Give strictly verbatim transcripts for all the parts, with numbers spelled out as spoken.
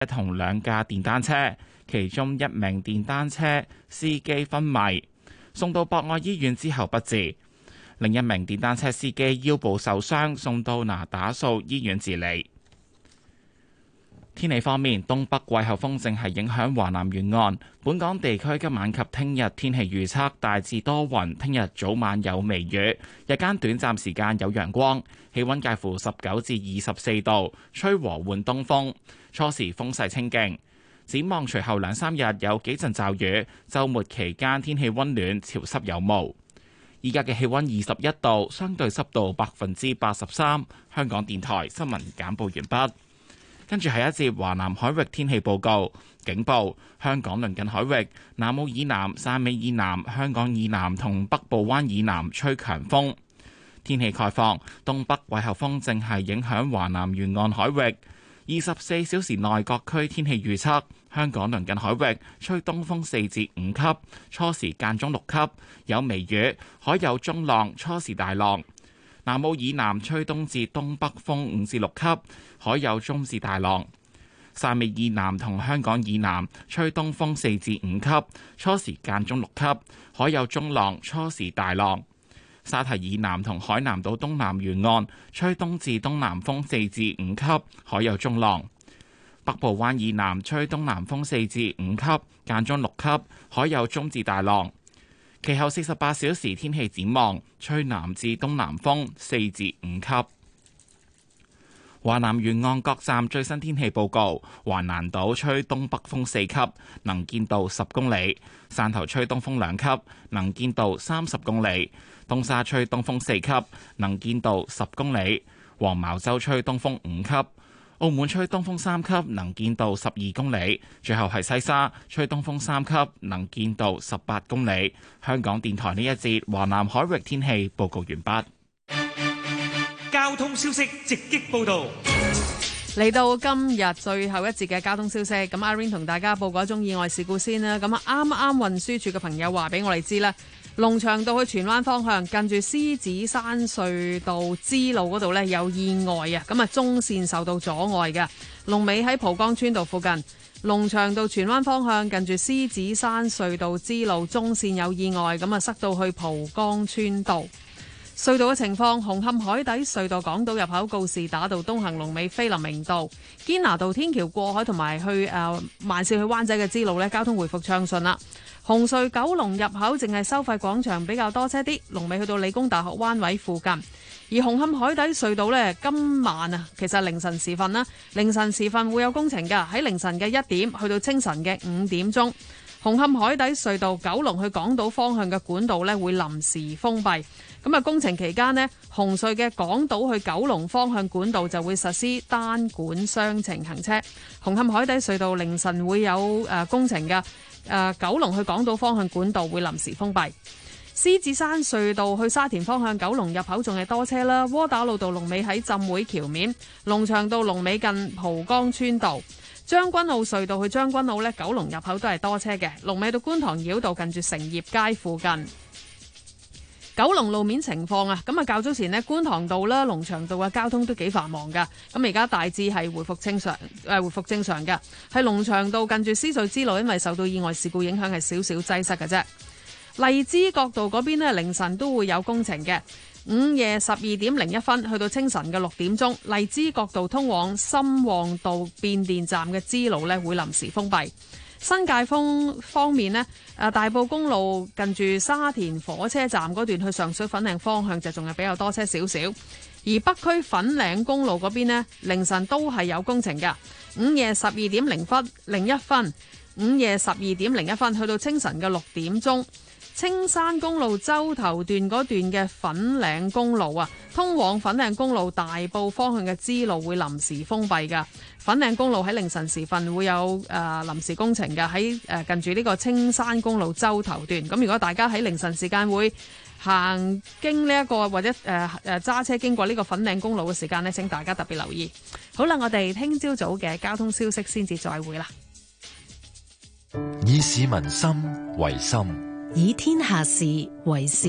同兩架電單車，其中一名電單車司機昏迷，送到博愛醫院之後不治。另一名電單車司機腰部受傷，送到那打素醫院治理。天氣方面，東北季候風正係影響華南沿岸，本港地區今晚及聽日天氣預測大致多雲，聽日早晚有微雨，日間短暫時間有陽光，氣溫介乎十九至二十四度，吹和緩東風，初時風勢清勁。展望隨後兩三日有幾陣驟雨，週末期間天氣溫暖潮濕有霧。依家嘅氣溫二十一度，相對濕度百分之八十三。香港電台新聞簡報完畢。跟住係一節華南海域天氣報告，警報：香港鄰近海域、南澳以南、汕尾以南、香港以南同北部灣以南吹強風。天氣概況：東北季候風正係影響華南沿岸海域。二十四小時內各區天氣預測：香港鄰近海域吹東風四至五級，初時間中六級，有微雨，海有中浪，初時大浪。南澳以南吹東至東北風五至六級，海有中至大浪。汕尾以南同香港以南吹東風四至五級，初時間中六級，海有中浪，初時大浪。沙堤以南同海南島東南沿岸吹東至東南風四至五級，海有中浪。北部灣以南吹東南風四至五級，間中六級，海有中至大浪。其後四十八小時天氣展望，吹南至東南風四至五級。華南沿岸各站最新天氣報告：橫瀾島吹東北風四級，能見度十公里；汕頭吹東風兩級，能見度三十公里；東沙吹東風四級，能見度十公里；黃茅洲吹東風五級。澳門吹東風三級，能見度十二公里。最後係西沙吹東風三級，能見度十八公里。香港電台呢一節華南海域天氣報告完畢。 交通消息直擊報道。 嚟到今日最後一節嘅交通消息，咁阿 Rain 同大家報過一宗意外事故先啦。咁啊，啱啱運輸署嘅朋友話俾我哋知啦。龍翔道去荃灣方向，近住獅子山隧道支路嗰度呢有意外啊！咁啊，中線受到阻礙嘅，龍尾喺蒲崗村道附近。龍翔道荃灣方向，近住獅子山隧道支路中線有意外，咁啊塞到去蒲崗村道。隧道嘅情況：紅磡海底隧道港島入口告士打道東行龍尾菲林明道、堅拿道天橋過海同埋去誒慢線去灣仔嘅支路呢，交通回復暢順啦。紅隧九龍入口淨係收費廣場比較多車啲，龍尾去到理工大學灣位附近。而紅磡海底隧道呢，今晚啊，其實凌晨時分啦，凌晨時分會有工程㗎，喺凌晨嘅一點去到清晨嘅五點鐘，紅磡海底隧道九龍去港島方向嘅管道呢會臨時封閉。咁啊，工程期間呢，紅隧嘅港島去九龍方向管道就會實施單管雙程行車。紅磡海底隧道凌晨會有誒工程㗎。誒、呃，九龍去港島方向管道會臨時封閉。獅子山隧道去沙田方向九龍入口仲係多車啦。窩打老道龍尾喺浸會橋面，龍翔道龍尾近蒲崗村道。將軍澳隧道去將軍澳呢，九龍入口都係多車嘅，龍尾到觀塘繞道近住成業街附近。九龍路面情況啊，咁啊較早前呢，觀塘道啦、龍翔道嘅交通都幾繁忙噶，咁而家大致係回復正常，誒、呃、回復正常嘅。喺龍翔道近住獅隧支路，因為受到意外事故影響，係少少擠塞嘅啫。荔枝角道嗰邊呢，凌晨都會有工程嘅，午夜十二點零一分去到清晨嘅六點鐘，荔枝角道通往深旺道變電站嘅支路呢會臨時封閉。新界風方面呢，誒大埔公路近住沙田火車站嗰段去上水粉嶺方向就仲係比較多車少少，而北區粉嶺公路嗰邊呢，凌晨都係有工程㗎，午夜十二點零分零一分，午夜十二點零一分去到清晨嘅六點鐘。青山公路洲頭段嗰段嘅粉嶺公路啊，通往粉嶺公路大埔方向嘅支路會臨時封閉㗎。粉嶺公路喺凌晨時分會有誒、呃、臨時工程㗎，喺誒、呃、近住呢個青山公路洲頭段。咁如果大家喺凌晨時間會行經呢、這、一個或者誒誒揸車經過呢個粉嶺公路嘅時間呢，請大家特別留意。好啦，我哋聽朝早嘅交通消息先至再會啦。 以市民心為心， 以天下事為事。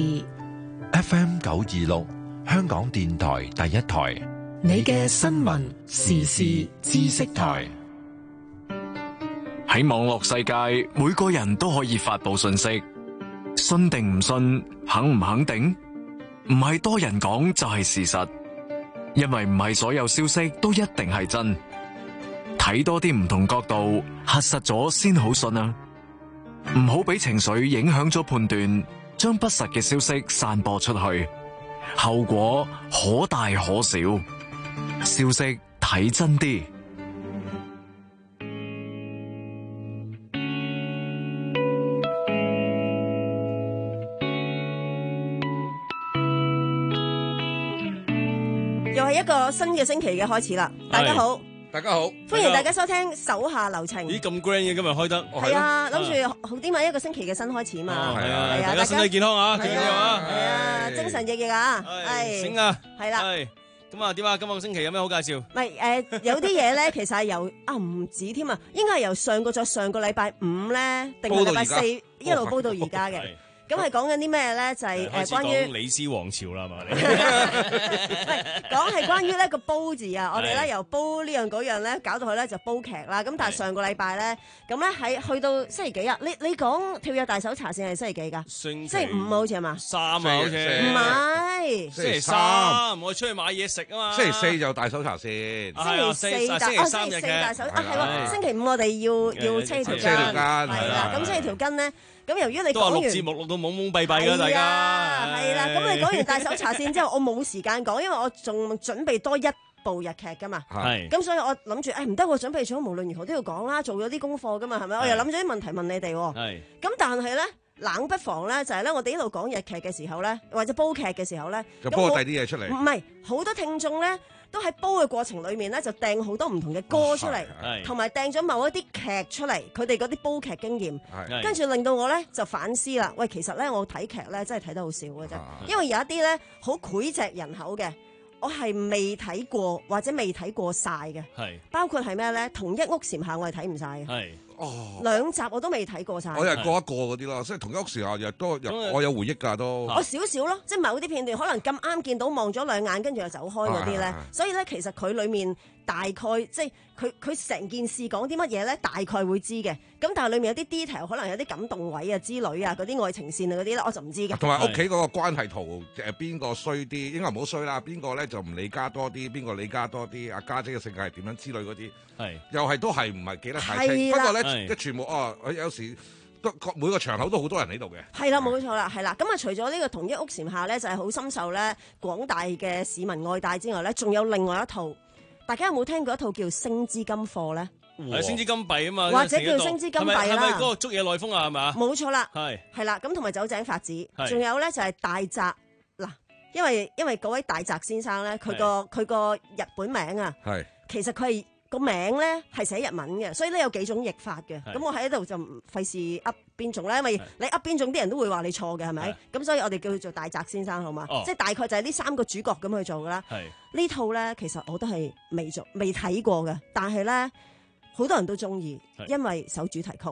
F M 九二六，香港電台第一台， 你嘅新聞時事知識台。 喺網絡世界，每個人都可以發佈信息，信定唔信，肯唔肯定，唔係多人講就係事實，因為唔係所有消息都一定係真，睇多啲唔同角度，核實咗先好信啊！唔好俾情緒影響咗判斷，將不實嘅消息散播出去，後果可大可小。消息睇真啲。 又係一個新嘅星期嘅開始啦！大家好， 大家好， 歡迎大家收聽手下留情。 咦，咁 grand 嘅今日開得， 係啊，諗住好啲嘛，一個星期嘅新開始嘛， 係啊，大家身體健康啊，最緊要啊， 係啊，精神奕奕啊， 係醒啊， 係啦， 咁啊點啊？今個星期有咩好介紹？ 唔係誒，有啲嘢咧，其實係由啊唔止添啊，應該係由上個再上個禮拜五咧，定係禮拜四一路煲到而家嘅。咁係講緊啲咩咧？就係誒關於李斯王朝啦，係嘛？ 喂，講係關於呢個煲字啊！我哋咧由煲呢樣嗰樣咧，搞到佢咧就煲劇啦。咁但係上個禮拜咧，咁咧喺去到星期幾啊？你你講跳躍大手茶線係星期幾㗎？星期五好似係嘛？ 三啊，好似唔係星期三，我哋出去買嘢食啊嘛。 星期四就大手茶線， 星期四大哦，星期四大手啊，係喎！星期五我哋要要車條筋，係啦。咁車條筋咧。咁由於你講完錄節目錄到懵懵閉閉㗎，大家係啦。咁你講完大手茶線之後，我冇時間講，因為我仲準備多一部日劇㗎嘛。係。咁所以我諗住，誒唔得，我準備咗，無論如何都要講啦，做咗啲功課㗎嘛，係咪？我又諗咗啲問題問你哋。係。咁但係咧，冷不防咧，就係咧，我哋一路講日劇嘅時候咧，或者煲劇嘅時候咧， 就煲第啲嘢出嚟。 唔係，好多聽眾咧。都喺煲嘅過程裏面咧，就掟好多唔同嘅歌出嚟，同埋掟咗某一啲劇出嚟，佢哋嗰啲煲劇經驗，跟住令到我咧就反思啦。喂，其實咧我睇劇咧真係睇得好少嘅啫，因為有一啲咧好膾炙人口嘅，我係未睇過或者未睇過晒嘅，包括係咩咧？同一屋檐下我係睇唔晒嘅。哦，兩集我都未睇過晒， 我又係過一個嗰啲咯，即係同一屋檐下又都有我有回憶㗎都。 我少少咯，即係某啲片段可能咁啱見到望咗兩眼，跟住又走開嗰啲咧，所以咧其實佢裡面大概即係佢佢成件事講啲乜嘢咧，大概會知嘅。咁但係裡面有啲 detail，可能有啲感動位啊之類啊，嗰啲愛情線啊嗰啲咧，我就唔知嘅。 同埋屋企嗰個關係圖誒，邊個衰啲？應該唔好衰啦。邊個咧就唔理家多啲？邊個理家多啲？阿家姐嘅性格係點樣之類嗰啲？係又係都係唔係記得太清。不過咧，一全部哦，有時都每個場口都好多人喺度嘅。係啦，冇錯啦，係啦。咁啊，除咗呢個同一屋檐下咧，就係好深受咧廣大嘅市民愛戴之外咧，仲有另外一套。大家有冇聽過一套叫《星之金貨》咧？ 係星之金幣啊嘛， 或者叫星之金幣啦。 係咪嗰個竹野內豐啊？係咪？ 冇錯啦， 係係啦。咁同埋酒井法子，仲有咧就係大澤嗱，因為因為嗰位大澤先生咧，佢個佢個日本名啊，係其實佢係個名咧係寫日文嘅，所以咧有幾種譯法嘅。咁我喺度就唔費事噏邊種咧，因為你噏邊種啲人都會話你錯嘅，係咪？咁所以我哋叫佢做大澤先生好嘛？即係大概就係呢三個主角咁去做噶啦。呢套咧其實我都係未做未睇過嘅，但係咧好多人都中意，因為首主題曲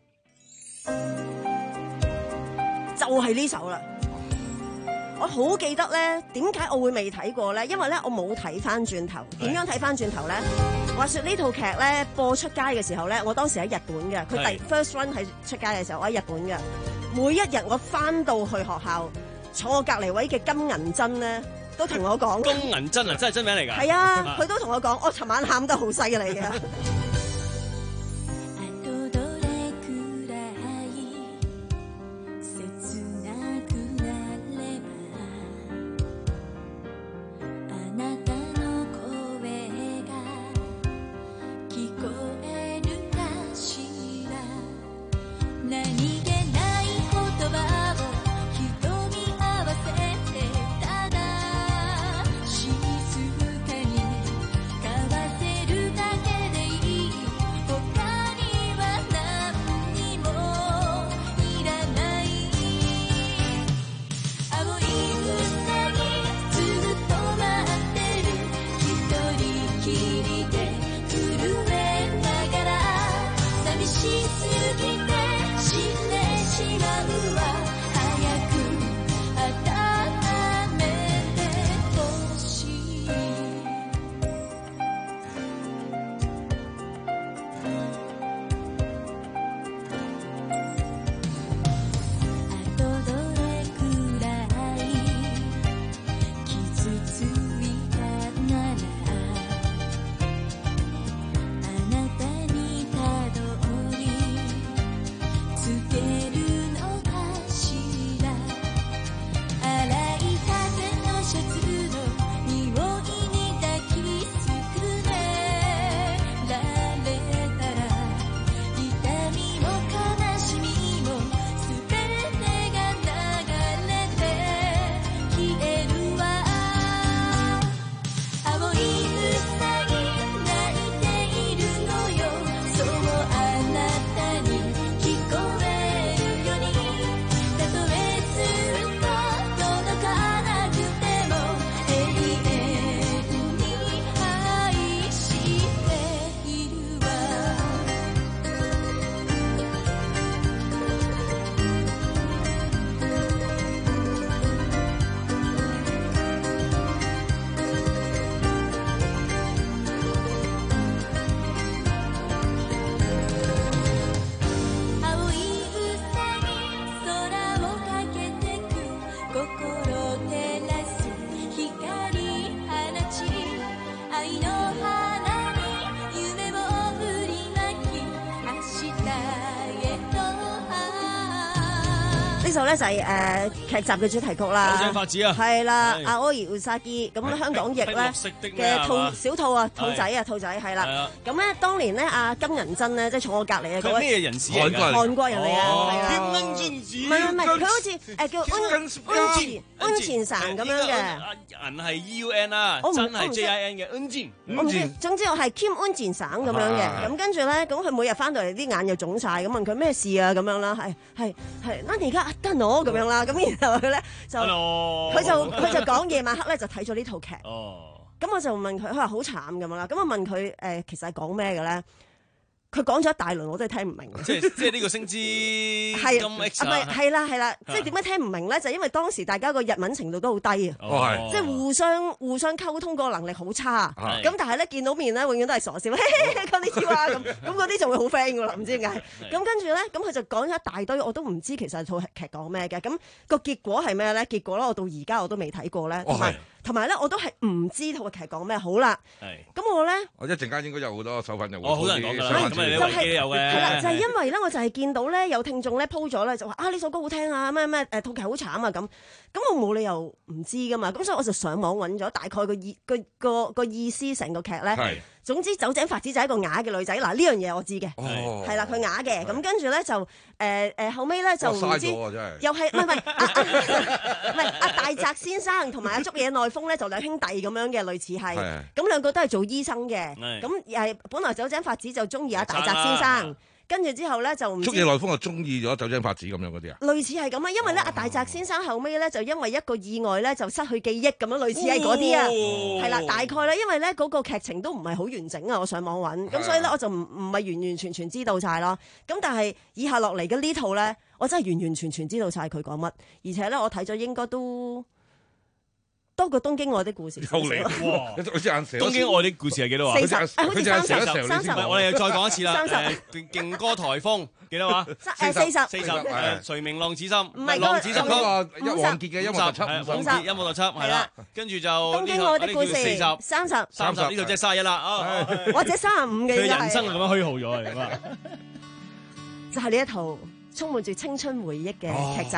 就係呢首啦。我好記得咧，點解我會未睇過咧？因為咧我冇睇翻轉頭。點樣睇翻轉頭咧？話說呢套劇咧播出街嘅時候咧，我當時喺日本嘅，佢第 first run 喺出街嘅時候，我喺日本嘅。每一日我翻到去學校，坐我隔離位嘅金銀珍咧，都同我講。 金銀珍啊，真係真名嚟㗎。 係啊，佢都同我講，我尋晚喊得好犀利嘅。 静かに交わせるだけでいい首咧就係誒劇集嘅主題曲啦。 酒井法子啊， 係啦，阿柯爾沙基咁香港譯咧嘅兔小兔啊，兔仔啊，兔仔係啦。咁咧當年咧阿金銀珍咧，即係坐我隔離嘅嗰位咩人士嚟㗎？韓國人嚟啊，係啊。 金恩俊子。 唔係唔係，佢好似誒叫温温前温前神咁樣嘅。 銀係 E U N 啊，真係 J I N 嘅温前。 我唔知，總之我係 Kim 温前省咁樣嘅。咁跟住咧，咁佢每日翻到嚟啲眼又腫晒，咁問佢咩事啊咁樣啦，係係係，嗱而家得我咁樣啦，咁然後佢咧就佢就佢就講夜晚黑咧就睇咗呢套劇。咁我就問佢，佢話好慘咁樣啦。咁我問佢誒，其實係講咩嘅咧？佢講咗一大輪，我真係聽唔明。 即係即係呢個星之金 X 啊， 係啦係啦，即係點解聽唔明咧？就因為當時大家個日文程度都好低啊， 哦、 即係互相互相溝通個能力好差。咁、哦、但係咧見到面咧，永遠都係傻笑，講呢啲話咁，咁嗰啲就會好 friend 噶啦，唔知點解。咁跟住咧，咁佢就講咗一大堆，我都唔知其實套劇講咩嘅。咁、個結果係咩咧？結果咧，我到而家我都未睇過咧，同埋同埋咧，我都係唔知套劇講咩。好啦，咁我咧， 我一陣間應該有好多手粉就會好多人講㗎啦。 就係係啦，就係、是、因為咧，我就係見到咧有聽眾咧 po 咗咧，就話啊呢首歌好聽啊，咩咩誒套劇好慘啊咁，咁我冇理由唔知噶嘛，咁所以我就上網揾咗大概個意個個個意思成個劇咧。總之酒井法子就係一個啞嘅女仔，嗱呢樣嘢我知嘅，係啦佢啞嘅，咁跟住咧就誒誒後尾咧就唔知又係唔係唔係唔係阿大澤先生同埋阿竹野內豐咧就兩兄弟咁樣嘅類似係，咁兩個都係做醫生嘅，咁又係本來酒井法子就中意阿大澤先生。跟住之後咧就唔知， 竹野內豐就中意咗酒井法子咁樣嗰啲啊， 類似係咁啊，因為咧阿、哦、大澤先生後尾咧就因為一個意外咧就失去記憶咁樣，類似係嗰啲啊，係啦、哦，大概咧因為咧嗰、那個劇情都唔係好完整啊，我上網揾，咁所以咧我就唔唔係完完全全知道晒咯，咁但係以下落嚟嘅呢套咧，我真係完完全全知道晒佢講乜，而且咧我睇咗應該都多過東京愛的故事。 又嚟哇！ 東京愛的故事係幾多啊？ 四十，好似三十，三十。 我哋又再講一次啦。 三十。 勁歌颱風幾多話？ 誒四十。 四十。誒誰明浪子心？ 唔係浪子心嗰個一王傑嘅音樂特輯。 五十。音樂特輯係啦。跟住就東京愛的故事四十。三十。 三十呢度即係卅一啦。 或者三十五嘅。 佢人生係咁樣虛耗咗係嘛？ 就係呢一套充滿住青春回憶嘅劇集。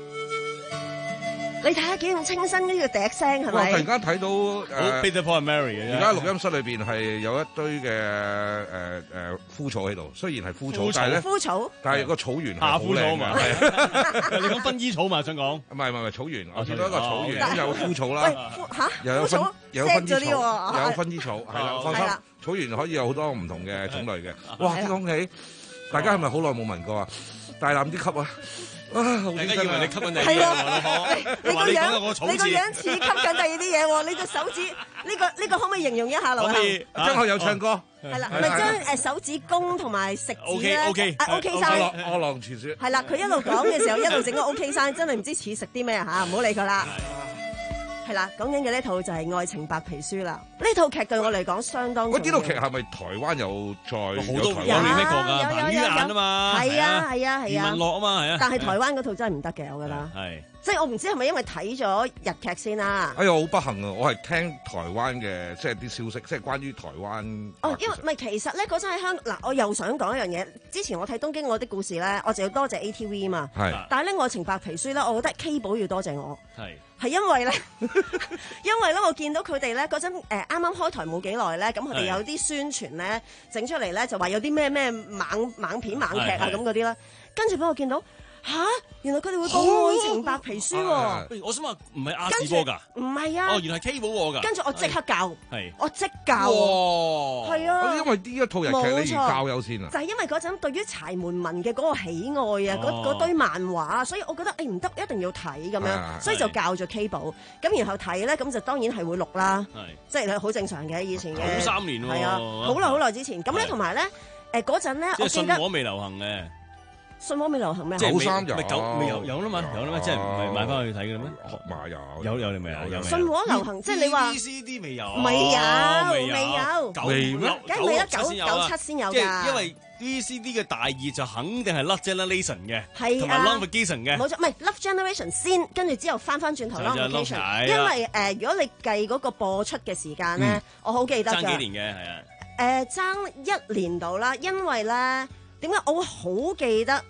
你睇下幾咁清新呢個笛聲係咪？ 我突然間睇到誒， 而家錄音室裏邊係有一堆嘅誒誒枯草喺度，雖然係枯草，但係咧枯草， 但係個草原夏枯草嘛，係啊，你講薰衣草嘛，想講？ 唔係唔係草原，我見到一個草原咁有枯草啦， 嚇， 又有薰有薰衣草，有薰衣草，係啦，放心，草原可以有好多唔同嘅種類嘅。哇，講起大家係咪好耐冇聞過啊？大膽啲吸啊！啊！ 大家以為你吸緊第二啲嘢， 你個樣你個樣似吸緊第二啲嘢喎！你隻手指呢個呢個可唔可以形容一下劉恒？ 張學友唱歌係啦，咪將誒手指公同埋食指咧，O K O K 山餓狼傳說係啦，佢一路講嘅時候一路整個 O K 山，真係唔知似食啲咩嚇，唔好理佢啦。係啦，講緊嘅呢套就係《愛情白皮書》啦。呢套劇對我嚟講相當重要。 喂，呢套劇係咪台灣有再好多台灣另一個㗎？彭于晏啊嘛， 係啊係啊係啊， 余文樂啊嘛係啊。 但係台灣嗰套真係唔得嘅，我覺得。係。即係我唔知係咪因為睇咗日劇先啦。 哎呀，好不幸啊！我係聽台灣嘅即係啲消息，即係關於台灣。 哦，因為唔係其實咧嗰陣喺香嗱，我又想講一樣嘢。之前我睇《東京愛的故事》咧，我就要多謝 A T V 嘛。係。但係咧《愛情白皮書》咧，我覺得 K 寶要多謝我。係。係因為咧，因為咧，我見到佢哋咧嗰陣誒啱啱開台冇幾耐咧，咁佢哋有啲宣傳咧整出嚟咧，就話有啲咩咩猛猛片猛劇啊咁嗰啲啦，跟住俾我見到。吓！原來佢哋會播愛情白皮書喎。 我想話唔係亞視播㗎， 唔係啊。 哦，原來係 K 寶播㗎。 跟住我即刻教， 係我即教。哇！係啊， 因為呢一套日劇你而教優先啊。 就係因為嗰陣對於柴門文嘅嗰個喜愛啊，嗰嗰堆漫畫，所以我覺得誒唔得，一定要睇咁樣，所以就教咗 K 寶。咁然後睇咧，咁就當然係會錄啦，即係好正常嘅以前嘅。 好三年喎。係啊， 好耐好耐之前。咁咧同埋咧誒嗰陣咧，我記得信和未流行嘅。 信和未流行咩？ 九三有， 未有有啦嘛，有啦嘛，即係唔係買翻去睇嘅咩？ 買有， 有有你未啊？有信和流行，即係你話 V C D 未有？ 未有，未有， 未咩？ 梗係未得九九七先有㗎。 因為 V C D 嘅大熱就肯定係 Love Generation 嘅， 係啊， 同埋 Long Vacation 嘅。 冇錯，唔係 Love Generation 先，跟住之後翻翻轉頭 Long Vacation。因為誒，如果你計嗰個播出嘅時間咧，我好記得㗎。 爭幾年嘅係啊？ 誒，爭一年到啦，因為咧點解我會好記得？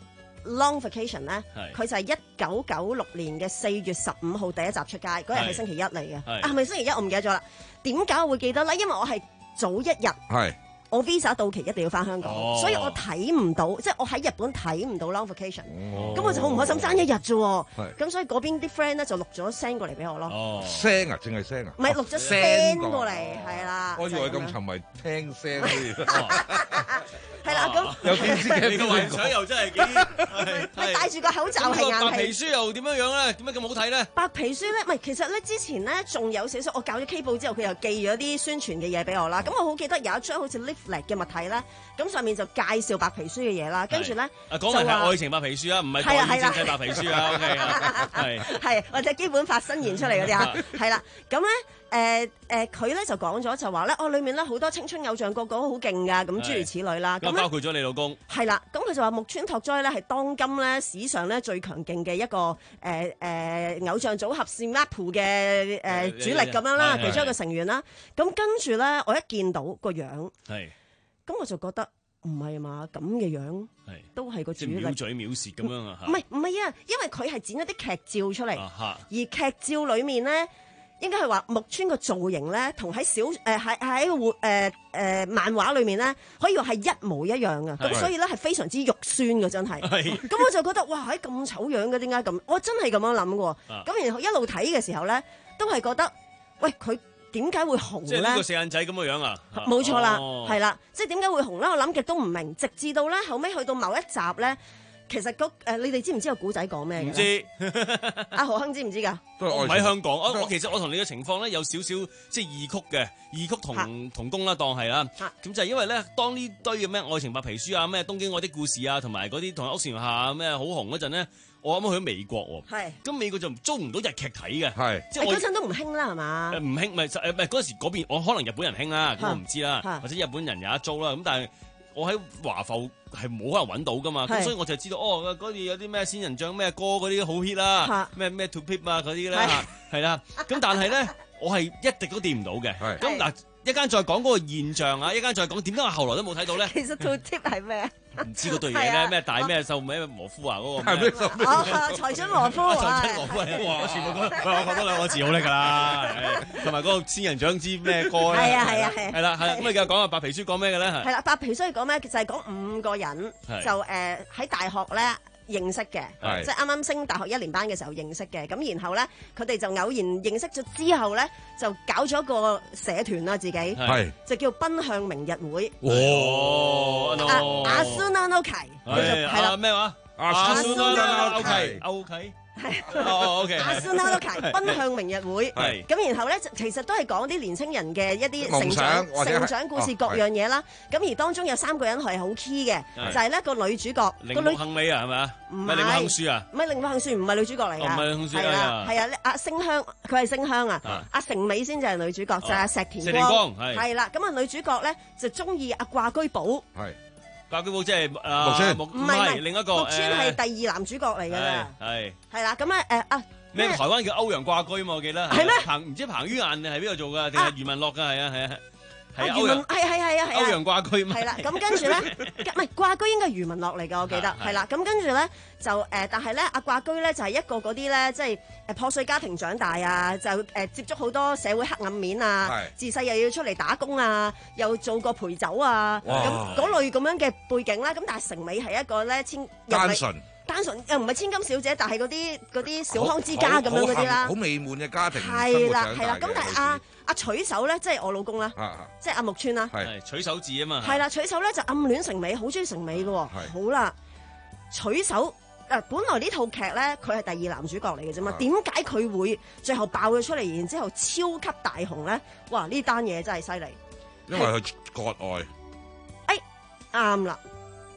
Long Vacation 咧，佢就係一九九六年嘅四月十五號第一集出街，嗰日係星期一嚟嘅。啊，係咪星期一？我唔記得咗啦。點解我會記得咧？因為我係早一日。係。我 visa 到期一定要翻香港，哦、所以我睇唔到，即係我喺日本睇唔到 long vacation，咁、哦、我就好唔開心，爭一日啫。咁所以嗰邊啲 friend 咧就錄咗 send 過嚟俾我咯。 聲啊，淨係聲啊？ 唔係錄咗 send 過嚟，係啦。 我以為咁沉迷聽聲係啦，咁有電視劇嘅幻想又真係幾係戴住個口罩係硬氣。 白皮書又點樣樣咧？點解咁好睇咧？ 白皮書咧，唔係其實咧之前咧仲有少少，我搞咗 K 報之後，佢又寄咗啲宣傳嘅嘢俾我啦。咁我好記得有一張好似 leaflet 嘅物體啦，咁上面就介紹白皮書嘅嘢啦。跟住咧， 啊講嘅係愛情白皮書啊，唔係代議政制白皮書啊。OK 啊，係係或者基本法新言出嚟嗰啲啊，係啦。咁咧。誒誒，佢咧、呃、就講咗就話咧，哦，裡面咧好多青春偶像個個都好勁噶，咁諸如此類啦。 咁包括咗你老公。係啦，咁佢就話木村拓哉咧係當今咧史上咧最強勁嘅一個誒誒、呃呃、偶像組合 S M A P 嘅誒主力咁樣啦，其中一個成員啦。咁跟住咧，我一見到個樣，係，咁我就覺得唔係嘛，咁嘅樣，係都係個主力。 藐嘴藐舌咁樣啊？ 唔係唔係啊，因為佢係剪咗啲劇照出嚟，啊、而劇照裡面咧。應該係話木村個造型咧，同喺小誒喺喺活誒誒漫畫裏面咧，可以話係一模一樣嘅。咁所以咧係非常之肉酸嘅，真係。咁我就覺得哇，喺咁醜樣嘅點解咁？我真係咁樣諗嘅。咁、啊、然後一路睇嘅時候咧，都係覺得喂，佢點解會紅咧？ 即係呢個四眼仔咁嘅樣啊？ 冇錯啦，係啦、哦，即係點解會紅咧？我諗極都唔明，直至到咧後尾去到某一集咧。其實嗰、呃、你哋知唔知個古仔講咩嘅？ 唔知， 阿何亨知唔知㗎？ 我唔喺香港，我我其實我同你嘅情況咧有少少即係異曲嘅，異曲同同工啦，當係啦。咁就係因為咧，當呢堆嘅咩愛情白皮書啊、咩東京愛的故事啊，同埋嗰啲同屋檐下咩好紅嗰陣咧，我啱啱去咗美國喎。係。咁美國就租唔到日劇睇嘅。係。即係嗰陣都唔興啦，係嘛？ 唔興，唔係誒唔係嗰陣時嗰邊，我可能日本人興啦，咁我唔知啦，或者日本人有得租啦。咁但係我喺華埠。係冇可能揾到噶嘛，咁所以我就知道哦，嗰啲有啲咩仙人掌咩歌嗰啲好 hit 啦，咩咩 To Pip 啊嗰啲咧，係啦。咁但係咧，我係一直都掂唔到嘅。咁嗱，一間再講嗰個現象啊，一間再講點解我後來都冇睇到咧？ 其實 To Tip 係咩？ 唔知嗰對嘢咧，咩大咩瘦咩磨夫啊嗰個。 係咩瘦咩？ 哦，財津磨夫啊！ 財津磨夫哇！我全部覺得我覺得兩個字好叻㗎啦，同埋嗰個仙人掌知咩歌咧？ 係啊係啊係。係啦係啦，咁你繼續講下白皮書講咩嘅咧？ 係啦，白皮書講咩？就係講五個人就誒喺大學咧。認識嘅，即係啱啱升大學一年班嘅時候認識嘅，咁然後咧，佢哋就偶然認識咗之後咧，就搞咗個社團啦，自己就叫奔向明日會。哦，阿阿蘇納諾奇，係啦咩話？阿蘇納諾奇，OK。係哦，OK。 阿蘇納諾奇奔向明日會，咁然後咧，其實都係講啲年青人嘅一啲成長、成長故事各樣嘢啦。咁而當中有三個人係好 key 嘅，就係咧個女主角。 鈴木杏美啊，係咪啊？唔係鈴木杏樹啊？ 唔係鈴木杏樹，唔係女主角嚟㗎。 唔係杏樹啊？ 係啊，阿星香，佢係星香啊。阿成美先就係女主角，就係阿石田光。係啦，咁啊女主角咧就中意阿掛居寶。係。 掛居寶即係誒木唔係另一個木村係第二男主角嚟㗎啦，係係啦，咁啊誒啊咩台灣叫歐陽掛居嘛，我記得係咩？ 彭唔知彭于晏定係邊個做㗎？定係余文樂㗎？係啊係啊係啊，余文係係係啊係啊， 歐陽掛居嘛係啦，咁跟住咧唔係掛居應該係余文樂嚟㗎，我記得係啦，咁跟住咧就誒，但係咧阿掛居咧就係一個嗰啲咧即係誒破碎家庭長大啊，就誒接觸好多社會黑暗面啊，自細又要出嚟打工啊，又做過陪酒啊，咁嗰類咁樣嘅背景啦。咁但係成美係一個咧千單純單純又唔係千金小姐，但係嗰啲嗰啲小康之家咁樣嗰啲啦， 好美滿嘅家庭係啦係啦。咁但係阿阿取手咧，即係我老公啦，即係阿木村啦， 係取手字啊嘛， 係啦，取手咧就暗戀成美，好中意成美嘅喎。好啦，取手。誒，本來呢套劇咧，佢係第二男主角嚟嘅啫嘛，點解佢會最後爆咗出嚟，然之後超級大紅咧？哇！呢單嘢真係犀利， 因為佢割愛。 誒，啱啦，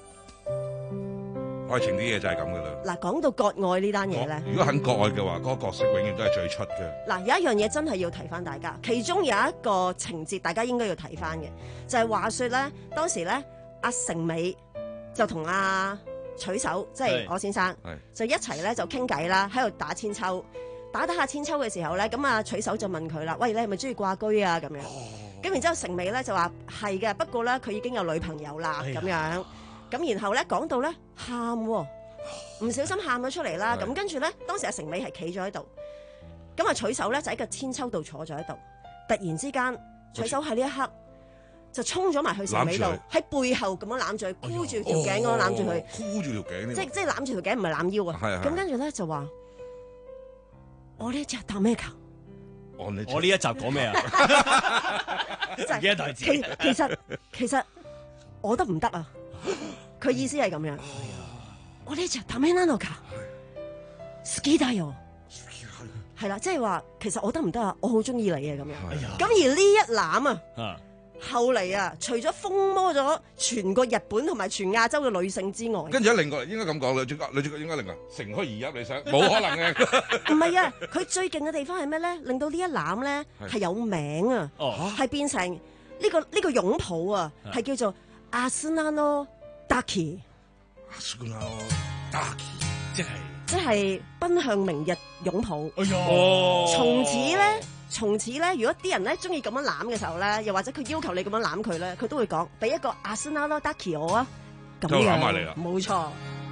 愛情啲嘢就係咁噶啦。 嗱，講到割愛呢單嘢咧， 如果肯割愛嘅話，嗰個角色永遠都係最出嘅。 嗱，有一樣嘢真係要提翻大家，其中有一個情節大家應該要睇翻嘅，就係話說咧，當時咧阿成美就同阿取手即係我先生，就一齊咧就傾偈啦，喺度打千秋，打打下千秋嘅時候咧，咁啊取手就問佢啦：喂，你係咪中意掛居啊？咁樣，咁然之後成美咧就話係嘅，不過咧佢已經有女朋友啦，咁樣，咁然後咧講到咧喊， 唔小心喊咗出嚟啦。咁跟住咧，當時阿成美係企咗喺度，咁啊取手咧就喺個千秋度坐咗喺度。突然之間，取手喺呢一刻就衝咗埋去成美度，喺背後咁樣攬住佢，箍住條頸咁樣攬住佢， 箍住條頸， 即即攬住條頸，唔係攬腰啊。咁跟住咧就話：我呢隻打咩球？ 我呢一集講咩啊？自己一台字。 其其實其實我得唔得啊？佢意思係咁樣。我呢隻打咩呢個球？好きだよ。係啦，即係話其實我得唔得啊？我好中意你嘅咁樣。咁而呢一攬啊，後嚟啊，除咗瘋魔咗全個日本同埋全亞洲嘅女性之外， 跟住一另個應該咁講，女主角女主角應該另個乘虛而入，你想冇可能嘅。 唔係啊，佢最勁嘅地方係咩咧？令到呢一攬咧係有名啊，係變成呢個呢個擁抱啊，係叫做阿斯納諾達奇。 阿斯納諾達奇，即係。 即係奔向明日擁抱。 哎呀！ 從此咧，從此咧，如果啲人咧中意咁樣攬嘅時候咧，又或者佢要求你咁樣攬佢咧，佢都會講俾一個阿斯納諾達奇我啊，咁樣攬埋嚟啦， 冇錯。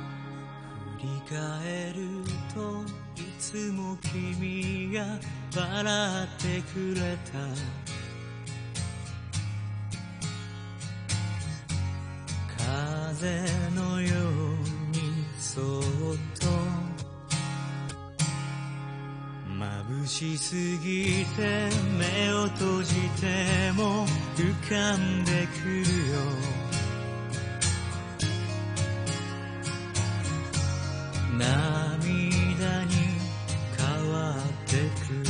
眩しすぎて目を閉じても浮かんでくるよ涙に変わってく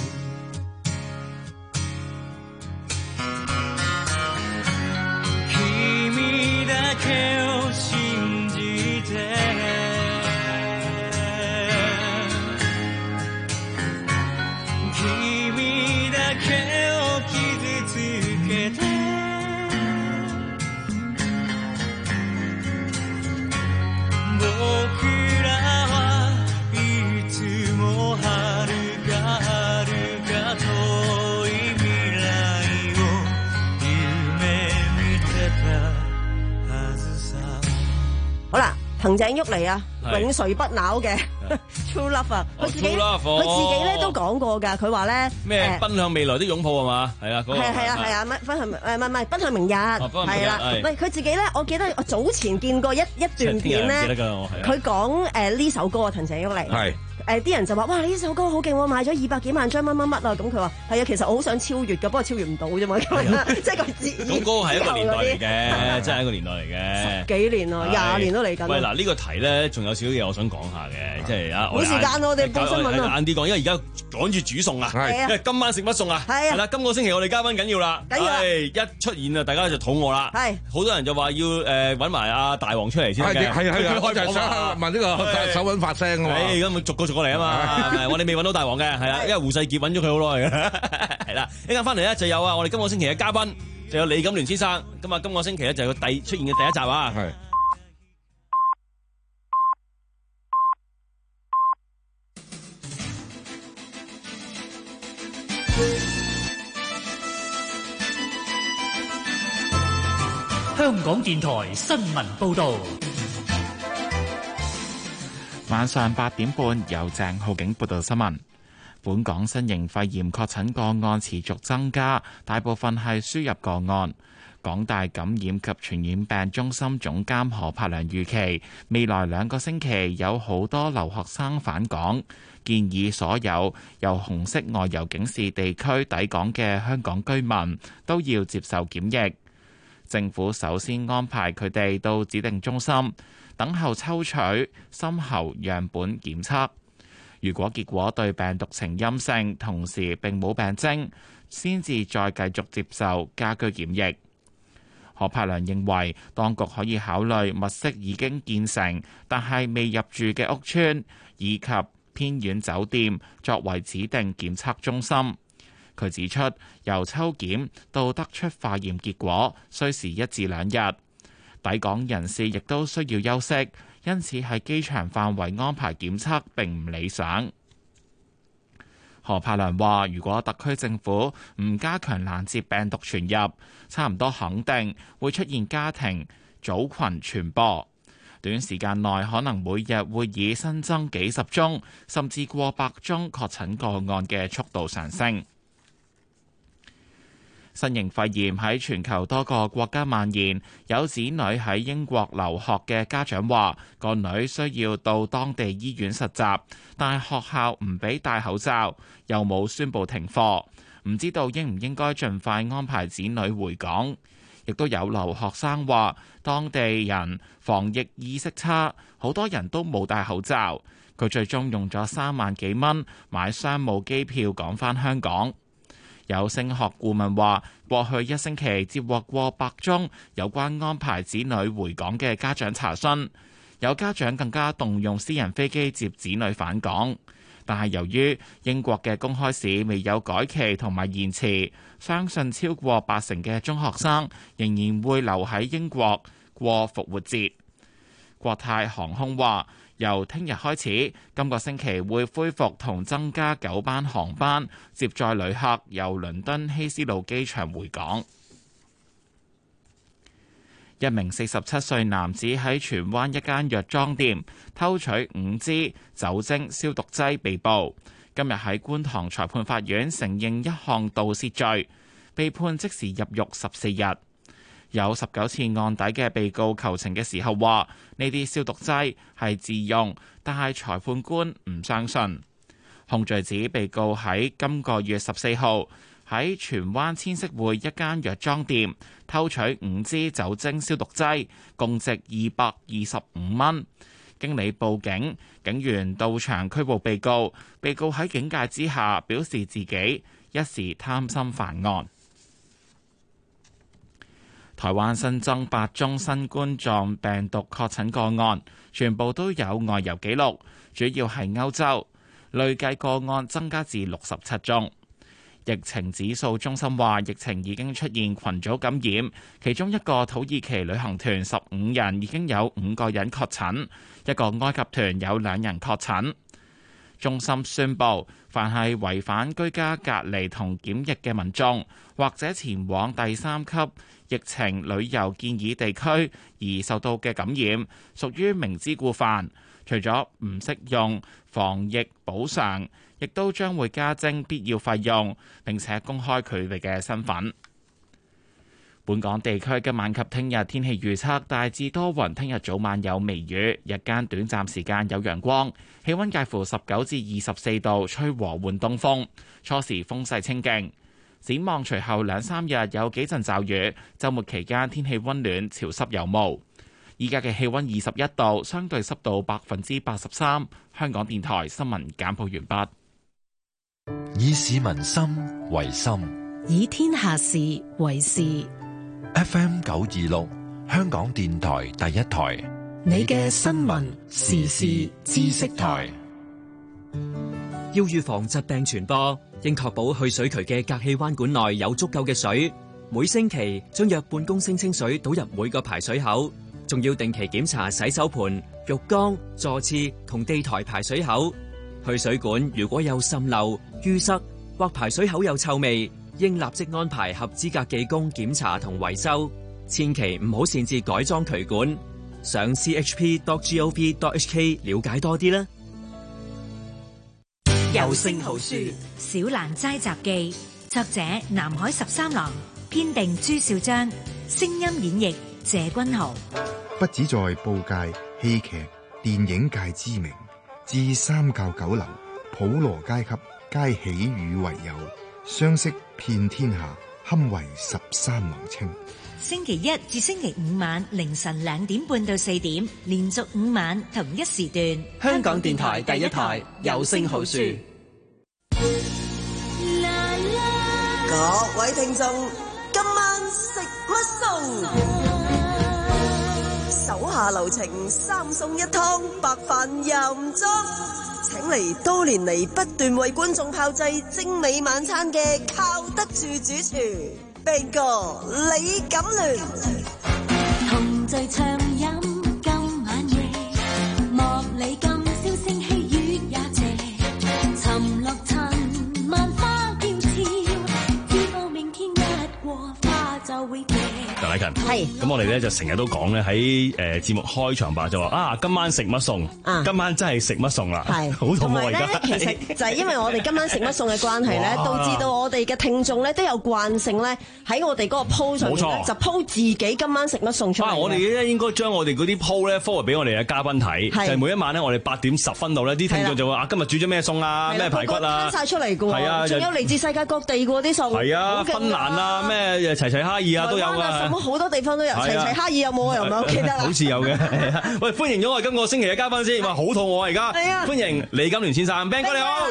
君だけを信じて好啦，藤井郁嚟啊，永垂不朽嘅 True Love 啊，佢自己佢自己咧都講過㗎，佢話咧咩奔向未來的擁抱係嘛？係啊，嗰個係係啊係啊，乜奔向誒唔係唔係奔向明日係啦，唔係佢自己咧，我記得我早前見過一一段片咧，佢講誒呢首歌啊，藤井郁嚟。係。誒啲人就話：哇！你呢首歌好勁喎，賣咗二百幾萬張乜乜乜啊！咁佢話：係啊，其實我好想超越㗎，不過超越唔到啫嘛。即係佢自咁嗰個係一個年代嚟嘅，真係一個年代嚟嘅。 幾年咯，廿年都嚟緊。 喂，嗱呢個題咧，仲有少少嘢我想講下嘅，即係啊， 冇時間我哋報新聞啊， 晏啲講，因為而家趕住煮餸啊，因為今晚食乜餸啊？係啊，啦，今個星期我哋嘉賓緊要啦， 緊要一出現啊，大家就肚餓啦。係，好多人就話要誒揾埋阿大王出嚟先嘅。係係係， 我就係想問呢個手揾發聲啊嘛。 誒，咁逐個逐個嚟啊嘛。我哋未揾到大王嘅，係啦，因為胡世傑揾咗佢好耐嘅，係啦。一陣翻嚟咧就有啊，我哋今個星期嘅嘉賓就有李錦聯先生。咁啊，今個星期咧就有第出現嘅第一集啊。係。 香港電台新聞報導。 晚上八點半，由鄭浩景報道新聞。本港新型肺炎確診個案持續增加，大部分係輸入個案。港大感染及傳染病中心總監何柏良預期，未來兩個星期有好多留學生返港，建議所有由紅色外遊警示地區抵港嘅香港居民都要接受檢疫。政府首先安排佢哋到指定中心等候抽取深喉樣本檢測，如果結果對病毒呈陰性，同時並冇病徵，先至再繼續接受家居檢疫。何柏良認為，當局可以考慮物色已經建成但係未入住嘅屋邨以及偏遠酒店作為指定檢測中心。佢指出，由抽檢到得出化驗結果需時一至兩日。抵港人士亦都需要休息，因此喺機場範圍安排檢測並唔理想。何柏良話，如果特區政府唔加強攔截病毒傳入，差唔多肯定會出現家庭組群傳播。 短時間內可能每日會以新增幾十宗甚至過百宗確診個案嘅速度上升。新型肺炎喺全球多個國家蔓延，有子女喺英國留學嘅家長話，個女需要到當地醫院實習，但係學校唔俾戴口罩，又冇宣布停課，唔知道應唔應該盡快安排子女回港。亦都有留學生話，當地人防疫意識差，好多人都冇戴口罩。佢最終用咗三萬幾蚊買商務機票趕返香港。有升學顧問話，過去一星期接獲過百宗有關安排子女回港嘅家長查詢，有家長更加動用私人飛機接子女返港。但係由於英國嘅公開試未有改期同埋延遲，相信超過八成嘅中學生仍然會留喺英國過復活節。國泰航空話，由聽日開始，今個星期會恢復同增加九班航班接載旅客由倫敦希斯路機場回港。一名四十七歲男子喺荃灣一間藥妝店偷取五支酒精消毒劑被捕，今日喺觀塘裁判法院承認一項盜竊罪，被判即時入獄十四日。有十九次案底嘅被告求情嘅時候話，呢啲消毒劑係自用，但係裁判官唔相信。控罪指被告喺今個月十四號喺荃灣千色匯一間藥妝店偷取五支酒精消毒劑，共值二百二十五蚊。經理報警，警員到場拘捕被告。被告喺警戒之下表示自己一時貪心犯案。台灣新增八宗新冠狀病毒確診個案，全部都有外遊記錄，主要係歐洲，累計個案增加至六十七宗。疫情指數中心話，疫情已經出現群組感染，其中一個土耳其旅行團十五人已經有五個人確診，一個埃及團有兩人確診。中心宣布，凡係違反居家隔離同檢疫嘅民眾，或者前往第三級疫情旅遊建議地區而受到嘅感染，屬於明知故犯，除咗唔適用防疫補償，亦都將會加徵必要費用，並且公開佢哋嘅身份。本港地區今晚及聽日天氣預測大致多雲，聽日早晚有微雨，日間短暫時間有陽光，氣溫介乎十九至二十四度，吹和緩東風，初時風勢清勁。展望隨後兩三日有幾陣驟雨，週末期間天氣溫暖潮濕有霧。依家嘅氣溫二十一度，相對濕度百分之八十三。香港電台新聞簡報完畢。 以市民心為心， 以天下事為事。 F M 九二六，香港電台第一台， 你嘅新聞時事知識台。 要預防疾病傳播，應確保去水渠嘅隔氣彎管內有足夠嘅水。每星期將約半公升清水倒入每個排水口，仲要定期檢查洗手盆、浴缸、座廁同地台排水口。去水管如果有滲漏、淤塞或排水口有臭味，應立即安排合資格技工檢查同維修，千祈唔好擅自改裝渠管。上 c h p dot gov dot h k 了解多啲啦。 有聲好書《小蘭齋雜記》，作者南海十三郎，編定朱少章，聲音演繹謝君豪。 不止在報界、戲劇、電影界知名，至三教九流、普羅階級皆喜與為友，相識遍天下，堪為十三郎稱。 星期一至星期五晚凌晨兩點半到四點，連續五晚同一時段。 香港電台第一台有聲好書。 各位聽眾，今晚食乜餸？手下留情，三餸一湯，白飯任裝。請嚟多年嚟不斷為觀眾炮製精美晚餐嘅靠得住主廚 Ben 哥李錦聯。 同聚暢飲今晚夜，莫理今宵聲氣月也謝，沉落塵萬花嬌俏，知道明天一過花就會謝。 鄧麗勤。 係。 咁我哋咧就成日都講咧喺誒節目開場白就話啊，今晚食乜餸？ 啊今晚真係食乜餸啦？ 係， 好肚餓而家。 其實就係因為我哋今晚食乜餸嘅關係咧，導致到我哋嘅聽眾咧都有慣性咧喺我哋嗰個 post 上面咧就 po 自己今晚食乜餸出嚟。 啊！我哋咧應該將我哋嗰啲 po 咧 forward 俾我哋嘅嘉賓睇，就係每一晚咧我哋八點十分到咧啲聽眾就會啊今日煮咗咩餸啊咩排骨啊， 攤晒出嚟嘅喎。係啊，仲有嚟自世界各地嘅喎啲餸。 係啊，芬蘭啊咩齊齊哈爾啊都有啊， 好多地方都有。齊齊哈爾有冇啊？又唔係好記得啦。 好似有嘅。喂，歡迎咗我哋今個星期嘅嘉賓先，話好肚餓啊而家。 係啊。 歡迎李錦聯先生 Ben 哥你好。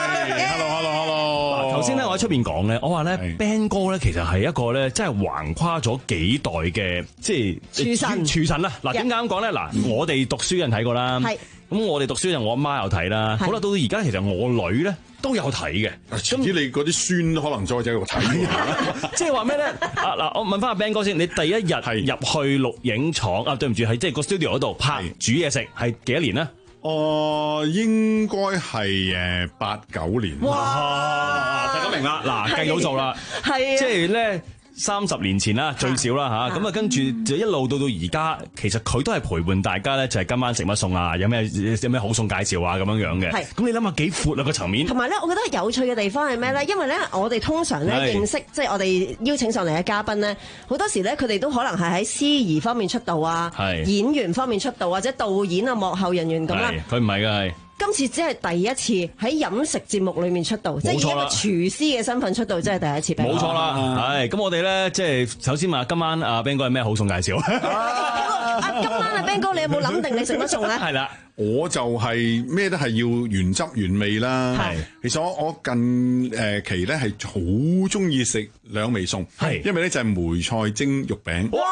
Hello，Hello，Hello。 頭先咧，我喺出邊講咧，我話咧 Ben 哥咧，其實係一個咧，真係橫跨咗幾代嘅，即係廚神。 廚神啦，嗱點解咁講咧？嗱，我哋讀書人睇過啦，咁我哋讀書人，我阿媽有睇啦。好啦，到到而家其實我女咧都有睇嘅。 咁你嗰啲孫都可能再喺度睇。 即係話咩咧？啊嗱，我問翻阿 Ben 哥先，你第一日入去錄影廠啊？對唔住，係即係個 studio 嗰度拍煮嘢食，係幾多年咧？ 哦，應該係誒八九年。 哇！大家明啦，嗱計到數啦， 係即係咧。三十年前啦，最少啦嚇，咁啊跟住就一路到到而家，其實佢都係陪伴大家咧，就係今晚食乜餸啊，有咩有咩好餸介紹啊咁樣樣嘅。係，咁你諗下幾闊啊個層面。同埋咧，我覺得有趣嘅地方係咩咧？因為咧，我哋通常咧認識，即係我哋邀請上嚟嘅嘉賓咧，好多時咧佢哋都可能係喺司儀方面出道啊，演員方面出道，或者導演啊、幕後人員咁啦。 佢唔係㗎係。 今次只係第一次喺飲食節目裏面出道，即係以一個廚師嘅身份出道，真係第一次。 冇錯啦，係咁我哋咧，即係首先問今晚阿 Ben 哥係咩好餸介紹？ 啊，今晚阿 Ben 哥你有冇諗定你食乜餸咧？ 係啦，我就係咩都係要原汁原味啦。係，其實我我近誒期咧係好中意食兩味餸，係因為咧就係梅菜蒸肉餅。哇！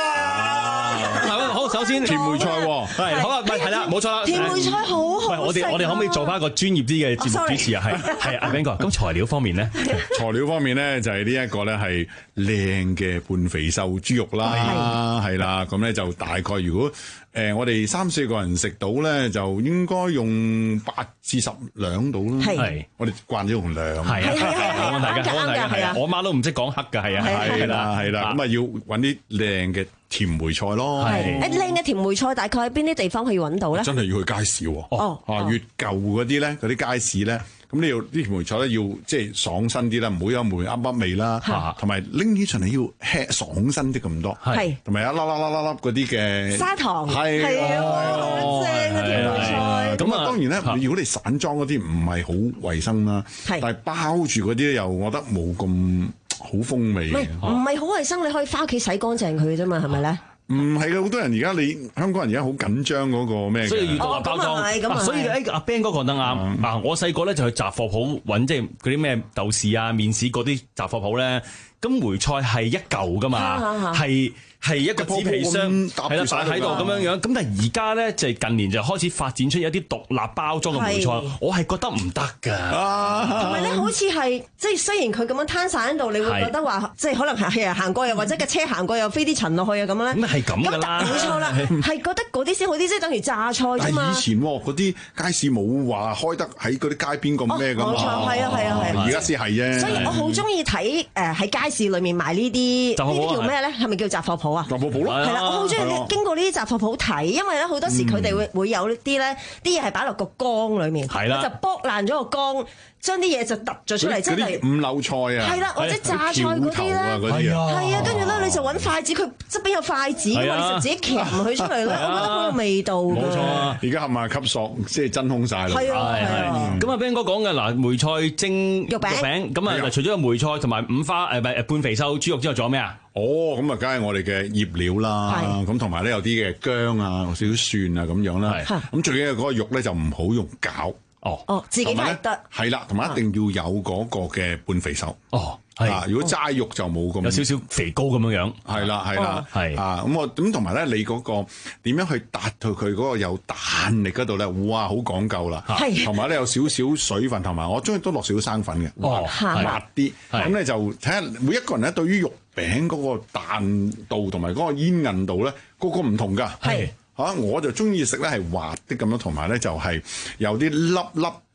好，首先甜梅菜喎， 係好啊，唔係係啦，冇錯啦。 甜梅菜好好。 喂，我哋我哋可唔可以做翻個專業啲嘅節目主持啊？係係阿 Ben 哥，咁材料方面咧？ 材料方面咧就係呢一個咧係靚嘅半肥瘦豬肉啦，係啦，咁咧就大概如果誒我哋三四個人食到咧，就應該用八至十兩到啦。係，我哋慣咗用兩。係啊， 冇問題嘅，冇問題嘅。我媽都唔識講黑㗎，係啊， 係啦，係啦，咁啊要揾啲靚嘅甜梅菜咯。 係，誒靚嘅甜梅菜大概喺邊啲地方可以揾到咧？ 真係要去街市喎。哦，啊越舊嗰啲咧，嗰啲街市咧。咁你要啲甜梅菜咧，要即係爽身啲啦，唔好有梅啱啱味啦，同埋拎起上嚟要輕爽身啲咁多，係，同埋一粒粒粒粒粒嗰啲嘅砂糖，係係好正嘅甜梅菜。 咁啊，當然咧，如果你散裝嗰啲唔係好衞生啦，但係包住嗰啲又我覺得冇咁好風味。唔係唔係好衞生，你可以翻屋企洗乾淨佢啫嘛，係咪咧？ 唔係嘅，好多人而家你香港人而家好緊張嗰個咩嘅， 所以要獨立包裝。所以誒阿 Ben 哥講得啱。嗱，我細個咧就去雜貨鋪揾，即係嗰啲咩豆豉啊、麵豉嗰啲雜貨鋪咧，咁梅菜係一嚿噶嘛，係。係一個紙皮箱，係啦，擺喺度咁樣樣。咁但係而家咧，就係近年就開始發展出一啲獨立包裝嘅梅菜，我係覺得唔得㗎。 同埋咧，好似係即係雖然佢咁樣攤晒喺度，你會覺得話即係可能係行過又或者架車行過又飛啲塵落去啊咁樣咧。 咁係咁㗎啦。 冇錯啦，係覺得嗰啲先好啲，即係等於榨菜啫嘛。 但係以前嗰啲街市冇話開得喺嗰啲街邊咁咩㗎嘛。 冇錯，係啊，係啊，係。 而家先係啫。 所以我好中意睇誒喺街市裏面賣呢啲呢啲叫咩咧？係咪叫雜貨鋪啊？ 雜貨鋪咯。 係啦，我好中意經過呢啲雜貨鋪睇，因為咧好多時佢哋會會有啲咧啲嘢係擺落個缸裏面，係啦，就剝爛咗個缸，將啲嘢就揼咗出嚟，即係五柳菜啊， 係啦，或者榨菜嗰啲咧，係啊，跟住咧你就揾筷子，佢側邊有筷子㗎嘛，你就自己鉗佢出嚟咧，我覺得好有味道㗎。冇錯啊， 而家冚唪吸索，即係真空晒啦。 係啊，係啊。 咁阿 Ben 哥講嘅嗱，梅菜蒸肉餅，咁啊除咗有梅菜同埋五花誒唔係半肥瘦豬肉之外，仲有咩啊？ 哦，咁啊，梗係我哋嘅醃料啦，咁同埋咧有啲嘅薑啊、少少蒜啊咁樣啦。咁最緊要嗰個肉咧就唔好用餃。 哦哦，自己拍得。係啦，同埋一定要有嗰個嘅半肥瘦。 哦， 係。如果齋肉就冇咁。 有少少肥膏咁樣樣。 係啦，係啦， 係。 啊，咁我咁同埋咧，你嗰個點樣去達到佢嗰個有彈力嗰度咧？哇，好講究啦。係。同埋咧有少少水分，同埋我中意都落少少生粉嘅。 哦， 滑啲。咁咧就睇下每一個人咧對於肉餅嗰個彈度同埋嗰個煙韌度咧，個個唔同㗎。係嚇，我就中意食咧係滑啲咁樣，同埋咧就係有啲粒粒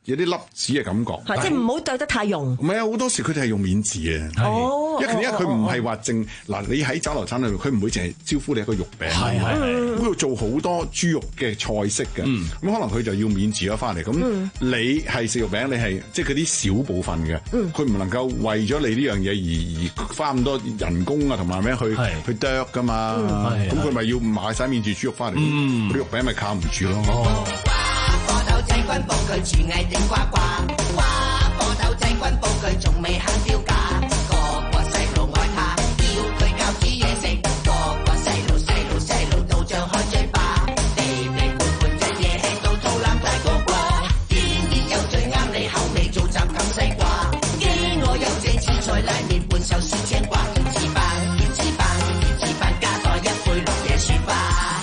有啲粒子嘅感覺， 即係唔好對得太溶。 唔係啊，好多時佢哋係用面字嘅， 哦， 因為因為佢唔係話淨嗱，你喺酒樓餐裏面，佢唔會淨係招呼你一個肉餅，係係係，咁要做好多豬肉嘅菜式嘅，咁可能佢就要面字咗翻嚟。咁你係食肉餅，你係即係嗰啲小部分嘅，佢唔能夠為咗你呢樣嘢而而花咁多人工啊，同埋咩去去剁噶嘛，咁佢咪要買晒面字豬肉翻嚟，嗰啲肉餅咪靠唔住咯。 仔軍報佢廚藝頂呱呱，哇！貨斗仔軍報佢仲未肯標價，個個細路愛他，叫佢教煮嘢食，個個細路細路細路到張開嘴巴，地地盤盤隻嘢吃到肚腩大個瓜，天然有最啱你口味做雜冚西瓜，飢我有這紫菜拉麵半壽司青瓜，熱翅飯熱翅飯熱翅飯加多一杯綠椰樹花。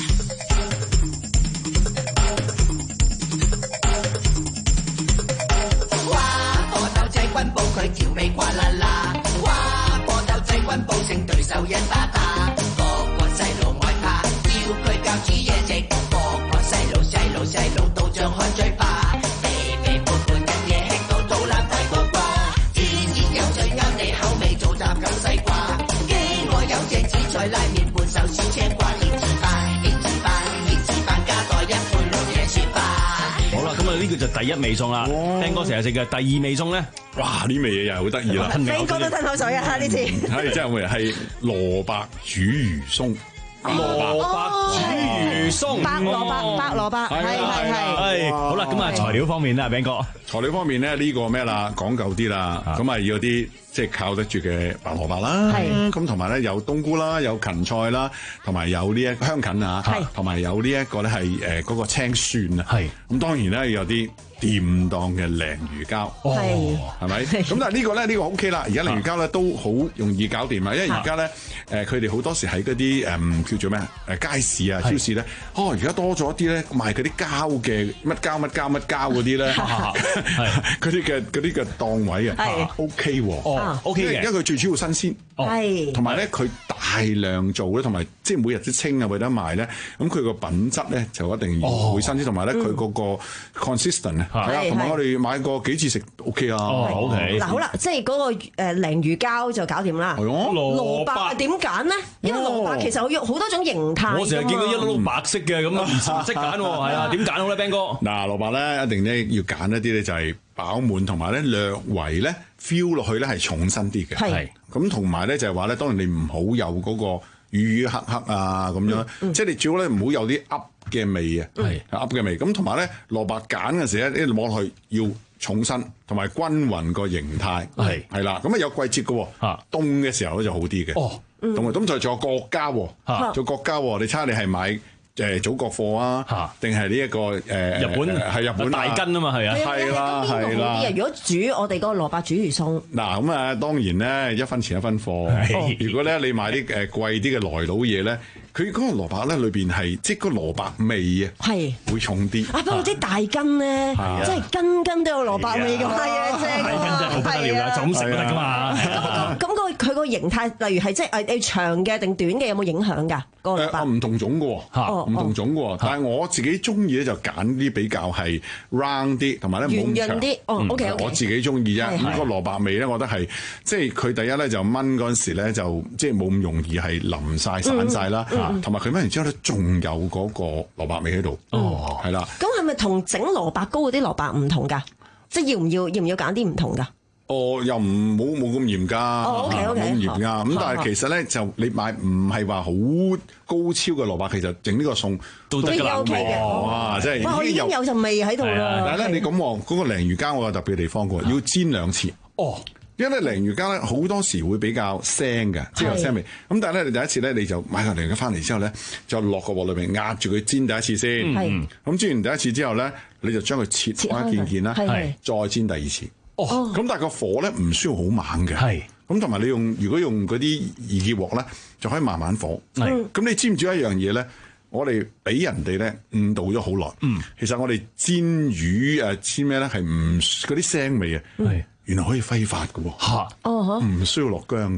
佢調味呱啦啦，哇！波豆仔軍報勝對手一打打，個個細路愛他，叫佢教煮嘢食，個個細路細路細路到張開嘴巴，肥肥胖胖一嘢吃到肚腩大個瓜，天然有最啱你口味做雜咁西瓜，飢我有隻紫菜拉麵半壽司青瓜，熱翅飯熱翅飯熱翅飯加多一杯綠椰雪花。 好啦，咁啊呢個就第一味餸啦，聽哥成日食嘅。第二味餸咧， 哇！呢味嘢又係好得意啦， 飛哥都吞口水啊！呢次係真係會係蘿蔔煮魚鬆。 蘿蔔煮魚鬆， 白蘿蔔，白蘿蔔，係係係。 係好啦，咁啊材料方面咧，餅哥， 材料方面咧呢個咩啦，講究啲啦，咁啊要啲即係靠得住嘅白蘿蔔啦，咁同埋咧有冬菇啦，有芹菜啦，同埋有呢一香芹啊，同埋有呢一個咧係誒嗰個青蒜啊，係咁當然咧有啲掂當嘅鯪魚膠，係係咪？咁但係呢個咧呢個 O K 啦，而家鯪魚膠咧都好容易搞掂啊，因為而家咧誒佢哋好多時喺嗰啲誒叫做咩誒街市啊超市咧，哦而家多咗啲咧賣嗰啲膠嘅乜膠乜膠乜膠嗰啲咧，嗰啲嘅嗰啲嘅檔位啊 O K 喎，哦 O K 嘅，因為佢最主要新鮮，係同埋咧佢大量做咧，同埋即係每日都清啊為得賣咧，咁佢個品質咧就一定要會新鮮，同埋咧佢嗰個 consistent 啊。係啊，同埋我哋買過幾次食 O K 啊，O K。 嗱好啦，即係嗰個誒鯪魚膠就搞掂啦。係咯，蘿蔔點揀咧？因為蘿蔔其實有好多種形態。 我成日見到一碌碌白色嘅咁啊，唔識揀喎，係啊，點揀好咧，Ben 哥？ 嗱，蘿蔔咧一定咧要揀一啲咧就係飽滿，同埋咧略為咧 feel 落去咧係重身啲嘅。係。咁同埋咧就係話咧，當然你唔好有嗰個魚魚黑黑啊咁樣，即係你最好咧唔好有啲噏嘅味啊，係噏嘅味。咁同埋咧，蘿蔔揀嘅時咧，一摸落去要重身，同埋均勻個形態，係係啦。咁啊有季節嘅喎，凍嘅時候咧就好啲嘅。哦，同埋咁就仲有國家喎，做國家喎。你睇下你係買誒祖國貨啊，定係呢一個誒日本係日本大根啊嘛，係啊， 係啦係啦。 如果煮我哋嗰個蘿蔔煮魚餸， 嗱咁啊當然咧一分錢一分貨。如果咧你買啲誒貴啲嘅來佬嘢咧。佢嗰個蘿蔔咧，裏邊係即係個蘿蔔味啊，係會重啲。啊，不過啲大根咧，即係根根都有蘿蔔味㗎嘛，係啊，正。大根真係好不得了啦，就咁食都得㗎嘛。咁咁個佢個形態，例如係即係誒誒長嘅定短嘅，有冇影響㗎？個蘿蔔唔同種㗎喎，唔同種㗎喎。但係我自己中意咧，就揀啲比較係 round 啲，同埋咧冇咁長啲。哦 ，OK OK。我自己中意啫。咁個蘿蔔味咧，我覺得係即係佢第一咧就炆嗰陣時咧，就即係冇咁容易係淋晒散晒啦。同埋佢燜完之後咧，仲有嗰個蘿蔔味喺度，哦，係啦。 咁係咪同整蘿蔔糕嗰啲蘿蔔唔同㗎？即係要唔要要唔要揀啲唔同㗎？ 哦，又唔冇冇咁嚴㗎， 哦 OK OK， 冇咁嚴㗎。咁但係其實咧，就你買唔係話好高超嘅蘿蔔，其實整呢個餸都得㗎啦。哇，即係哇，已經有陣味喺度啦。 但係咧，你咁喎，嗰個鯪魚膠我有特別地方㗎，要煎兩次。哦。因為咧鯪魚膠咧好多時會比較腥嘅，即係有腥味。咁但係咧，你第一次咧你就買個鯪魚膠翻嚟之後咧，就落個鑊裏邊壓住佢煎第一次先。係。咁煎完第一次之後咧，你就將佢切開一件件啦，係。再煎第二次。哦。咁但係個火咧唔需要好猛嘅。係。咁同埋你用如果用嗰啲二結鑊咧，就可以慢慢火。係。咁你知唔知一樣嘢咧？我哋俾人哋咧誤導咗好耐。嗯。其實我哋煎魚誒煎咩咧係唔嗰啲腥味啊。係。原來可以揮發嘅喎，嚇，唔需要落薑嘅，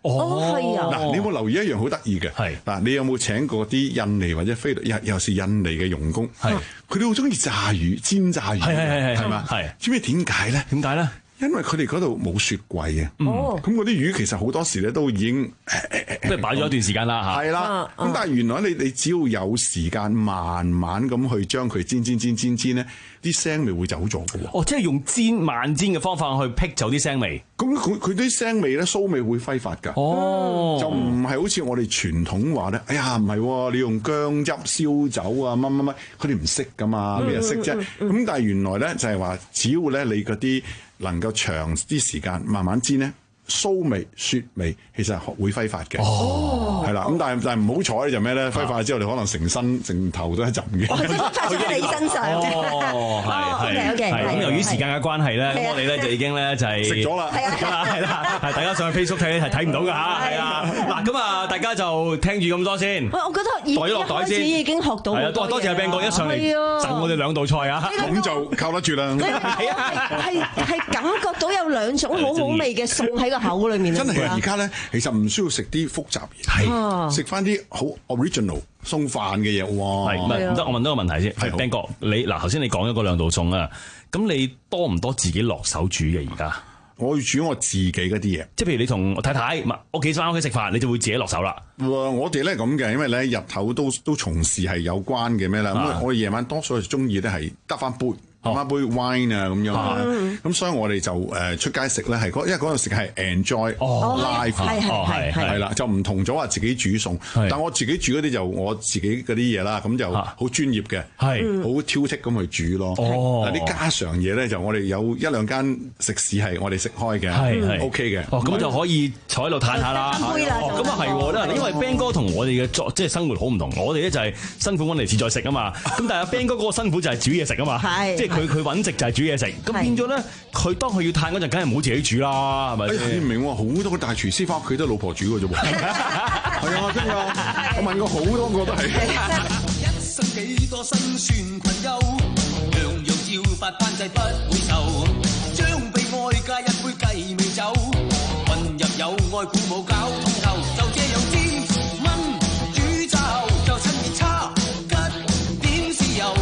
哦，係啊。 嗱，你有冇留意一樣好得意嘅？係嗱，你有冇請過啲印尼或者菲律又又是印尼嘅傭工？係，佢哋好中意炸魚、煎炸魚，係係係係嘛？係，知唔知點解咧？點解咧？因為佢哋嗰度冇雪櫃啊，咁嗰啲魚其實好多時咧都已經即係擺咗一段時間啦嚇。 係啦，咁但係原來你你只要有時間慢慢咁去將佢煎煎煎煎煎咧，啲腥味會走咗嘅喎。 哦，即係用煎慢煎嘅方法去辟走啲腥味。 咁佢佢啲腥味咧，騷味會揮發㗎。哦，就唔係好似我哋傳統話咧，哎呀唔係喎，你用薑汁燒酒啊乜乜乜，佢哋唔識㗎嘛，咩人識啫？咁但係原來咧就係話，只要咧你嗰啲能夠長啲時間慢慢煎咧，騷味、雪味其實會揮發嘅。哦，係啦。咁但係但係唔好彩就咩咧？揮發之後你可能成身成頭都一陣嘅。 哦，即係發生喺你身上。 哦，係係係。咁由於時間嘅關係咧，咁我哋咧就已經咧就係食咗啦。 係啦係啦，係大家上去 Facebook 睇係睇唔到㗎嚇。係啊。嗱咁啊，大家就聽住咁多先。 喂，我覺得袋落袋先， 已經學到。 係啊，多多謝阿 Ben 哥一上嚟贈我哋兩道菜啊。 咁就靠得住啦。 係啊，係係感覺到有兩種好好味嘅餸喺個口裏面。 真係而家咧，其實唔需要食啲複雜嘢，係食翻啲好 original 餸飯嘅嘢。哇！ 係唔係唔得？我問多個問題先。係 Ben 哥，你嗱頭先你講咗嗰兩道餸啊，咁你多唔多自己落手煮嘅而家？ 我要煮我自己嗰啲嘢， 即係譬如你同太太唔係屋企翻屋企食飯，你就會自己落手啦。 我哋咧咁嘅，因為咧日頭都都從事係有關嘅咩啦。咁、啊、我哋夜晚多數係中意咧係得翻杯。飲一杯 wine 啊咁樣啊，咁所以我哋就誒出街食咧係嗰，因為嗰陣時係 enjoy life， 係係係啦，就唔同咗話自己煮餸，但我自己煮嗰啲就我自己嗰啲嘢啦，咁就好專業嘅，係好挑剔咁去煮咯。嗱啲家常嘢咧就我哋有一兩間食肆係我哋食開嘅，係 OK 嘅， 哦咁就可以坐喺度嘆下啦。咁啊係啦，因為 Ben 哥同我哋嘅作即係生活好唔同，我哋咧就係辛苦揾嚟自在食啊嘛，咁但係 Ben 哥嗰個辛苦就係煮嘢食啊嘛，即係佢佢揾食就係煮嘢食，咁變咗咧，佢當佢要嘆嗰陣，梗係唔好自己煮啦，係咪？ 你唔明喎，好多個大廚師翻屋企都係老婆煮嘅啫喎。係啊，真㗎，我問過好多個都係。一生幾多辛酸困憂，樣樣要法班制不會受，將被愛加一杯雞尾酒，混入有愛鼓舞搞通透，就這樣煎燜煮炸後，就趁熱叉吉點豉油。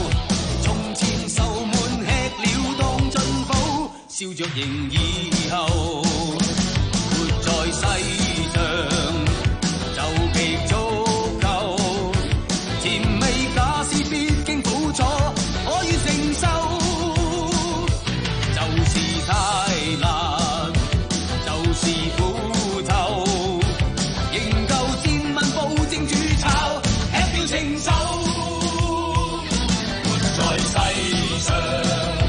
笑着迎以後，活在世上就極足夠。甜味假使必經苦楚，可以承受。就是太辣，就是苦透，仍舊煎燜煲蒸煮炒，吃了承受。活在世上。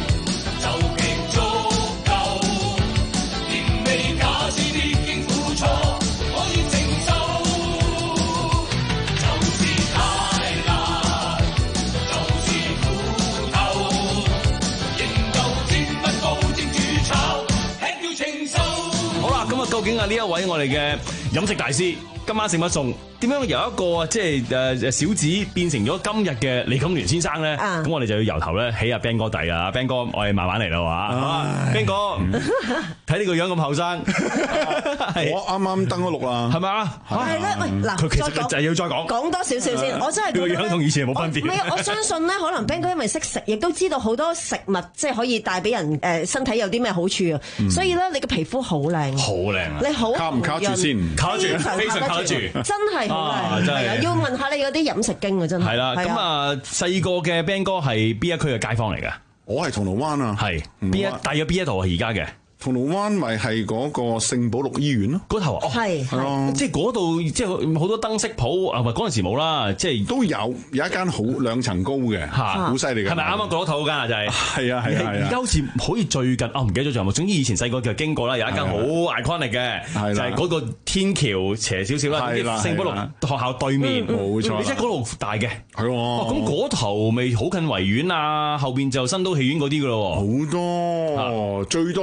究竟啊呢一位我哋嘅飲食大師今晚食乜餸？點樣由一個即係誒小子變成咗今日嘅李錦聯先生咧？咁、啊、我哋就要由頭咧起阿 Ben 哥底啊 ！Ben 哥，我哋慢慢嚟啦，哇 ！Ben 哥，睇你個樣咁後生，我啱啱登咗錄啦， 係咪啊？ 係咧，喂嗱， 佢其實就係要再講， 講多少少先。我真係個樣同以前冇分別。 唔係，我相信咧，可能 Ben 哥因為識食，亦都知道好多食物即係可以帶俾人誒身體有啲咩好處啊。所以咧，你嘅皮膚好靚， 好靚啊！ 你好靠唔靠住先？ 靠住，非常靠得住， 真係好靚，係啊！要問下你嗰啲飲食經啊，真係。 係啦，咁啊細個嘅 Ben 哥係邊一區嘅街坊嚟㗎？ 我係銅鑼灣啊， 係邊一大約邊一度啊？而家嘅。 銅鑼灣咪係嗰個聖保祿醫院咯， 嗰頭啊， 係係， 即係嗰度即係好多燈飾鋪啊，唔係嗰陣時冇啦，即係都有有一間好兩層高嘅，嚇，好犀利嘅， 係咪啱啱嗰頭嗰間啊？就係係啊係啊， 而家好似好似最近啊，唔記得咗仲有冇？總之以前細個就經過啦，有一間好 iconic 嘅，就係嗰個天橋斜少少啦，聖保祿學校對面，冇錯，你即係嗰度大嘅， 係喎， 咁嗰頭咪好近維園啊，後邊就新都戲院嗰啲㗎咯， 好多，最多咧就係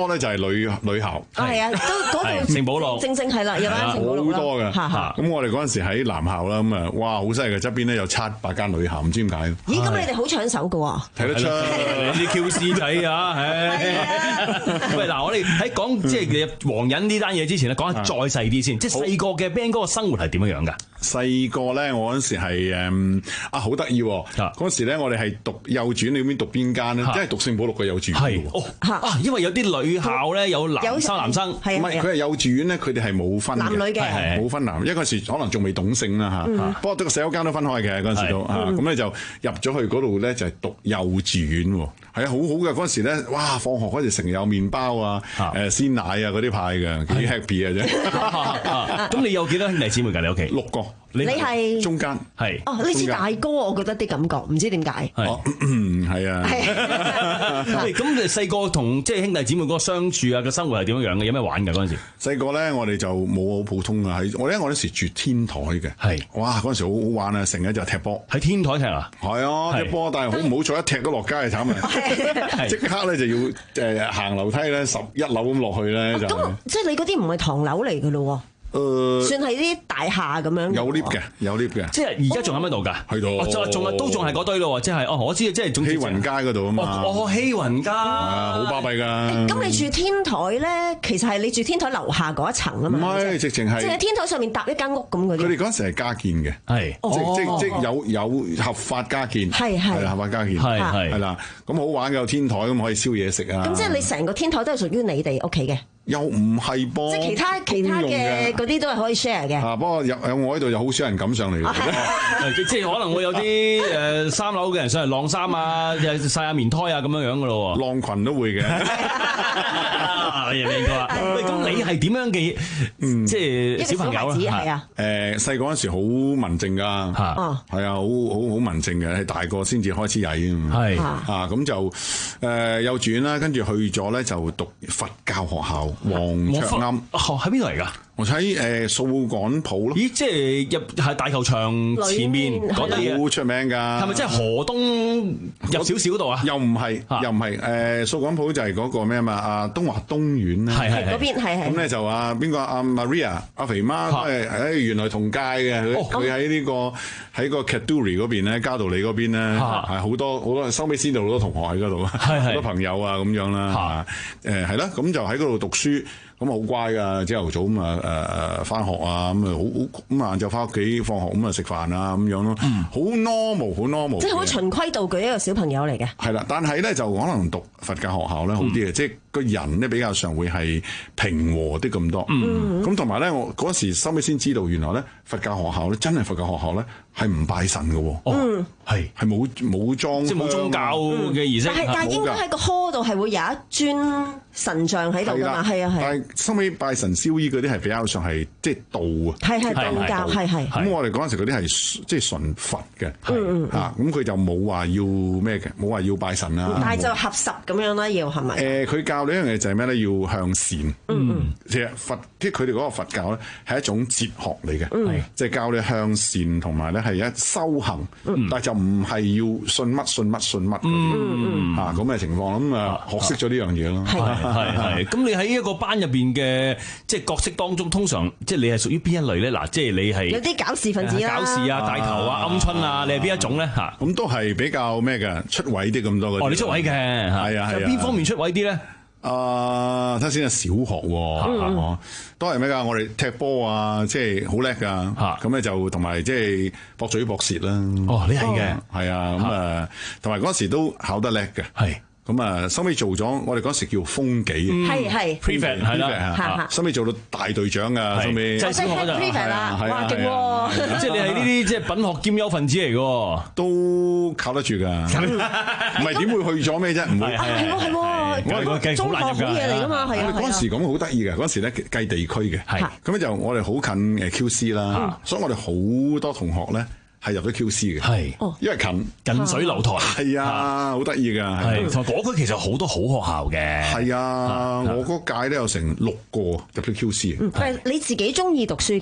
女女校。 係啊，都嗰度聖保羅， 正正係啦，有間聖保羅好多嘅。咁我哋嗰陣時喺男校啦，咁啊，哇，好犀利嘅，側邊咧有七八間女校，唔知點解。 咦，咁你哋好搶手嘅喎？ 睇得出啲 Q C 仔啊，喂，嗱，我哋喺講即係黃隱呢單嘢之前咧，講下再細啲先，即係細個嘅 Ben 哥嘅生活係點樣樣㗎？ 細個咧，我嗰陣時係誒啊，好得意喎！嗰陣時咧，我哋係讀幼稚園，你邊讀邊間咧？即係讀聖保祿嘅幼稚園。係哦，啊，因為有啲女校咧有男生男生， 唔係佢係幼稚園咧，佢哋係冇分男女嘅， 冇分男。因為嗰時可能仲未懂性啦嚇，不過都個洗手間都分開嘅嗰陣時都嚇，咁咧就入咗去嗰度咧就係讀幼稚園喎。係啊，好好嘅嗰陣時咧，哇！放學嗰時成日有麵包啊、誒鮮奶啊嗰啲派嘅，幾 happy 嘅啫。 咁你有幾多兄弟姊妹㗎？你屋企六個。 你係中間係哦，你似大哥，我覺得啲感覺，唔知點解。 係係啊。 咁你細個同即係兄弟姊妹嗰個相處啊，個生活係點樣樣嘅？有咩玩㗎嗰陣時？ 細個咧，我哋就冇好普通啊！喺我咧，我嗰時住天台嘅。係。哇！嗰陣時好好玩啊，成日就踢波。 喺天台踢啊？ 係啊，踢波，但係好唔好彩，一踢都落街係慘啊！即刻咧就要誒行樓梯咧，十一樓咁落去咧就。 咁即係你嗰啲唔係唐樓嚟㗎咯喎？ 誒， 算係啲大廈咁樣。 有 lift 嘅，有 lift 嘅。 即係而家仲喺邊度㗎？ 喺度。 就仲係都仲係嗰堆咯喎，即係哦，我知即係總之希雲街嗰度啊嘛。 哦，希雲街。係啊，好巴閉㗎。 咁你住天台咧，其實係你住天台樓下嗰一層啊嘛。 唔係，直情係。 即係天台上面搭一間屋咁嗰啲。 佢哋嗰陣時係加建嘅。 係。 即即即有有合法加建。 係係。 合法加建。 係係。 係啦，咁好玩嘅，有天台咁可以燒嘢食啊。 咁即係你成個天台都係屬於你哋屋企嘅。 又唔係噃， 即係其他其他嘅嗰啲都係可以 share 嘅。 啊，不過有有我喺度，又好少人敢上嚟嘅。 即係可能會有啲誒三樓嘅人上嚟晾衫啊，曬下棉胎啊咁樣樣嘅咯喎。 晾裙都會嘅。 明哥啊，喂，咁你係點樣嘅？嗯，即係小朋友啦。 係啊。 誒，細個嗰陣時好文靜㗎。 哦。 係啊，好好好文靜嘅，係大個先至開始曳啊。 係。 啊，咁就誒幼稚園啦，跟住去咗咧就讀佛教學校。黃卓庵， 喺邊度嚟㗎？ 我喺誒掃桿埔咯。 咦，即係入係大球場前面嗰啲好出名㗎。 係咪即係河東入少少度啊？ 又唔係，又唔係。誒掃桿埔就係嗰個咩啊嘛？啊東華東苑咧。 係係嗰邊係係。咁咧就啊邊個阿 Maria 阿肥媽誒誒原來同屆嘅佢佢喺呢個喺個 Kaduri 嗰邊咧，嘉道理嗰邊咧係好多好多收尾先到好多同學喺嗰度，好多朋友啊咁樣啦。誒係啦，咁就喺嗰度讀書。咁好乖噶，朝頭早咁啊誒誒返學啊，咁啊好好咁啊晏晝返屋企放學咁啊食飯啊咁樣咯，好 normal 好 normal， 即係好循規蹈矩一個小朋友嚟嘅。 係啦，但係咧就可能讀佛教學校咧好啲嘅，即係個人咧比較上會係平和啲咁多。咁同埋咧，我嗰時收尾先知道，原來咧佛教學校咧真係佛教學校咧係唔拜神嘅喎。 嗯， 係係冇冇裝， 即係冇宗教嘅儀式。 但係但係應該喺個殼度係會有一尊神像喺度㗎嘛？係啊係。 收尾拜神燒衣嗰啲係比較上係即係道啊， 係係道教，係係。 咁我哋嗰陣時嗰啲係即係純佛嘅，嚇咁佢就冇話要咩嘅，冇話要拜神啦。 但係就合十咁樣啦，要係咪？ 誒，佢教你一樣嘢就係咩咧？要向善。 嗯其實佛即係佢哋嗰個佛教咧係一種哲學嚟嘅，即係教你向善同埋咧係一修行，但係就唔係要信乜信乜信乜嗰啲嚇咁嘅情況。咁啊學識咗呢樣嘢咯。 係係。咁你喺一個班入邊嘅即係角色當中，通常即係你係屬於邊一類咧？嗱，即係你係有啲搞事分子啦， 搞事啊、大頭啊、鵪鶉啊，你係邊一種咧？嚇， 咁都係比較咩嘅出位啲咁多嘅。 哦，你出位嘅， 係啊係啊。 邊方面出位啲咧？ 啊，睇下先啊，小學喎，都係咩㗎？我哋踢波啊，即係好叻㗎。咁咧就同埋即係駁嘴駁舌啦。 哦，你係嘅， 係啊。咁啊，同埋嗰時都考得叻嘅。係。咁啊，收尾做咗，我哋嗰時叫風紀， 係係 prefect 係啦， 收尾做到大隊長啊，收尾就係 prefect 啦，哇勁喎！ 即係你係呢啲即係品學兼優分子嚟嘅， 都靠得住㗎，唔係點會去咗咩啫？唔會係喎係喎，我哋中學好嘢嚟㗎嘛，係啊！ 嗰陣時咁好得意嘅，嗰陣時咧計地區嘅，咁咧就我哋好近誒 Q C 啦，所以我哋好多同學咧。係入咗 Q C 嘅，係，因為近近水樓台， 係啊，好得意㗎， 係。同埋嗰區其實好多好學校嘅， 係啊，我嗰屆咧有成六個入咗 Q C 嘅。 係你自己中意讀書嘅？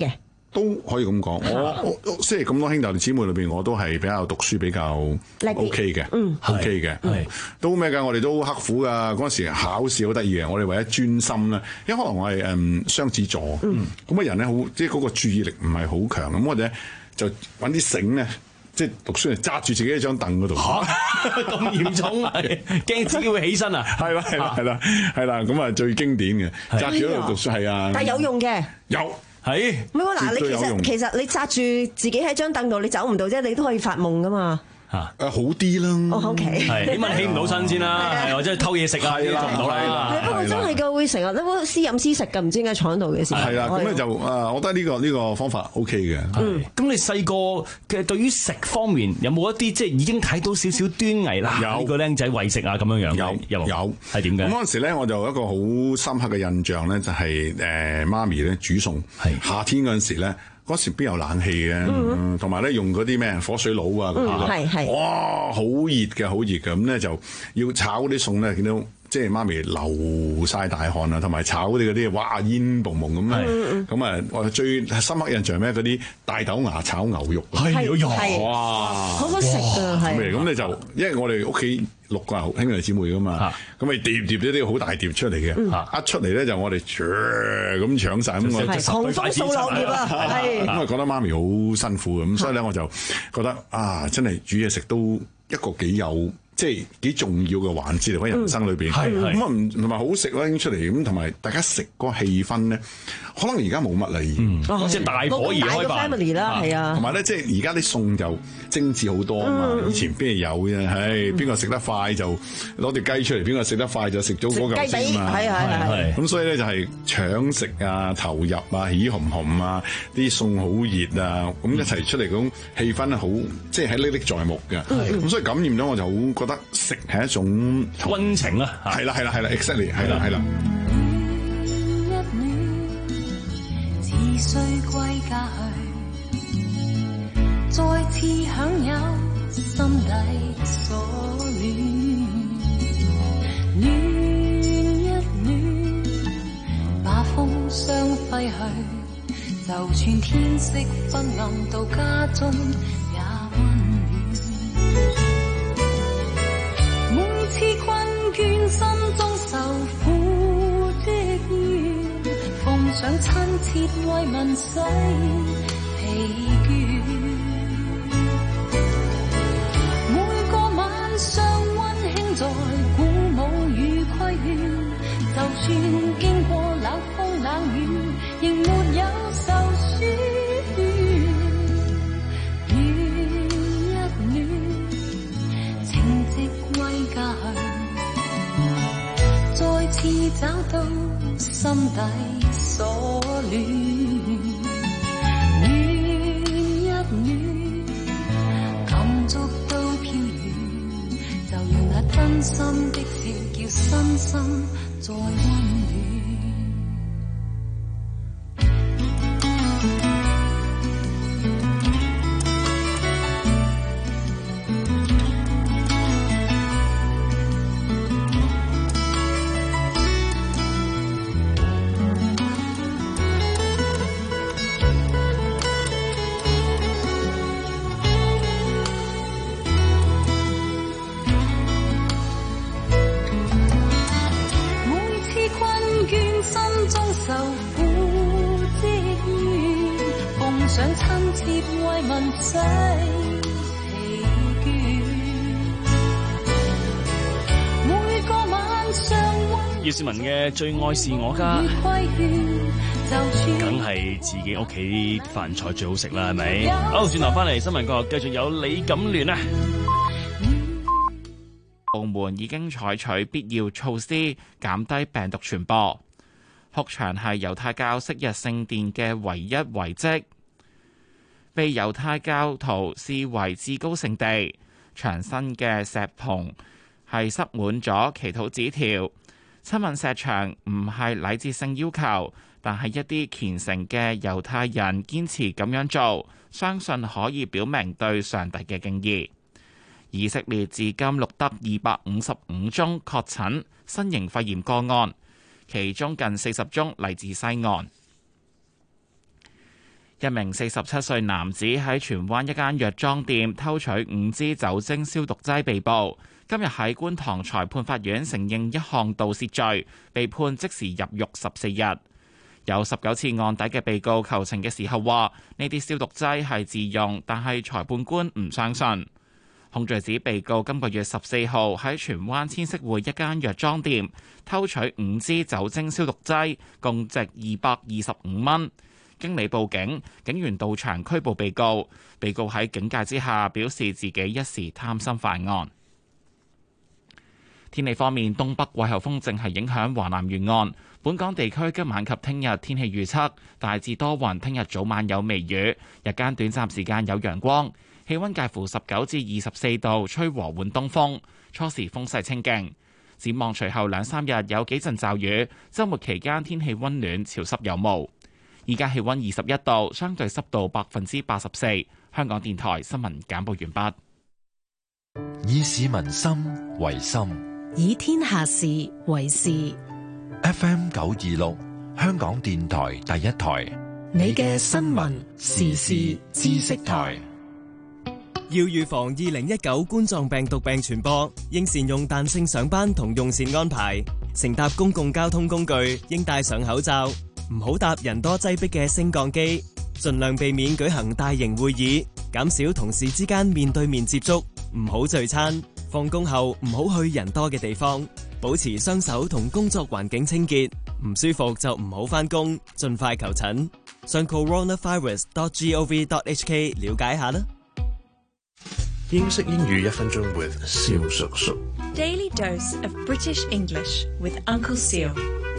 都可以咁講，我我即係咁多兄弟姊妹裏邊，我都係比較讀書比較 OK 嘅， 嗯 OK 嘅，都咩㗎？我哋都刻苦㗎。嗰陣時考試好得意嘅，我哋為咗專心咧，因為可能我係誒雙子座，咁、嗯、嘅人咧好，即係嗰個注意力唔係好強，咁我哋就揾啲繩咧。即係讀書嚟揸住自己一張凳嗰度， 嚇咁嚴重啊！驚自己會起身啊！ 係啦係啦係啦係啦，咁啊最經典嘅揸住喺度讀書係啊， 但係有用嘅， 有係唔係喎？嗱，你其實其實你揸住自己喺張凳度，你走唔到啫，你都可以發夢噶嘛。 嚇誒好啲啦， 哦 OK， 係起碼起唔到身先啦，係或者偷嘢食啊，做唔到啦。 係不過真係㗎，會成日都私飲私食㗎，唔知點解坐喺度嘅時候。 係啦，咁咧就誒，我覺得呢個呢個方法 OK 嘅。 嗯，咁你細個嘅對於食方面有冇一啲即係已經睇到少少端倪啦？有呢個僆仔為食啊咁樣樣。 有有有係點嘅？ 咁嗰陣時咧，我就有一個好深刻嘅印象咧，就係誒媽咪咧煮餸，夏天嗰陣時咧。嗰時邊有冷氣嘅，同埋咧用嗰啲咩火水爐啊嗰啲咧，哇好熱嘅好熱嘅，咁咧就要炒嗰啲餸咧，見到即係媽咪流晒大汗啊，同埋炒嗰啲嗰啲哇煙濛濛咁啊，咁啊我最深刻印象咩？嗰啲大豆芽炒牛肉，係哇好好食啊，係咁你就因為我哋屋企六個兄弟姊妹噶嘛，咁咪碟碟咗啲好大碟出嚟嘅，一出嚟咧就我哋咁搶晒咁我狂風掃落葉啊，係咁啊覺得媽咪好辛苦咁，所以咧我就覺得啊真係煮嘢食都一個幾有。即係幾重要嘅環節嚟喺人生裏邊，咁啊唔同埋好食啦，拎出嚟咁，同埋大家食嗰個氣氛咧，可能而家冇乜啦已經， 即係大伙而開辦啦，係啊， 同埋咧即係而家啲餸就精緻好多啊嘛，以前邊有嘅，唉邊個食得快就攞條雞出嚟，邊個食得快就食咗嗰嚿先嘛， 係係係， 咁所以咧就係搶食啊、投入啊、喜紅紅啊，啲餸好熱啊，咁一齊出嚟嗰種氣氛好，即係喺歷歷在目嘅，咁所以感染咗我就好覺得。食係一種溫情啊， 係啦係啦係啦 ，exactly 係啦係啦。 自須歸家去，再次享有心底所戀，戀一戀，把風霜揮去，就算天色昏暗，到家中也溫暖。次困倦，心中受苦的怨，奉上親切慰問洗疲倦。每個晚上溫馨在鼓舞與規勸，就算經過冷風冷雨，仍沒有受損。再次找到心底所戀，戀一戀，感觸都飄遠，就讓那真心的笑叫身心再溫暖。 葉倩文嘅最愛是我家，梗係自己屋企飯菜最好食啦，係咪？好，轉頭翻嚟新聞角，繼續有李錦聯啊！ 澳門已經採取必要措施減低病毒傳播。哭牆係猶太教昔日聖殿嘅唯一遺跡，被猶太教徒視為至高聖地。牆身嘅石棚係塞滿咗祈禱紙條。親吻石牆唔係禮節性要求，但係一啲虔誠嘅猶太人堅持咁樣做，相信可以表明對上帝嘅敬意。以色列至今錄得二百五十五宗確診新型肺炎個案，其中近四十宗嚟自西岸。 一名四十七歲男子喺荃灣一間藥妝店偷取五支酒精消毒劑被捕，今日喺觀塘裁判法院承認一項盜竊罪，被判即時入獄十四日。有十九次案底嘅被告求情嘅時候話，呢啲消毒劑係自用，但係裁判官唔相信。控罪指被告今個月十四號喺荃灣千色匯一間藥妝店偷取五支酒精消毒劑，共值二百二十五蚊。經理報警，警員到場拘捕被告。被告喺警戒之下表示自己一時貪心犯案。天氣方面，東北季候風正係影響華南沿岸。本港地區今晚及聽日天氣預測大致多雲，聽日早晚有微雨，日間短暫時間有陽光，氣溫介乎十九至二十四度，吹和緩東風，初時風勢清勁。展望隨後兩三日有幾陣驟雨，週末期間天氣溫暖潮濕有霧。而家氣溫二十一度，相對濕度百分之八十四。香港電台新聞簡報完畢。 以市民心為心， 以天下事為事。 F M 九二六，香港電台第一台， 你嘅新聞時事知識台。 要預防二零一九冠狀病毒病傳播，應善用彈性上班同用膳安排。乘搭公共交通工具應戴上口罩，唔好搭人多擠迫嘅升降機，盡量避免舉行大型會議，減少同事之間面對面接觸，唔好聚餐。放工後唔好去人多嘅地方，保持雙手同工作環境清潔。唔舒服就唔好返工，盡快求診。上 coronavirus dot gov dot hk 了解下啦。 英式英語一分鐘 with 蕭叔叔。 Daily dose of British English with Uncle Seal。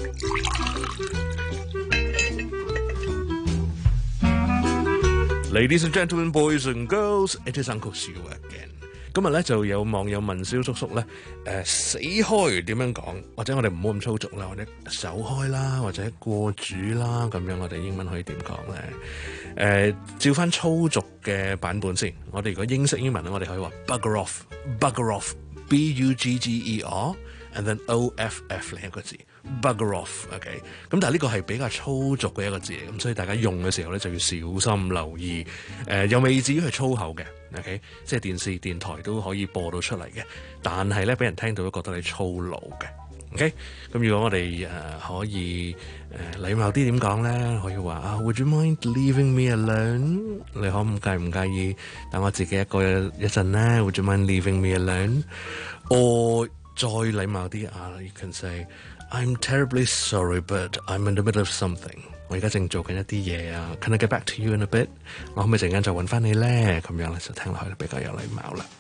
Ladies and gentlemen, boys and girls, it is Uncle Seal again。今日咧就有網友問蕭叔叔咧，誒、呃、死開點樣講？或者我哋唔好咁粗俗啦，或者走開啦，或者過主啦，咁樣我哋英文可以點講咧？誒、呃，照翻粗俗嘅版本先。我哋如果英式英文咧，我哋可以話 bugger off，bugger off，b u g g e r，and then o f f 另一個字 bugger off。OK， 咁但係呢個係比較粗俗嘅一個字嚟，咁所以大家用嘅時候咧就要小心留意。誒、呃，又未至於係粗口嘅。OK， 即係電視、電台都可以播到出嚟嘅，但係咧俾人聽到都覺得你粗魯嘅。OK， 咁如果我哋誒、呃、可以誒、呃、禮貌啲點講咧，可以話啊 ，Would you mind leaving me alone？ 你可唔介唔介意等我自己一個一陣咧 ？Would you mind leaving me alone？ or 再禮貌啲啊 ，you can say I'm terribly sorry, but I'm in the middle of something。我而家正做緊一啲嘢啊 ，Can I get back to you in a bit？ 我可唔可以陣間就揾翻你咧？咁樣咧就聽落去比較有禮貌啦。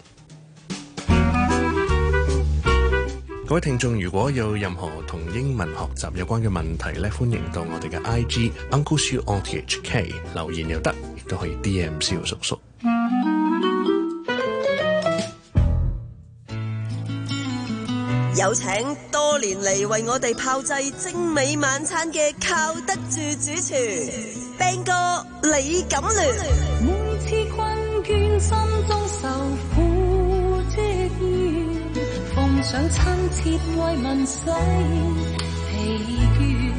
各位聽眾，如果有任何同英文學習有關嘅問題咧，歡迎到我哋嘅 I G Uncle Siu on T H K 留言又得，亦都可以 D M 蕭叔叔。 有請多年嚟為我哋炮製精美晚餐嘅靠得住主廚 Ben 哥李錦聯。 每次困倦心中受苦積怨，奉上親切慰問洗疲倦。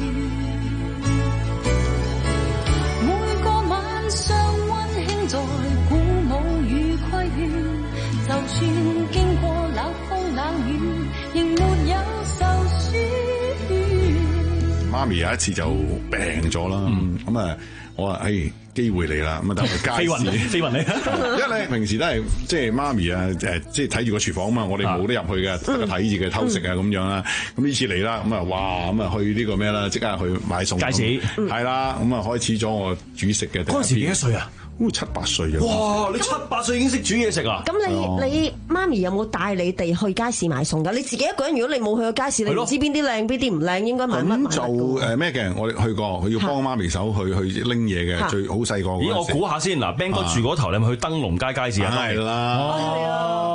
每個晚上溫馨在鼓舞與規勸，就算經過冷風冷雨，仍沒有受損。 媽咪有一次就病咗啦，咁啊、嗯，我話誒機會嚟啦，咁啊，等佢街市飛雲嚟， 因為咧平時都係即係媽咪啊，誒即係睇住個廚房啊嘛，我哋冇得入去嘅，得睇住佢偷食啊咁樣啦。咁呢次嚟啦，咁啊哇，咁啊去呢個咩啦，即刻去買餸街市， 係啦，咁啊開始咗我煮食嘅。 嗰陣時幾多歲啊？ 哦，七八歲啊！ 哇！你七八歲已經識煮嘢食啊？ 咁你你媽咪有冇帶你哋去街市買餸㗎？你自己一個人，如果你冇去過街市，你唔知邊啲靚邊啲唔靚，應該買乜買乜？ 咁就誒咩嘅？我哋去過，佢要幫媽咪手去去拎嘢嘅，最好細個嗰陣時。 咦？我估下先嗱，Ben 哥住嗰頭，你咪去燈籠街街市啊？ 係啦。 哦，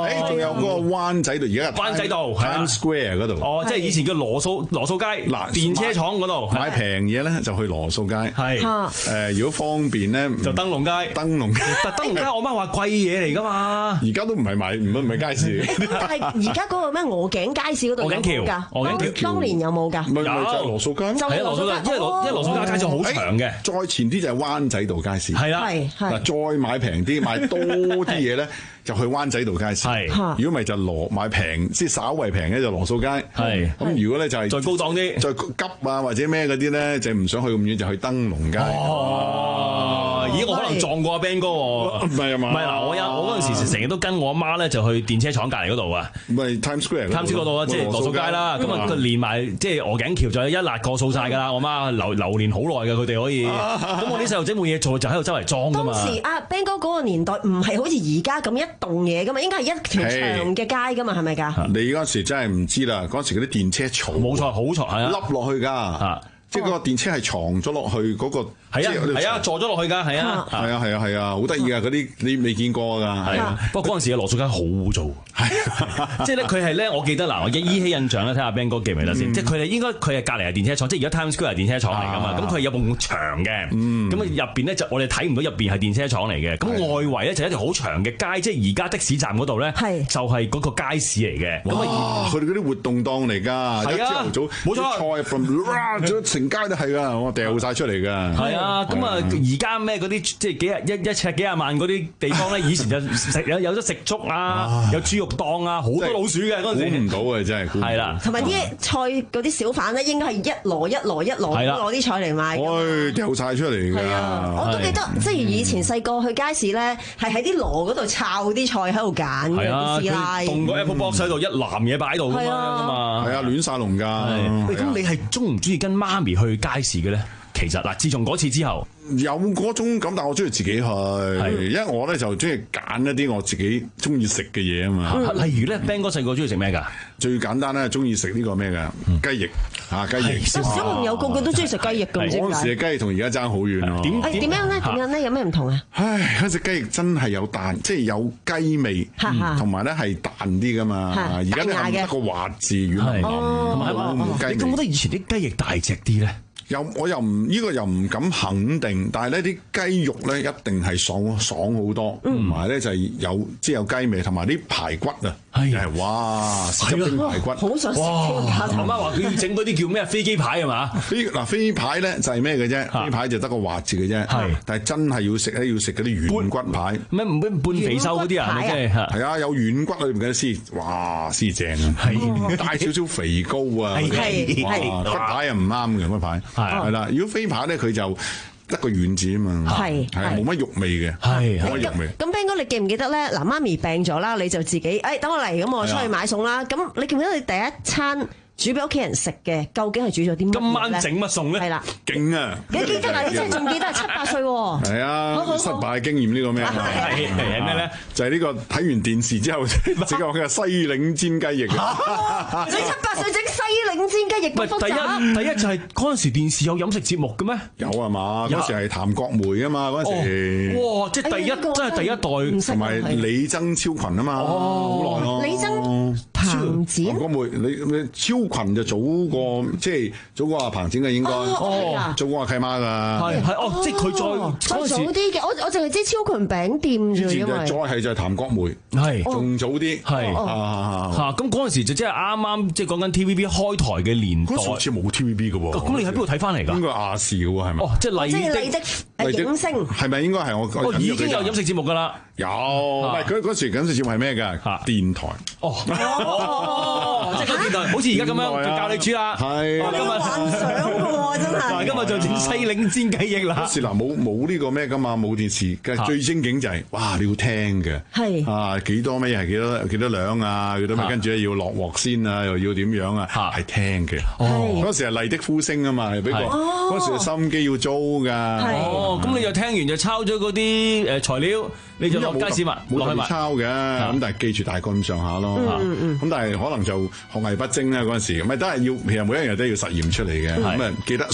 誒，仲有嗰個灣仔道，而家灣仔道 Times Square 嗰度。 哦，即係以前叫羅素羅素街嗱，電車廠嗰度買平嘢咧就去羅素街。 係誒，如果方便咧就燈籠街。 燈籠街， 但燈籠街我媽話貴嘢嚟㗎嘛。 而家都唔係買，唔唔係街市嚟。 但係而家嗰個咩鵝頸街市嗰度有冇㗎？ 鵝頸橋當年有冇㗎？ 咪咪就係羅素街咯。 就係羅素街， 因為羅因為羅素街街就好長嘅。 再前啲就係灣仔道街市。 係啦， 嗱再買平啲，買多啲嘢咧。就去灣仔道街市，如果唔係就羅買平，即係稍為平嘅就羅素街。係咁，如果咧就係再高檔啲， 再急啊或者咩嗰啲咧，就唔想去咁遠，就去燈籠街。 哦，咦，我可能撞過阿 Ben 哥喎。 唔係啊嘛， 唔係嗱，我有我嗰陣時成日都跟我阿媽咧就去電車廠隔離嗰度啊。 唔係 Times Square。Times Square 嗰度啊，即係羅素街啦。咁啊，佢連埋即係鵝頸橋，就一辣過掃晒㗎啦。我媽留留連好耐㗎，佢哋可以。咁我啲細路仔冇嘢做，就喺度周圍裝㗎嘛。 當時阿 Ben 哥嗰個年代唔係好似而家咁一棟嘢㗎嘛，應該係一條長嘅街㗎嘛，係咪㗎？ 你嗰時真係唔知啦，嗰時嗰啲電車槽冇錯，好長係啊， 凹落去㗎，即係嗰個電車係藏咗落去嗰個。 係啊，係啊，坐咗落去㗎，係啊， 係啊，係啊，係啊，好得意啊！嗰啲你未見過㗎，係啊。 不過嗰陣時嘅羅素街好污糟，即係咧佢係咧，我記得嗱，我依稀印象咧，睇下 Ben 哥記唔記得先？即係佢哋應該佢係隔離係電車廠，即係而家 Times Square 係電車廠嚟㗎嘛。咁佢係有埲牆嘅，咁啊入邊咧就我哋睇唔到入邊係電車廠嚟嘅。咁外圍咧就一條好長嘅街，即係而家的士站嗰度咧，就係嗰個街市嚟嘅。咁啊， 佢哋嗰啲活動檔嚟㗎，一朝頭早冇錯， 菜 from 哇，成街都係㗎，我掉晒出嚟㗎。 係啊，咁啊。而家咩嗰啲即係幾日一一尺幾廿萬嗰啲地方咧，以前就食有有咗食粥啊，有豬肉檔啊，好多老鼠嘅嗰陣時。估唔到嘅真係。係啦，同埋啲菜嗰啲小販咧，應該係一籮一籮一籮攞啲菜嚟賣。 唉，掉晒出嚟㗎。 係啊，我都記得，即係以前細個去街市咧，係喺啲籮嗰度摷啲菜喺度揀嘅啲師奶。 凍個 Apple Box 喺度，一籃嘢擺喺度㗎嘛。 係啊，亂晒龍㗎。 喂，咁你係中唔中意跟媽咪去街市嘅咧？其實嗱，自從嗰次之後， 有嗰種感，但我中意自己去，因為我咧就中意揀一啲我自己中意食嘅嘢啊嘛。 例如咧 ，Ben 哥細個中意食咩㗎？ 最簡單咧，中意食呢個咩㗎？雞翼啊，雞翼。 小朋友個個都中意食雞翼㗎， 嗰陣時嘅雞翼同而家爭好遠咯。 點點樣咧？點樣咧？有咩唔同啊？ 唉，嗰隻雞翼真係有彈，即係有雞味，同埋咧係彈啲㗎嘛。而家咧係得個滑字軟腍腍，冇雞味。 你覺唔覺得以前啲雞翼大隻啲咧？ 又我又唔呢、呢個又唔敢肯定，但係呢啲雞肉咧一定係爽爽好多，同埋咧就係有即係有雞味，同埋啲排骨啊，係哇，濕蒸排骨， 好想食。 哇！媽媽話佢要整嗰啲叫咩飛機牌係嘛？ 飛嗱飛牌咧就係咩嘅啫？飛牌就得個滑字嘅啫，係，但係真係要食咧要食嗰啲軟骨牌， 咩唔咩半肥瘦嗰啲啊？即係係啊，有軟骨裏邊嘅絲，哇絲正啊，係帶少少肥膏啊， 係係骨牌又唔啱嘅骨牌。係啦，如果飛牌咧，佢就得個軟字啊嘛，係係冇乜肉味嘅，係冇乜肉味。 咁 Ben 哥，你記唔記得咧？嗱，媽咪病咗啦，你就自己，誒，等我嚟，咁我出去買餸啦。咁你記唔記得你第一餐煮俾屋企人食嘅，究竟係煮咗啲乜？ 今晚整乜餸咧？ 係啦， 勁啊！ 你記得啊？你真係仲記得係七八歲喎。 係啊，失敗經驗呢個咩啊？ 係係咩咧？ 就係呢個睇完電視之後整個嘅西檸煎雞翼。 你七八歲整西檸煎雞翼咁複雜？ 第一第一就係嗰陣時電視有飲食節目嘅咩？ 有啊嘛，嗰時係譚國梅啊嘛，嗰陣時。 哇！即係第一真係第一代， 同埋李曾超群啊嘛，好耐咯。 李曾彭展。 譚國梅，你你超群就早過，即係早過阿彭展嘅應該。哦，早過阿契媽㗎。 係係哦，即係佢再再早啲嘅，我我淨係知超群餅店啫，因為再係就係譚國梅，係仲早啲，係嚇咁嗰陣時就即係啱啱即係講緊 T V B 開台嘅年代。 嗰時好似冇 T V B 嘅喎。 咁你喺邊度睇翻嚟㗎？ 應該亞視嘅喎，係咪？ 哦，即係麗的麗的影星， 係咪應該係我？ 哦，已經有飲食節目㗎啦。 有，唔係佢嗰時飲食節目係咩㗎？電台。 哦哦，即係個電台，好似而家咁樣就教你煮啦。係。今日幻想喎，真係。 嗱，今日就整西檸煎雞翼啦。 嗰時嗱冇冇呢個咩㗎嘛？冇電視嘅最精警就係哇你要聽嘅。係。啊幾多咩係幾多幾多兩啊？幾多咩跟住咧要落鑊先啊？又要點樣啊？係聽嘅。哦。嗰時係麗的呼聲啊嘛，俾個嗰時嘅心機要租㗎。 哦。咁你又聽完就抄咗嗰啲誒材料。你就落街市物冇特別抄嘅，咁但係記住大概咁上下咯。咁但係可能就學藝不精啦嗰陣時，咪都係要其實每一樣都要實驗出嚟嘅。咁啊記得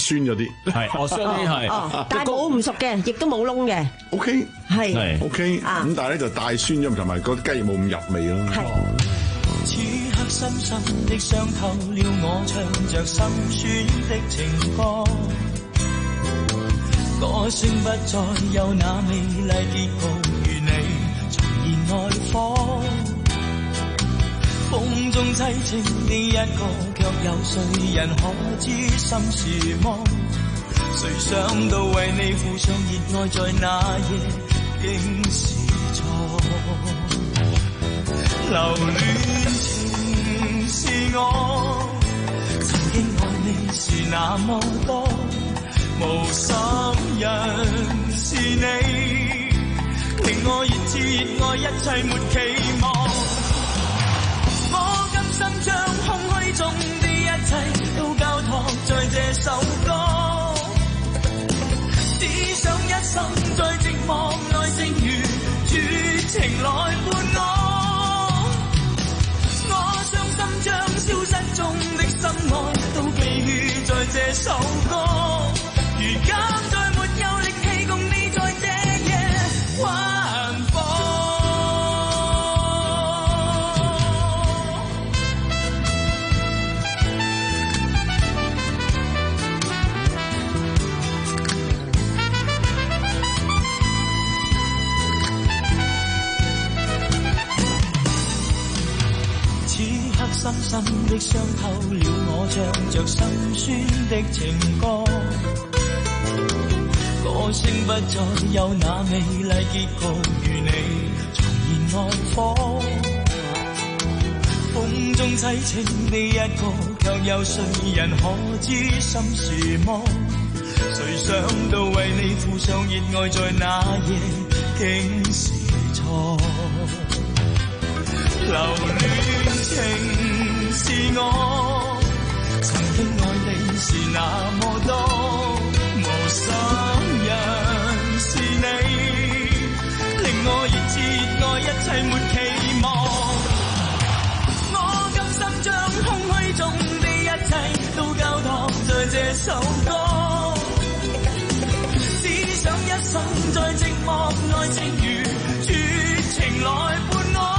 酸咗啲， 係哦酸啲係， 哦，但係冇唔熟嘅，亦都冇窿嘅。 O K 係 O K， 咁但係咧就帶酸咗，同埋個雞翼冇咁入味咯。 此刻深深的傷透了我，唱着心酸的情歌，歌聲不再有那美麗結局，如你重燃愛火。風中凄清的一個，卻有誰人可知心是麼？誰想到為你付上熱愛，在那夜竟是錯。留戀情是我，曾經愛你是那麼多，無心人是你，令我熱熾熱愛，一切沒期望。我甘心將空虛中的一切都交託在這首歌，只想一生在寂寞內，正如絕情來伴我。我傷心將消失中的心愛都寄予在這首歌，如今再沒有力氣共你在這夜還放。深深的傷透了我，唱着心酸的情歌，歌聲不再有那美麗結局，如你重燃愛火。風中凄清的一個，卻有誰人可知心是麼？誰想到為你付上熱愛，在那夜竟是錯。留戀情是我，曾經愛你是那麼多，無心人是你，令我熱熾熱愛，一切沒期望。我甘心將空虛中的一切都交託在這首歌，只想一生在寂寞內，正如絕情來伴我。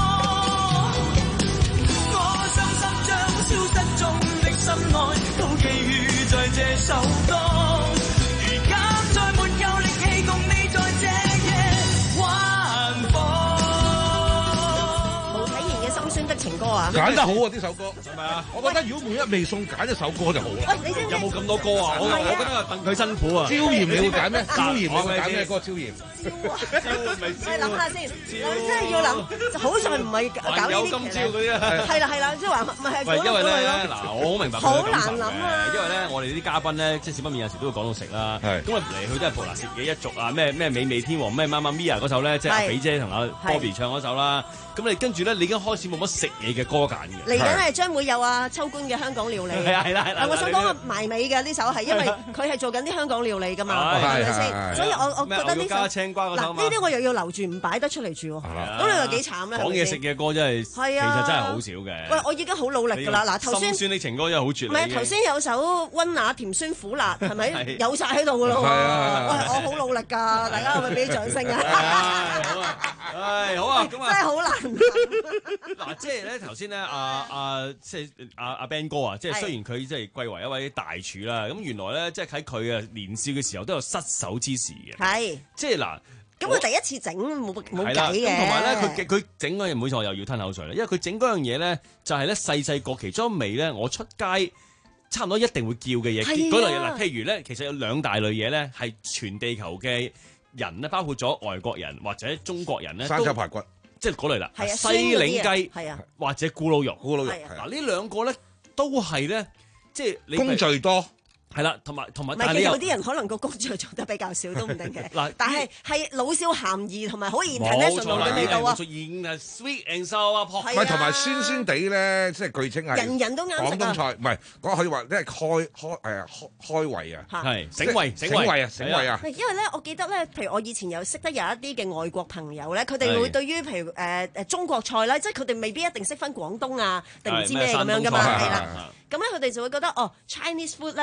消失中的心愛都寄予在這首歌，如今再沒有力氣共你在這夜還放。 無體言嘅心酸的情歌啊， 揀得好啊！呢首歌係咪啊？我覺得如果每一味餸揀一首歌就好啦。 喂，你知唔知有冇咁多歌啊？我我覺得戥佢辛苦啊。 椒鹽你會揀咩？椒鹽你會揀咩歌？椒鹽。 你諗下先，我真係要諗，就好在唔係搞呢啲。 今朝嗰啲啊， 係啦係啦，即係話唔係係。 喂，因為咧嗱，我好明白。 好難諗啊！ 因為咧，我哋啲嘉賓咧，即係小不免有時都會講到食啦。係。咁啊嚟去都係葡拿舌嘅一族啊，咩咩美味天王，咩媽媽咪呀嗰首咧，即係阿比姐同阿 Bobby 唱嗰首啦。咁你跟住咧，你已經開始冇乜食嘢嘅歌揀嘅。 嚟緊係將會有啊秋官嘅香港料理。 係啊係啦係啦。 我想講個埋尾嘅呢首係因為佢係做緊啲香港料理㗎嘛，係咪先？所以我我覺得呢首青瓜嗰首嗱呢啲我又要留住唔擺得出嚟住喎。咁你話幾慘咧？ 講嘢食嘅歌真係，其實真係好少嘅。 喂，我已經好努力㗎啦。嗱頭先心酸的情歌真係好絕。 唔係頭先有首溫拿甜酸苦辣係咪有晒喺度㗎咯？ 係啊！ 喂，我好努力㗎，大家可唔可以俾啲掌聲啊？ 好啊！唉，好啊！咁啊， 真係好難。 嗱，即係咧頭先咧，阿阿即係阿阿 Ben 哥啊，即係雖然佢即係貴為一位大廚啦，咁原來咧即係喺佢啊年少嘅時候都有失手之時嘅。係，即係嗱， 咁佢第一次整冇冇計嘅。 同埋咧，佢佢整嗰樣唔好意思，我又要吞口水啦，因為佢整嗰樣嘢咧就係咧細細個其中一味咧，我出街差唔多一定會叫嘅嘢。嗰類嘢嗱，譬如咧，其實有兩大類嘢咧，係全地球嘅人咧，包括咗外國人或者中國人咧， 生抽排骨。 即係嗰類啦， 係啊， 西檸雞， 係啊， 或者咕嚕肉， 咕嚕肉， 嗱呢兩個咧都係咧，即係你工序多， 係啦，同埋同埋， 唔係，有啲人可能個工序做得比較少都唔定嘅。嗱，但係係老少咸宜同埋好 international 嘅味道啊。 冇錯，係 sweet and sour pork， 唔係同埋酸酸地咧，即係據稱係人人都啱食啊。 廣東菜唔係講可以話，即係開開誒開開胃啊， 係醒胃醒胃啊醒胃啊。 因為咧，我記得咧，譬如我以前有識得有一啲嘅外國朋友咧，佢哋會對於譬如誒誒中國菜咧，即係佢哋未必一定識分廣東啊定唔知咩咁樣噶嘛，係啦。咁咧佢哋就會覺得哦 Chinese food 咧。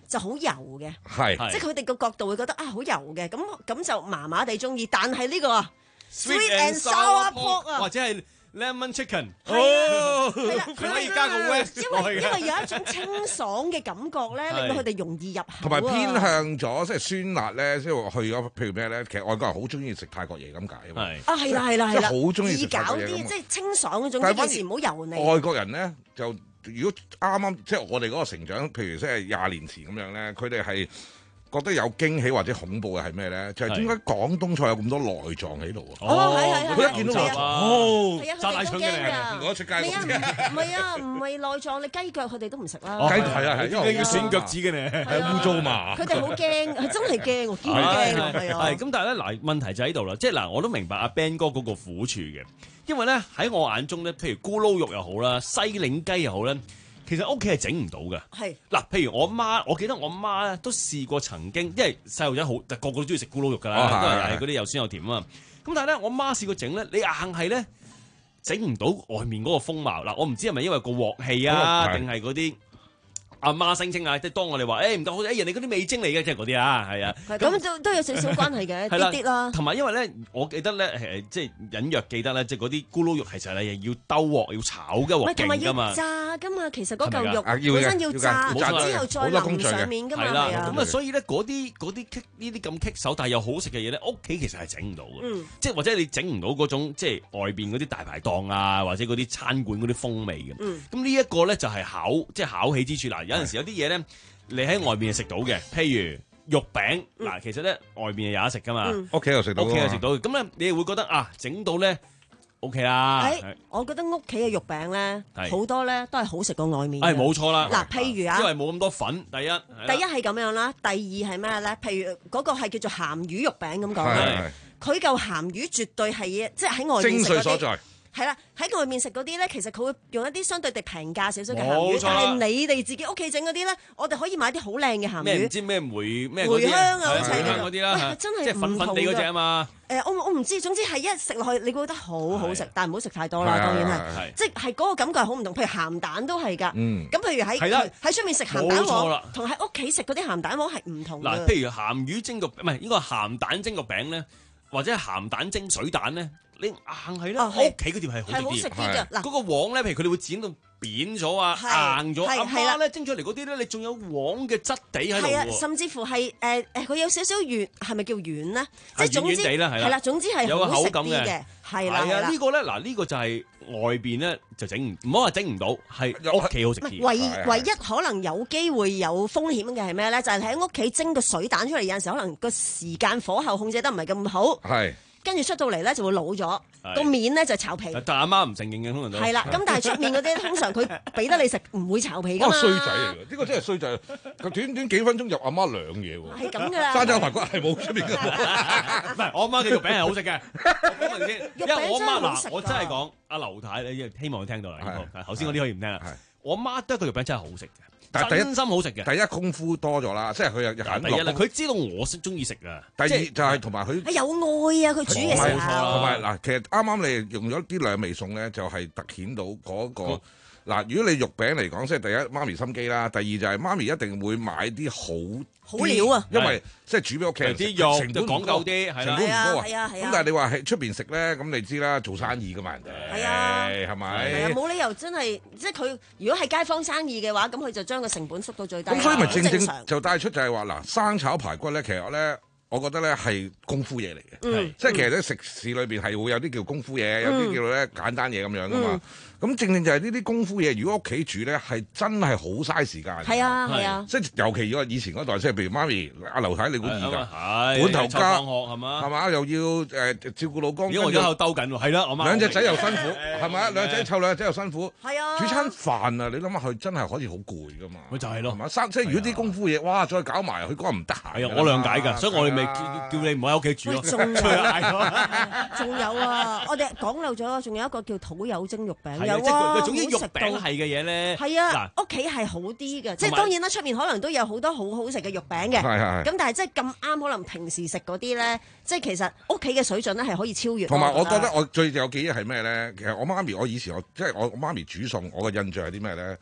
就好油嘅， 係即係佢哋個角度會覺得啊好油嘅，咁咁就麻麻地中意。但係呢個 sweet and sour pork 啊， 或者係 lemon chicken， 哦， 佢可以加個 west 因為因為有一種清爽嘅感覺咧，令到佢哋容易入口， 同埋偏向咗即係酸辣咧，即係去咗譬如咩咧？其實外國人好中意食泰國嘢咁解啊嘛。 啊係啦係啦係啦， 好中意易搞啲，即係清爽嗰種，呢件事唔好油膩。 外國人咧就如果啱啱即係我哋嗰個成長，譬如即係廿年前咁樣咧，佢哋係覺得有驚喜或者恐怖嘅係咩咧？就係點解廣東菜有咁多內臟喺度啊？ 哦，係係係， 佢一見到哦， 係啊，佢哋都驚㗎。 我出街唔係啊，唔係啊，唔係內臟，你雞腳佢哋都唔食啦。 雞係啊係，因為要選腳趾嘅咧， 係污糟嘛。 佢哋好驚，係真係驚，堅驚係啊。 係咁，但係咧嗱，問題就喺度啦，即係嗱，我都明白阿 Ben 哥嗰個苦處嘅，因為咧喺我眼中咧，譬如咕嚕肉又好啦，西檸雞又好咧。其實屋企係整唔到嘅。 係嗱，譬如我媽，我記得我媽咧都試過曾經，因為細路仔好，個個都中意食咕嚕肉㗎啦，都係係嗰啲又酸又甜啊。咁但係咧，我媽試過整咧，你硬係咧整唔到外面嗰個風貌。嗱，我唔知係咪因為個鑊氣啊，定係嗰啲阿媽聲稱啊，即係當我哋話誒唔夠好，誒人哋嗰啲味精嚟嘅，即係嗰啲啊，係啊。 咁都都有少少關係嘅，啲啲啦。 同埋因為咧，我記得咧誒，即係隱約記得咧，即係嗰啲咕嚕肉其實係要兜鑊要炒嘅鑊勁㗎嘛。 炸㗎嘛，其實嗰嚿肉本身要炸，之後再淋上面㗎嘛。 係啦，咁啊，所以咧嗰啲嗰啲棘呢啲咁棘手，但係又好食嘅嘢咧，屋企其實係整唔到嘅。即係或者你整唔到嗰種即係外邊嗰啲大排檔啊，或者嗰啲餐館嗰啲風味嘅。咁呢一個咧就係巧即係巧起之處嗱。有陣時有啲嘢咧，你喺外邊係食到嘅，譬如肉餅嗱，其實咧外邊係有得食噶嘛， 屋企又食到， 屋企又食到，咁咧你會覺得啊，整到咧 OK 啦。 誒，我覺得屋企嘅肉餅咧，好多咧都係好食過外面。 係冇錯啦。 嗱，譬如啊， 因為冇咁多粉，第一， 第一係咁樣啦，第二係咩咧？譬如嗰個係叫做鹹魚肉餅咁講啦，佢嚿鹹魚絕對係即係喺外面食嗰啲。精髓所在。係啦，喺外面食嗰啲咧，其實佢會用一啲相對地平價少少嘅鹹魚，但係你哋自己屋企整嗰啲咧，我哋可以買啲好靚嘅鹹魚。 咩唔知咩梅咩梅香啊，好似嗰啲啦， 真係即係粉粉地嗰隻啊嘛。 誒，我我唔知，總之係一食落去，你會覺得好好食，但係唔好食太多啦，當然係，即係嗰個感覺係好唔同。譬如鹹蛋都係㗎，咁譬如喺喺出面食鹹蛋黃，同喺屋企食嗰啲鹹蛋黃係唔同嘅。 嗱，譬如鹹魚蒸個唔係應該鹹蛋蒸個餅咧，或者係鹹蛋蒸水蛋咧。你硬係咧，屋企嗰條係好食啲嘅。嗱，嗰個黃咧，譬如佢哋會剪到扁咗啊，硬咗。阿媽咧蒸出嚟嗰啲咧，你仲有黃嘅質地喺度喎。 甚至乎係誒誒，佢有少少軟，係咪叫軟咧？ 即係總之係啦， 總之係有個口感嘅。 係啦， 係啊，呢個咧嗱，呢個就係外邊咧就整唔，唔好話整唔到，係屋企好食啲。 唯唯一可能有機會有風險嘅係咩咧？就係喺屋企蒸個水蛋出嚟，有陣時可能個時間火候控制得唔係咁好。 係。 跟住出到嚟咧就會老咗，個面咧就炒皮。 但阿媽唔承認嘅，通常都係啦。咁但係出面嗰啲通常佢俾得你食，唔會炒皮㗎嘛。 衰仔嚟㗎，呢個真係衰仔。佢短短幾分鐘入阿媽兩嘢喎。 係咁㗎啦。 山楂排骨係冇出面㗎。 唔係，我阿媽嘅肉餅係好食嘅。我講明先，因為我阿媽嗱，我真係講阿劉太，你希望佢聽到啦。頭先嗰啲可以唔聽啦。我阿媽得個肉餅真係好食嘅。 但係真心好食嘅， 第一功夫多咗啦，即係佢又肯落。 第一啦，佢知道我識中意食啊。 第二就係同埋佢係有愛啊，佢煮嘅時候。 同埋嗱，其實啱啱你用咗啲兩味餸咧，就係突顯到嗰個嗱。如果你肉餅嚟講，即係第一媽咪心機啦，第二就係媽咪一定會買啲好好料啊， 因為即係煮俾屋企人食， 啲肉成本講究啲， 成本唔高啊。 咁但係你話喺出邊食咧，咁你知啦，做生意噶嘛人哋。 係啊， 係咪？ 係啊，冇理由真係即係佢如果係街坊生意嘅話，咁佢就將個成本縮到最低。 咁所以咪正正就帶出就係話嗱，生炒排骨咧，其實咧。我覺得咧係功夫嘢嚟嘅，嗯、即係其實咧食肆裏邊係會有啲叫功夫嘢，嗯、有啲叫咧簡單嘢咁樣噶嘛。咁、嗯、正正就係呢啲功夫嘢，如果屋企煮咧係真係好嘥時間。 係啊係啊， 即係尤其如果以前嗰代，即係譬如媽咪阿劉太，你估易㗎？ 係本頭家係嘛？ 係嘛？又要誒照顧老公。 如果我而家喺度兜緊喎，係啦，我媽兩隻仔又辛苦，係咪？兩隻仔湊兩隻仔又辛苦。 係啊， 煮餐飯啊，你諗下佢真係可以好攰㗎嘛？ 咪就係咯， 係嘛？生即係如果啲功夫嘢，哇！再搞埋佢嗰個唔得閒。 係啊，我諒解㗎，所以我哋咪叫叫你。唔喺屋企煮咯， 仲有啊！我哋講漏咗，仲有一個叫土有蒸肉餅，有啊， 總之肉餅係嘅嘢咧。 係啊，屋企係好啲嘅，即係當然啦，出面可能都有好多好好食嘅肉餅嘅。係係。咁但係即係咁啱，可能平時食嗰啲咧，即係其實屋企嘅水準咧係可以超越。 同埋我覺得我最有記憶係咩咧？其實我媽咪，我以前我即係我媽咪煮餸，我嘅印象係啲咩咧？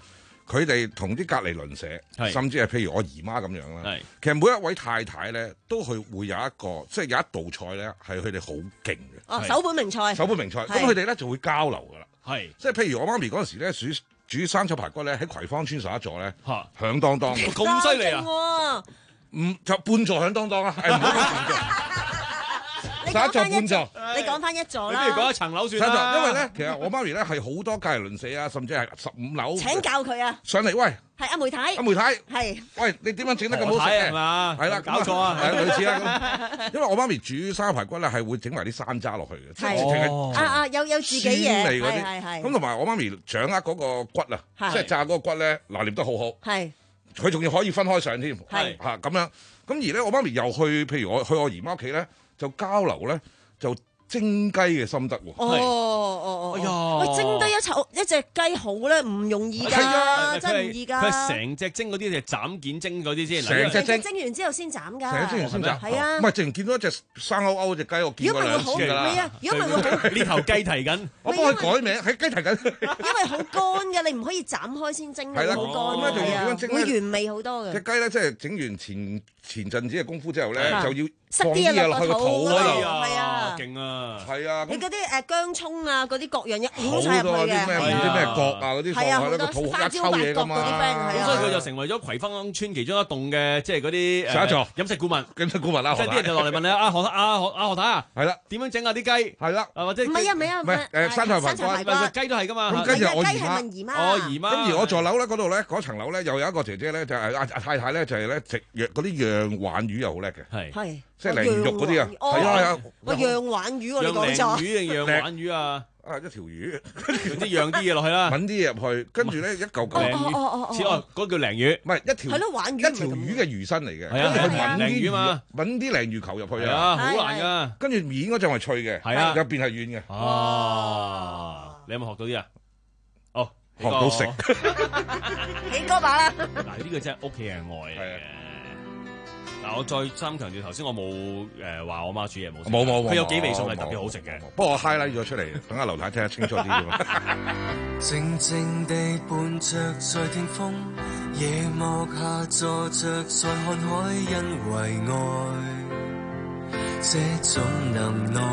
佢哋同啲隔離鄰舍，甚至係譬如我姨媽咁樣啦。其實每一位太太咧，都係會有一個，即係有一道菜咧，係佢哋好勁嘅。 哦，首本名菜。 首本名菜，咁佢哋咧就會交流噶啦。 係， 即係譬如我媽咪嗰陣時咧煮煮生炒排骨咧，喺葵芳村十一座咧，響當當嘅。 咁犀利啊！ 唔就半座響當當啊！誒唔好講全座。 你講翻一座，你講翻一座啦。 你不如講一層樓算啦。 因為咧，其實我媽咪咧係好多隔離鄰舍啊，甚至係十五樓。 請教佢啊！ 上嚟喂， 係阿梅太。 阿梅太係。 喂，你點樣整得咁好食嘅？ 係嘛？ 係啦， 搞錯啊！ 係類似啦。因為我媽咪煮生排骨咧，係會整埋啲山楂落去嘅，即係淨係啊啊有有自己嘢味嗰啲。咁同埋我媽咪掌握嗰個骨啊，即係炸嗰個骨咧，拿捏得好好。 係。 佢仲要可以分開上添。 係。 嚇咁樣，咁而咧，我媽咪又去，譬如我去我姨媽屋企咧，就交流咧。就蒸雞嘅心得喎。 哦哦哦，喂，蒸得一隻一隻雞好咧，唔容易㗎，真係唔易㗎。 佢係成隻蒸嗰啲定係斬件蒸嗰啲先？ 成隻蒸， 蒸完之後先斬㗎。 成隻蒸完先斬， 係啊。 唔係，淨見到一隻生勾勾隻雞，我見過兩次㗎啦。 係啊，如果唔係會好呢頭雞蹄緊， 我幫佢改名，喺雞蹄緊。 因為好乾㗎，你唔可以斬開先蒸㗎，好乾。 咁咧就要點樣蒸咧？ 會原味好多嘅。 隻雞咧，即係整完前前陣子嘅功夫之後咧，就要塞啲嘢落個肚嗰度。 係啊， 勁啊！ 係啊， 你嗰啲誒薑葱啊，嗰啲各樣嘢攪晒入去嘅， 啲咩啲咩角啊嗰啲放喺個肚一抽嘢㗎嘛。 咁所以佢就成為咗葵芳村其中一棟嘅即係嗰啲十一座飲食顧問。 飲食顧問啦， 即係啲人就落嚟問你啊何啊何啊何太啊， 係啦， 點樣整啊啲雞？ 係啦， 或者唔係啊唔係啊唔係誒山菜排骨， 雞都係㗎嘛。 咁跟住我姨媽， 我姨媽。 咁而我座樓咧嗰度咧嗰層樓咧又有一個姐姐咧就係阿阿太太咧就係咧食藥嗰啲釀鯇魚又好叻嘅。 係係。 即係鯪魚肉嗰啲啊，係啊係啊， 喂，釀鯇魚喎，你講錯。 釀鯪魚定釀鯇魚啊？ 啊，一條魚， 用啲釀啲嘢落去啦， 揾啲嘢入去，跟住咧一嚿嚿鯪魚，似哦嗰個叫鯪魚， 唔係一條， 係咯，鯇魚， 一條魚嘅魚身嚟嘅， 係啊， 跟住佢揾啲魚嘛， 揾啲鯪魚球入去啊，好難㗎， 跟住面嗰陣係脆嘅， 係啊， 入邊係軟嘅， 哦，你有冇學到啲啊？哦， 學到食， 起歌把啦， 嗱呢個真係屋企人愛嘅。嗱，我再三強調，頭先我冇誒話我媽煮嘢冇食， 冇冇冇， 佢有幾味餸係特別好食嘅。 不過我 highlight 咗出嚟，等阿劉太聽得清楚啲啫嘛。 靜靜地伴着在聽風，夜幕下坐着在看海，因為愛這種能耐，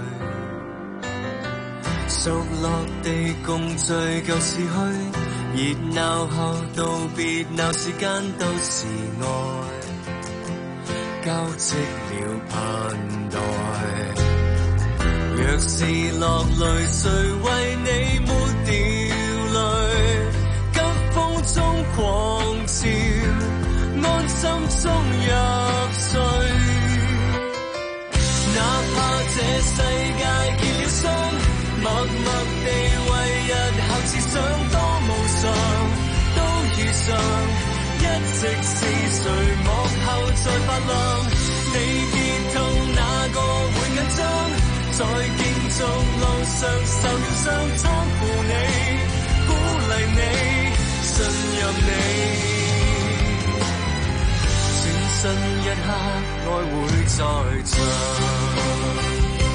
熟落地共聚舊時去，熱鬧後道別鬧時間都是愛。交織了盼待，若是落淚，誰為你抹掉淚？急風中狂潮，安心中入睡。哪怕這世界結了霜，默默地為日後設想，多無常都遇上。一直是誰幕後在發亮？你跌痛哪個會緊張？在競逐路上受了傷，撐扶你，鼓勵你，信任你。轉身一刻，愛會在場。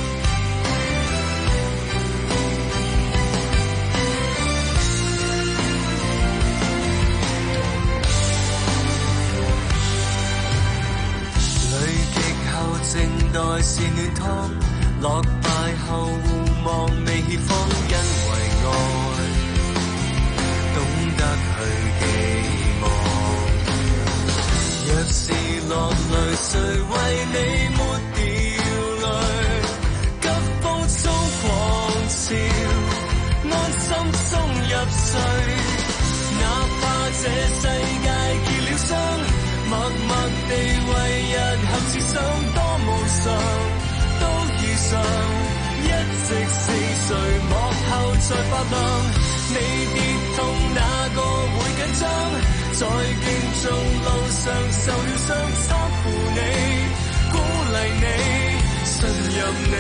靜待是暖湯，落敗後互望未怯慌，因為愛懂得去寄望。若是落淚，誰為你抹掉淚？急風中狂潮，安心中入睡。哪怕這世界結了霜，默默地為日後設想，多無常都遇上，一直是誰幕後在發亮？你跌痛哪個會緊張？在競逐路上受了傷，撐扶你，鼓勵你，信任你，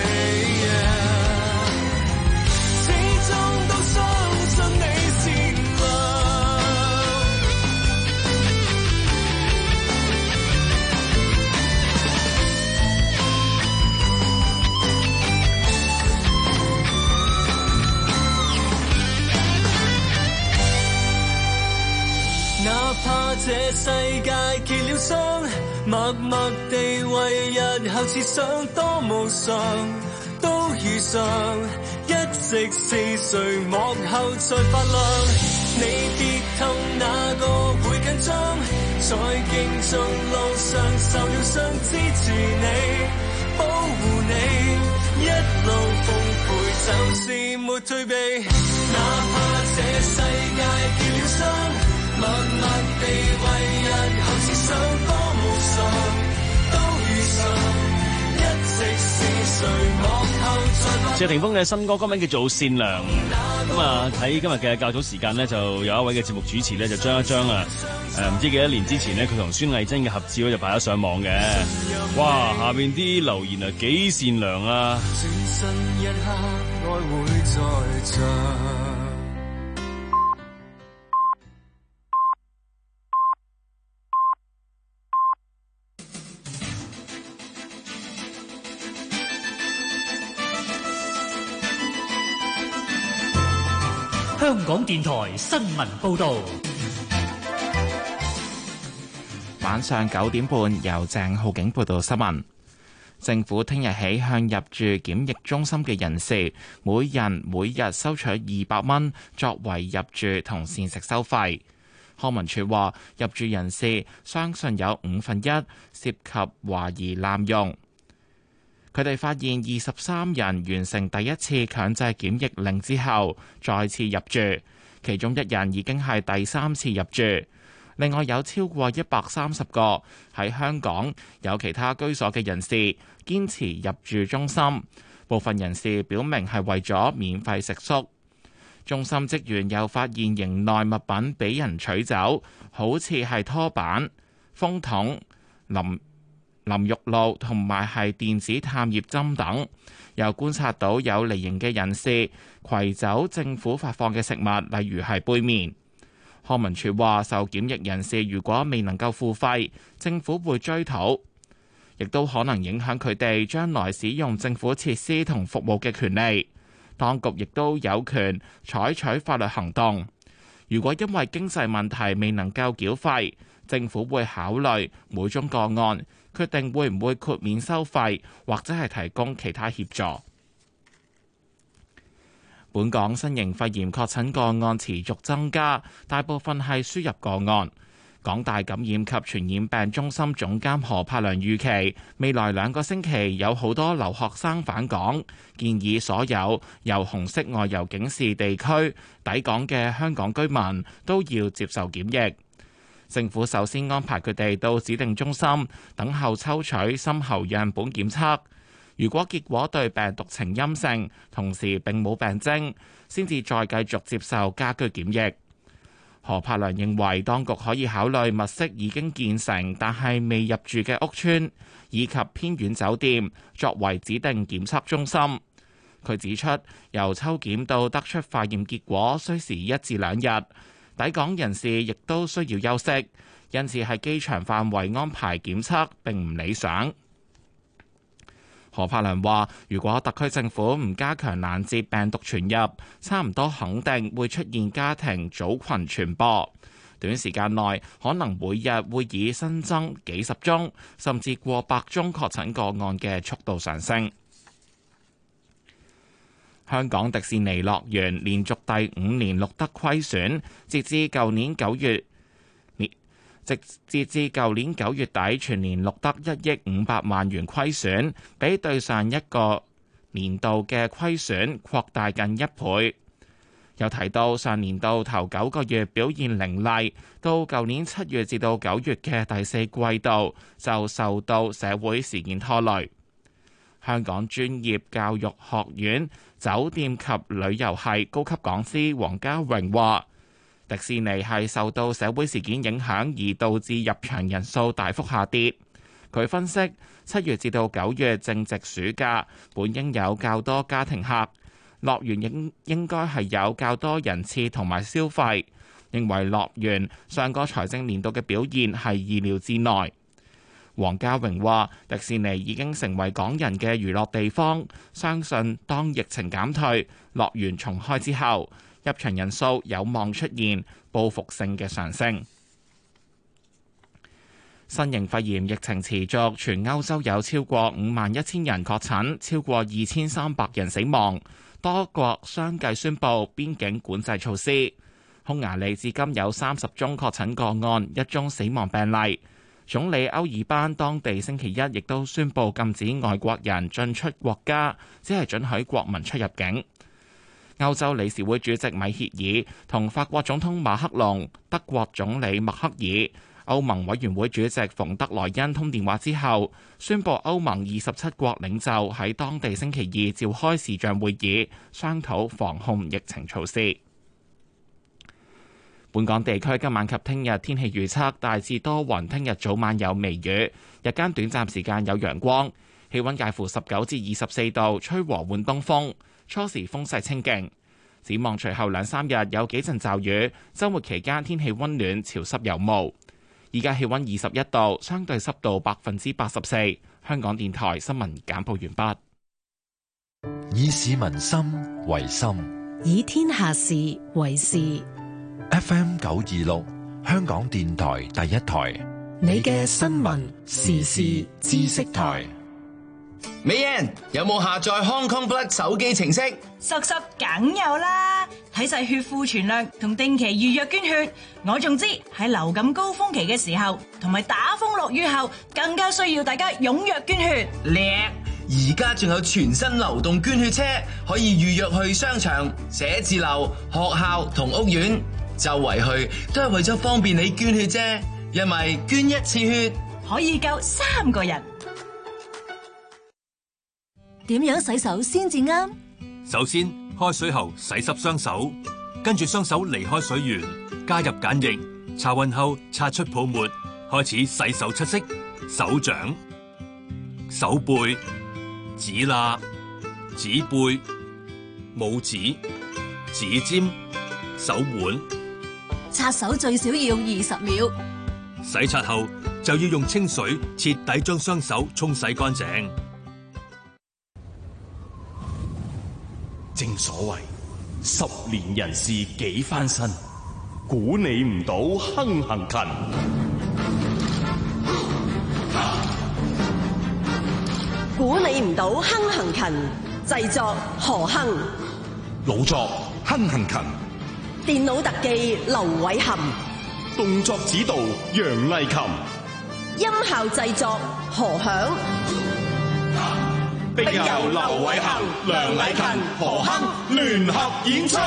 yeah. 始終都相信你善良。 哪怕這世界結了霜，默默地為日後設想，多無常都遇上，一直是誰幕後在發亮？你跌痛那個會緊張，在競逐路上受了傷，支持你，保護你，一路奉陪就是沒退避。哪怕這世界結了霜，默默地為日後設想，多無常都遇上，一直是誰幕後在。 謝霆鋒嘅新歌歌名叫做《善良》。咁啊，喺今日嘅較早時間呢，就有一位嘅節目主持咧，就將一張啊誒唔知幾多年之前呢，佢同孫藝珍嘅合照咧，就擺咗上網嘅。哇！下面啲留言啊，幾善良啊！ 轉身一刻，愛會再長。 香港電台新聞報導， 晚上九點半由鄭浩景報道新聞。政府聽日起向入住檢疫中心嘅人士，每人每日收取二百蚊作為入住同膳食收費。康文署話，入住人士相信有五分一涉及懷疑濫用。佢哋發現二十三人完成第一次強制檢疫令之後，再次入住，其中一人已經係第三次入住。另外有超過一百三十個喺香港有其他居所嘅人士堅持入住中心，部分人士表明係為咗免費食宿。中心職員又發現營內物品俾人取走，好似係拖板、風筒、淋淋浴露同埋係電子探熱針等，又觀察到有離營嘅人士攜走政府發放嘅食物，例如係杯麵。康文署話，受檢疫人士如果未能夠付費，政府會追討，亦都可能影響佢哋將來使用政府設施同服務嘅權利。當局亦都有權採取法律行動。如果因為經濟問題未能夠繳費，政府會考慮每宗個案，決定會唔會豁免收費，或者係提供其他協助。本港新型肺炎確診個案持續增加，大部分係輸入個案。港大感染及傳染病中心總監何柏良預期，未來兩個星期有好多留學生返港，建議所有由紅色外遊警示地區抵港嘅香港居民都要接受檢疫。政府首先安排佢哋到指定中心等候抽取深喉樣本檢測，如果結果對病毒呈陰性，同時並冇病徵，先至再繼續接受家居檢疫。何柏良認為當局可以考慮物色已經建成但係未入住嘅屋邨以及偏遠酒店作為指定檢測中心。佢指出，由抽檢到得出化驗結果需時一至兩日，抵港人士亦都需要休息，因此喺機場範圍安排檢測並唔理想。何柏良話，如果特區政府唔加強攔截病毒傳入，差唔多肯定會出現家庭組群傳播，短時間內可能每日會以新增幾十宗甚至過百宗確診個案嘅速度上升。香港迪士尼樂園連續第五年錄得虧損，截至舊年九月，直截至舊年九月底，全年錄得一億五百萬元虧損，比對上一個年度嘅虧損擴大近一倍。又提到上年度頭九個月表現凌厲，到舊年七月至到九月嘅第四季度就受到社會事件拖累。香港專業教育學院酒店及旅遊系高級講師黃家榮話，迪士尼係受到社會事件影響而導致入場人數大幅下跌。佢分析，七月至到九月正值暑假，本應有較多家庭客，樂園應應該係有較多人次同埋消費，認為樂園上個財政年度嘅表現係意料之內。黃家榮話，迪士尼已經成為港人嘅娛樂地方，相信當疫情減退，樂園重開之後，入場人數有望出現報復性嘅上升。 新型肺炎疫情持續，全歐洲有超過五萬一千人確診，超過二千三百人死亡。多國相繼宣布邊境管制措施。匈牙利至今有三十宗確診個案，一宗死亡病例。總理歐爾班當地星期一亦都宣布禁止外國人進出國家，只係准許國民出入境。歐洲理事會主席米歇爾同法國總統馬克龍、德國總理默克爾、歐盟委員會主席馮德萊恩通電話之後，宣布歐盟二十七國領袖喺當地星期二召開視像會議，商討防控疫情措施。本港地區今晚及聽日天氣預測大致多雲，聽日早晚有微雨，日間短暫時間有陽光，氣溫介乎十九至二十四度，吹和緩東風，初時風勢清勁。展望隨後兩三日有幾陣驟雨，週末期間天氣溫暖潮濕有霧。而家氣溫二十一度，相對濕度百分之八十四。香港電台新聞簡報完畢。 以市民心為心， 以天下事為事。 F M 九二六，香港電台第一台， 你嘅新聞時事知識台。 美人有冇下載 Hong Kong Blood 手機程式？ 實實梗有啦，睇晒血庫存量同定期預約捐血。我仲知喺流感高峰期嘅時候，同埋打風落雨後，更加需要大家踴躍捐血。 叻！而家仲有全新流動捐血車，可以預約去商場、寫字樓、學校同屋苑，周圍去都係為咗方便你捐血啫。因為捐一次血可以救三個人。 點樣洗手先至啱？ 首先，開水後洗濕雙手，跟住雙手離開水源，加入鹼液，擦勻後擦出泡沫，開始洗手七式：手掌、手背、指罅、指背、拇指、指尖、手腕。 擦手最少要二十秒。 洗擦後就要用清水徹底將雙手沖洗乾淨。 正所謂十年人事幾番新，估你唔到亨行勤。 估你唔到亨行勤，製作何亨， 老作亨行勤， 電腦特技劉偉涵， 動作指導楊麗琴， 音效製作何響。 並由劉偉涵、梁禮勤、何亨聯合演出。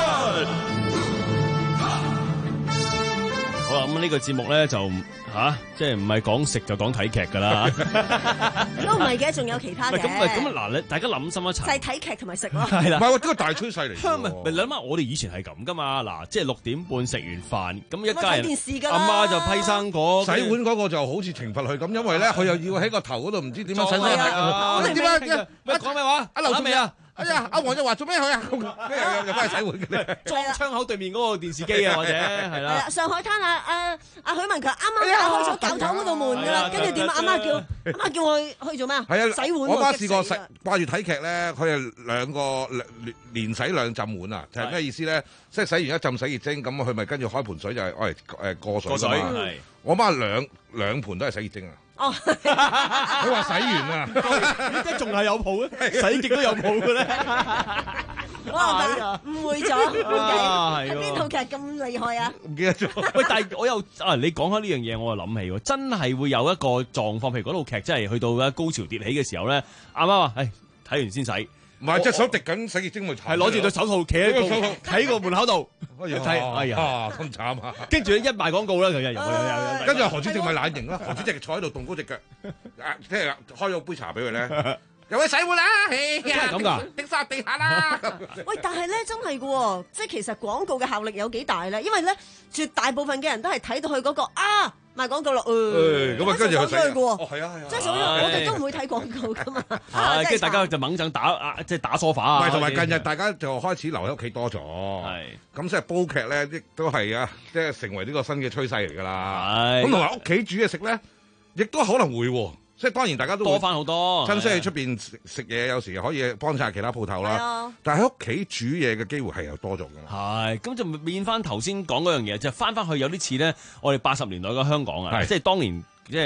好啦，咁呢個節目咧就吓、啊，即係唔係講食就講睇劇噶啦。 都唔係嘅，仲有其他嘅。 咁啊咁嗱，你大家諗深一層， 就係睇劇同埋食咯。 係啦， 唔係喎，呢個大趨勢嚟。 咪咪諗下，我哋以前係咁噶嘛。嗱，即係六點半食完飯，咁一家人睇電視㗎， 阿媽就批生果， 洗碗嗰個就好似懲罰佢咁，因為咧佢又要喺個頭嗰度唔知點樣洗洗。 你點啊？咩講咩話？ 阿劉做咩啊？ 哎呀，阿黃就話做咩去啊？咩又又翻去洗碗嘅咧？ 裝窗口對面嗰個電視機啊，或者係啦。 係啦，上海灘啊，阿阿許文強啱啱打開咗教堂嗰道門㗎啦，跟住點啊？阿媽叫阿媽叫我去去做咩啊？ 係啊， 洗碗。 我媽試過洗掛住睇劇咧，佢係兩個連連洗兩浸碗啊！就係咩意思咧？即係洗完一浸洗潔精，咁佢咪跟住開盆水就係愛嚟誒過水。過水係。我媽兩兩盤都係洗潔精啊！哦，佢話洗完啊， 即係仲係有泡嘅，洗極都有泡嘅咧。 哇！誤會咗， 啊係邊套劇咁厲害啊？ 唔記得咗。 喂，但係我又啊，你講開呢樣嘢，我又諗起喎，真係會有一個狀況，譬如嗰套劇真係去到咧高潮迭起嘅時候咧，阿媽話：，誒，睇完先洗。 唔係隻手滴緊洗潔精咪係攞住對手套企喺個喺個門口度睇， 哎呀咁慘啊！ 跟住一賣廣告啦，佢又跟住何主席咪懶型啦，何主席坐喺度動高隻腳，即係開咗杯茶俾佢咧，有位洗碗啦，真係咁㗎， 滴晒地下啦。 喂，但係咧真係嘅，即係其實廣告嘅效力有幾大咧？因為咧絕大部分嘅人都係睇到佢嗰個啊。賣廣告咯，誒， 咁啊跟住佢洗嘅喎， 哦係啊係啊，即係我哋都唔會睇廣告噶嘛， 係，跟住大家就猛陣打啊，即係打梳化啊， 唔係同埋近日大家就開始留喺屋企多咗，係，咁即係煲劇咧，亦都係啊，即係成為呢個新嘅趨勢嚟㗎啦，係，咁同埋屋企煮嘢食咧，亦都可能會喎。即係當然大家都多翻好多， 珍惜喺出邊食食嘢，有時可以幫襯其他鋪頭啦。 啊、 但係喺屋企煮嘢嘅機會係又多咗嘅。 係，咁就變翻頭先講嗰樣嘢，就翻翻去有啲似咧，我哋八十年代嘅香港啊，即係當年即係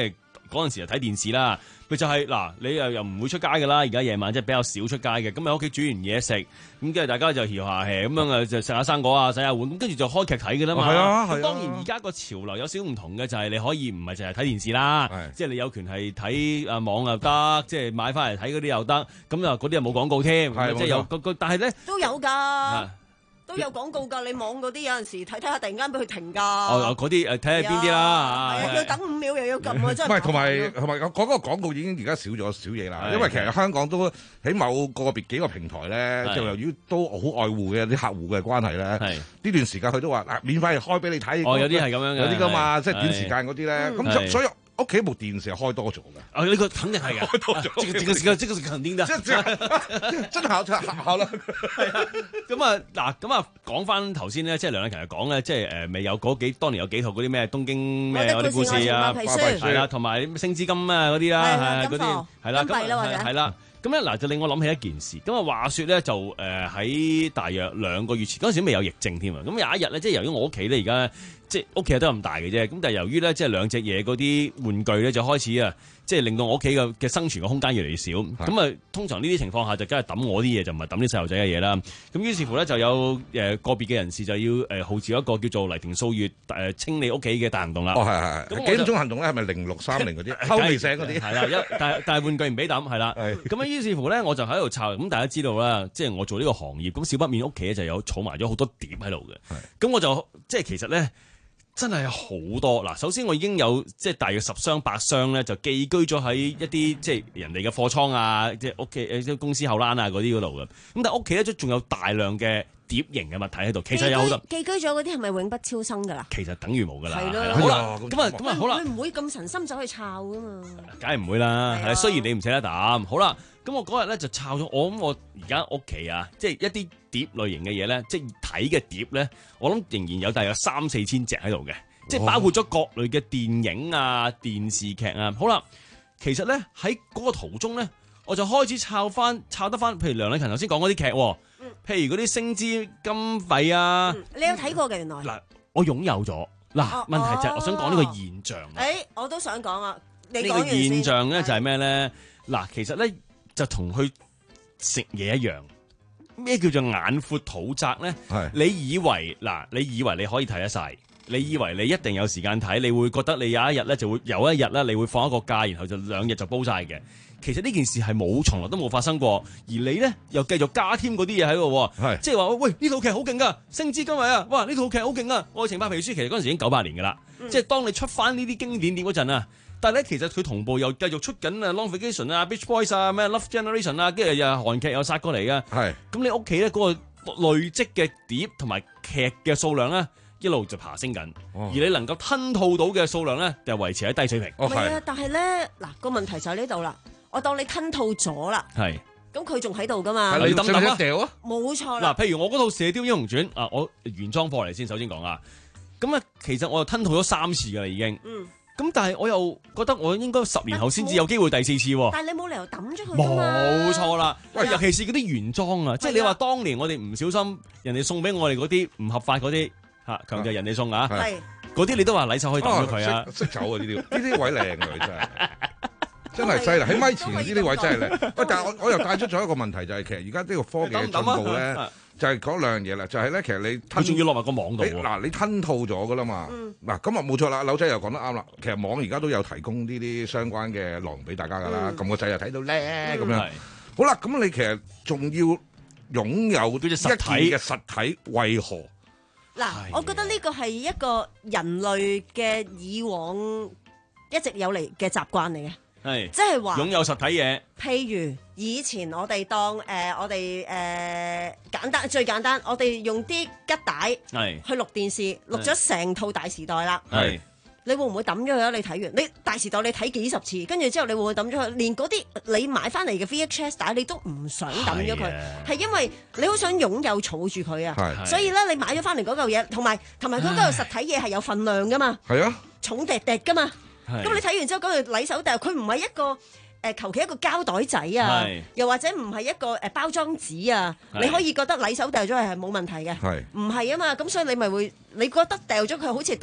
嗰陣時就睇電視啦。佢就係、是、嗱，你又又唔會出街㗎啦，而家夜晚即係比較少出街嘅。咁喺屋企煮完嘢食，咁跟住大家就搖下氣咁樣啊，就食下生果啊，洗下碗，咁跟住就開劇睇㗎啦嘛。係啊，係啊。當然而家個潮流有少少唔同嘅，就係、是、你可以唔係淨係睇電視啦，即係你有權係睇啊網又得，即係買翻嚟睇嗰啲又得。咁啊嗰啲又冇廣告添，即係有個個，但係咧都有㗎。都有廣告㗎，你網嗰啲有陣時睇睇下，突然間俾佢停㗎。哦， 嗰啲誒睇下邊啲啦， 係啊，要等五秒又要撳啊，真係。 唔係，同埋同埋講嗰個廣告已經而家少咗少嘢啦，因為其實香港都喺某個別幾個平台咧，就由於都好愛護嘅啲客戶嘅關係咧，呢段時間佢都話嗱免費開俾你睇。 哦，有啲係咁樣嘅， 有啲㗎嘛，即係短時間嗰啲咧，咁所以。屋企部電視係開多咗嘅， 啊呢個肯定係嘅，開多咗，這個這個這個這個是肯定的， 真真好真好啦。 係啊，咁啊嗱，咁啊講翻頭先咧，即係梁禮勤又講咧，即係誒未有嗰幾當年有幾套嗰啲咩東京咩嗰啲故事啊，係啦，同埋星之金啊嗰啲啦，係嗰啲係啦，咁係啦。咁咧嗱就令我諗起一件事，咁啊話説咧就誒喺、呃、大約兩個月前嗰陣時未有疫症添啊，咁有一日咧即係由於我屋企咧而家即係屋企都咁大嘅啫，咁但係由於咧即係兩隻嘢嗰啲玩具咧就開始啊，即係令到我屋企嘅嘅生存嘅空間越嚟越少，咁啊通常呢啲情況下就梗係抌我啲嘢，就唔係抌啲細路仔嘅嘢啦。咁於是乎咧就有誒個別嘅人士就要誒號召一個叫做黎庭掃月誒清理屋企嘅大行動啦。 哦係係係。幾點鐘行動咧？係咪零六三零嗰啲偷未醒嗰啲？係啦，一但係但係玩具唔俾抌係啦。咁啊於是乎咧我就喺度抄，咁大家知道啦，即係我做呢個行業，咁少不免屋企咧就有儲埋咗好多碟喺度嘅。咁我就即係其實咧。真係好多嗱，首先我已經有即係大約十箱八箱咧，就寄居咗喺一啲即係人哋嘅貨倉啊，即係屋企誒即係公司後欄啊嗰啲嗰度嘅。咁但係屋企咧都仲有大量嘅碟型嘅物體喺度，其實有好多寄居咗嗰啲係咪永不超生㗎啦？ 其實等於冇㗎啦。 係咯。 好啦，咁啊咁啊好啦。 會唔會咁神心走去抄㗎嘛？ 梗係唔會啦，係雖然你唔捨得抌。好啦，咁我嗰日咧就抄咗，我諗我而家屋企啊，即係一啲碟類型嘅嘢咧，即係睇嘅碟咧，我諗仍然有大約三四千隻喺度嘅。即係包括咗各類嘅電影啊、電視劇啊，好啦，其實咧喺嗰個途中咧，我就開始抄翻、抄得翻，譬如梁禮勤頭先講嗰啲劇，嗯、譬如嗰啲星之金幣啊、 嗯，你有睇過嘅原來？ 嗱，我擁有咗。嗱，哦、問題就係我想講呢個現象。誒、 欸，我都想講啊，你呢個現象咧就係咩咧？嗱，其實咧就同去食嘢一樣。咩叫做眼闊肚窄咧？係你以為嗱，你以為你可以睇得晒。你以為你一定有時間睇，你會覺得你有一日咧就會有一日咧，你會放一個假，然後就兩日就煲晒嘅。其實呢件事係冇，從來都冇發生過。而你咧又繼續加添嗰啲嘢喺度，即係話喂呢套劇好勁㗎，星之今日啊，哇呢套劇好勁啊，愛情白皮書其實嗰陣時已經九八年㗎啦。嗯、即係當你出翻呢啲經典碟嗰陣啊，但係咧其實佢同步又繼續出緊啊 Long Vacation 啊 Beach Boys 啊咩 Love Generation 啊，跟住又韓劇又殺過嚟㗎。係咁你屋企咧嗰個累積嘅碟同埋劇嘅數量咧，一路就爬升緊，哦、而你能夠吞吐到嘅數量咧，就維持喺低水平。 唔係啊，但係咧嗱個問題就喺呢度啦。我當你吞吐咗啦，係咁佢仲喺度噶嘛？ 你抌抌啊掉啊！冇錯啦。 嗱，譬如我嗰套《射雕英雄傳》啊，我原裝貨嚟先，首先講啊。咁啊，其實我又吞吐咗三次噶啦，已經。嗯。咁但係我又覺得我應該十年後先至有機會第四次喎。 但係你冇理由抌咗佢。 冇錯啦。喂，尤其是嗰啲原裝啊，即係你話當年我哋唔小心，人哋送俾我哋嗰啲唔合法嗰啲。嚇，強調人哋送啊！係嗰啲你都話禮手可以抌咗佢啊！ 識走啊！呢啲呢啲位靚㗎，真係真係犀利。喺咪前呢啲位真係靚。喂，但係我我又帶出咗一個問題，就係其實而家呢個科技嘅進步咧，就係嗰兩樣嘢啦。就係咧，其實你佢仲要落埋個網度喎。 嗱，你吞吐咗㗎啦嘛。嗱，今日冇錯啦，柳仔又講得啱啦。其實網而家都有提供呢啲相關嘅內容俾大家㗎啦。撳個掣又睇到咧咁樣。好啦，咁你其實仲要擁有一件嘅實體，為何？ 嗱，我覺得呢個係一個人類嘅以往一直有嚟嘅習慣嚟嘅，係即係話擁有實體嘢。 譬如以前我哋當誒、呃、我哋誒、呃、簡單最簡單，我哋用啲吉帶去錄電視，錄咗成套大時代啦。係。你會唔會抌咗佢啊？你睇完你大時代你睇幾十次，跟住之後你會唔會抌咗佢？連嗰啲你買翻嚟嘅 V H S 帶你都唔想抌咗佢，係因為你好想擁有儲住佢啊。所以咧，你買咗翻嚟嗰嚿嘢，同埋同埋嗰嚿實體嘢係有份量噶嘛。係啊，重滴滴噶嘛。咁你睇完之後嗰個禮手袋，佢唔係一個誒求其一個膠袋仔啊，又或者唔係一個誒包裝紙啊，你可以覺得禮手掉咗係冇問題嘅。係唔係啊嘛？咁所以你咪會你覺得掉咗佢好似對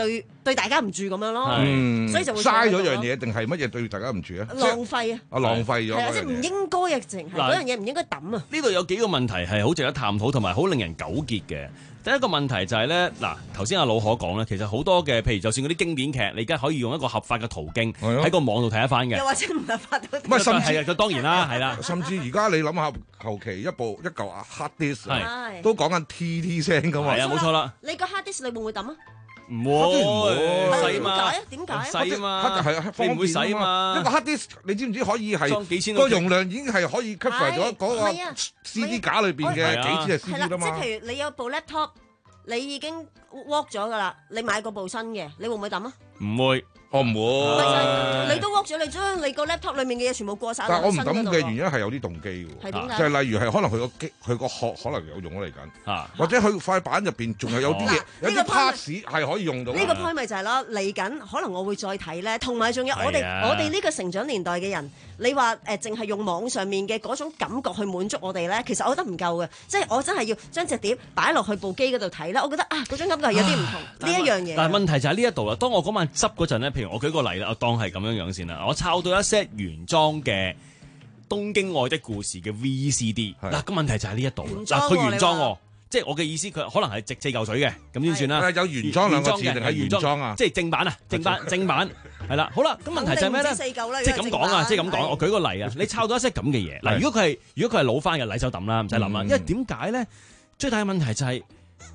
對大家唔住咁樣咯。 嗯， 所以就會嘥咗樣嘢，定係乜嘢對大家唔住啊？ 浪費啊！ 啊，浪費咗。 係啊，即係唔應該嘅，淨係嗰樣嘢唔應該抌啊！ 呢度有幾個問題係好值得探討，同埋好令人糾結嘅。第一個問題就係咧，嗱，頭先阿老可講咧，其實好多嘅，譬如就算嗰啲經典劇，你而家可以用一個合法嘅途徑喺個網度睇一番嘅， 又或者唔合法都唔係，甚至係啊，當然啦，係啦， 甚至而家你諗下，求其一部一嚿 hard disk 都講緊 T T 聲噶嘛， 係啊，冇錯啦。 你個 hard disk 你會唔會抌啊？ 唔會， 細嘛？點解啊？ 細啊嘛， 係啊， 你唔會使啊嘛。 一個 hard disk 你知唔知可以係裝幾千個容量已經係可以 cover 咗嗰個 C D 架裏邊嘅幾千隻 C D 啦嘛。 即係譬如你有部 laptop。你已經 work 咗噶啦，你買過部新嘅，你會唔會抌啊？ 唔會， 我唔會。 你都 work 咗，你將你個 laptop 裡面嘅嘢全部過晒。 但係我唔抌嘅原因係有啲動機喎。 係點解？ 就係例如係可能佢個機佢個殼可能有用咗嚟緊，或者佢塊板入邊仲係有啲嘢，有啲 parts 係可以用到。 呢個 point 咪就係咯，嚟緊可能我會再睇咧，同埋仲有我哋我哋呢個成長年代嘅人。你話誒，淨係用網上面嘅嗰種感覺去滿足我哋咧，其實我覺得唔夠嘅，即係我真係要將隻碟擺落去部機嗰度睇啦。我覺得啊，嗰種感覺係有啲唔同呢一樣嘢。 但係問題就喺呢一度啦。當我嗰晚執嗰陣咧，譬如我舉個例啦，我當係咁樣樣先啦。我抄到一 set 原裝嘅《東京愛的故事》嘅 V C D。嗱，個問題就喺呢一度啦。嗱，佢原裝喎。即係我嘅意思，佢可能係值四嚿水嘅，咁先算啦。 有原裝兩個字定係原裝啊？ 即係正版啊，正版正版係啦。好啦，咁問題就係咩咧？即係咁講啊，即係咁講。我舉個例啊，你抄到一些咁嘅嘢嗱，如果佢係如果佢係老翻嘅，禮手抌啦，唔使諗啦。因為點解咧？最大嘅問題就係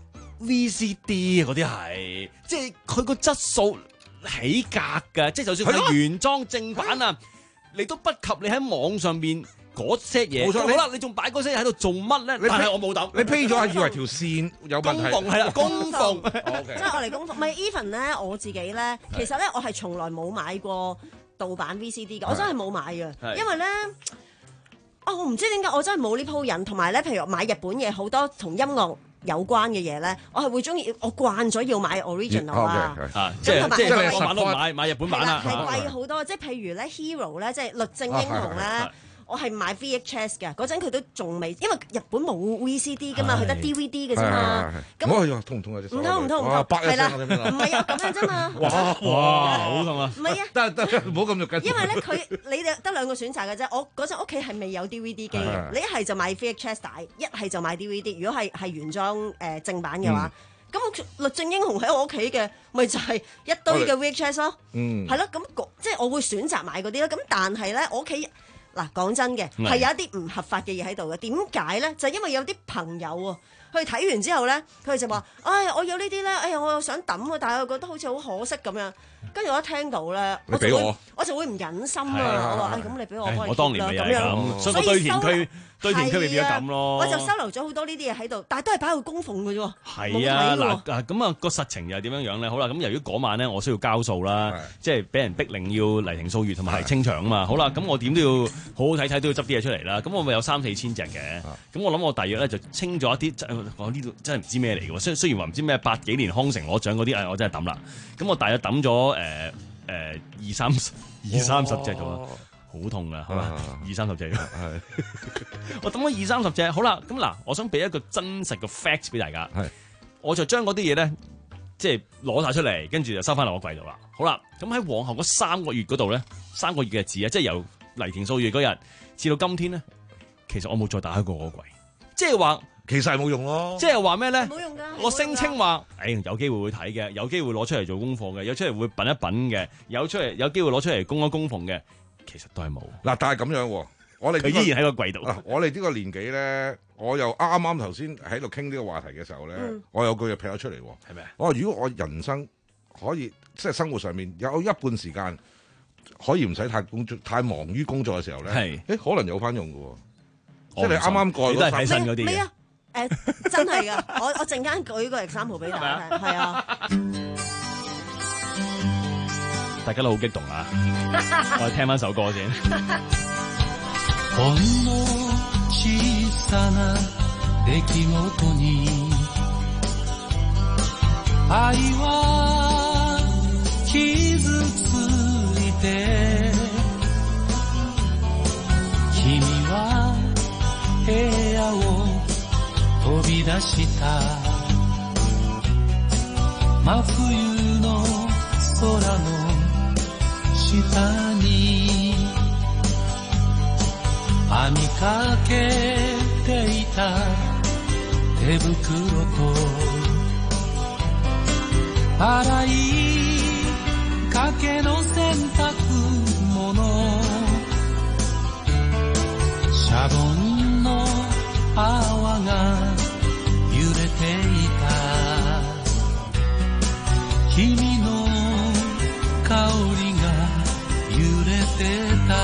V C D 嗰啲係，即係佢個質素起格㗎，即係就算佢係原裝正版啊，你都不及你喺網上邊。嗰 set 嘢，冇錯。好啦，你仲擺嗰 set 喺度做乜咧？但係我冇抌， 你披咗係以為條線有問題。 供奉係啦，供奉， 即係我嚟供奉。唔係 even 咧，我自己咧，其實咧我係從來冇買過盜版 V C D 嘅，我真係冇買嘅，因為咧，啊我唔知點解我真係冇呢鋪癮，同埋咧，譬如買日本嘢好多同音樂有關嘅嘢咧，我係會中意，我慣咗要買 original 啊， 即係即係港版都買買日本版啦， 係貴好多。即係譬如咧 Hero 咧，即係律政英雄咧。我係買 V H S 嘅，嗰陣佢都仲未，因為日本冇 V C D 噶嘛，佢得 D V D 嘅啫嘛。咁痛唔痛啊？隻手唔痛唔痛唔痛，係啦，唔係啊咁樣啫嘛。 哇哇，好痛啊！ 唔係啊， 得得，唔好咁肉緊。 因為咧，佢你哋得兩個選擇嘅啫。我嗰陣屋企係未有 D V D 機嘅，你一係就買 V H S 帶，一係就買 D V D。如果係係原裝誒正版嘅話，咁律政英雄喺我屋企嘅，咪就係一堆嘅 V H S 咯。嗯，係咯，咁即係我會選擇買嗰啲咯。咁但係咧，我屋企。嗱，講真嘅，係有一啲唔合法嘅嘢喺度嘅。點解咧？就係因為有啲朋友喎，佢睇完之後咧，佢哋就話：唉，我有呢啲咧，哎呀，我又想抌啊，但係我覺得好似好可惜咁樣。跟住我一聽到咧， 你俾我， 我就會唔忍心啊！我話：唉，咁你俾我幫你貼啦。 我當年咪係咁，所以堆填區堆填區咪變咗咁咯。 我就收留咗好多呢啲嘢喺度，但係都係擺去供奉嘅啫。 係啊，嗱，咁啊個實情又係點樣樣咧？好啦，咁由於嗰晚咧，我需要交數啦，即係俾人逼令要黎庭掃月同埋清場啊嘛。好啦，咁我點都要好好睇睇，都要執啲嘢出嚟啦。咁我咪有三四千隻嘅，咁我諗我大約咧就清咗一啲，我呢度真係唔知咩嚟嘅喎。雖雖然話唔知咩八幾年康城攞獎嗰啲，誒我真係抌啦。咁我大約抌咗誒誒二三十二三十隻咗，好痛噶，係嘛？二三十隻，係我抌咗二三十隻。好啦，咁嗱，我想俾一個真實嘅 facts 俾大家，係我就將嗰啲嘢咧，即係攞晒出嚟，跟住就收翻落我櫃度啦。好啦，咁喺往後嗰三個月嗰度咧，三個月嘅日子啊，即係由黎庭掃月嗰日至到今天咧，其實我冇再打開過嗰個櫃，即係話。 其實係冇用咯， 即係話咩咧？ 冇用噶。 我聲稱話，誒有機會會睇嘅，有機會攞出嚟做功課嘅，有出嚟會品一品嘅，有出嚟有機會攞出嚟供一供奉嘅，其實都係冇。 嗱，但係咁樣，我哋佢依然喺個櫃度。 我哋呢個年紀咧，我又啱啱頭先喺度傾呢個話題嘅時候咧，嗯、我有句嘢劈咗出嚟，係咪？我話如果我人生可以即係生活上面有一半時間可以唔使太工作、太忙於工作嘅時候咧，係誒可能有翻用嘅，即係你啱啱過都係睇身嗰啲嘅。 誒，真係噶，我我陣間舉個 example 俾大家睇，係啊， 大家都好激動啊！我哋聽翻首歌先。 ほんの小さな出来事に愛は傷ついて君は部屋を飛び出した真冬の下に編みかけていた手袋と洗いかけの洗濯物シャボンの泡が揺れていた君の香りが揺れてた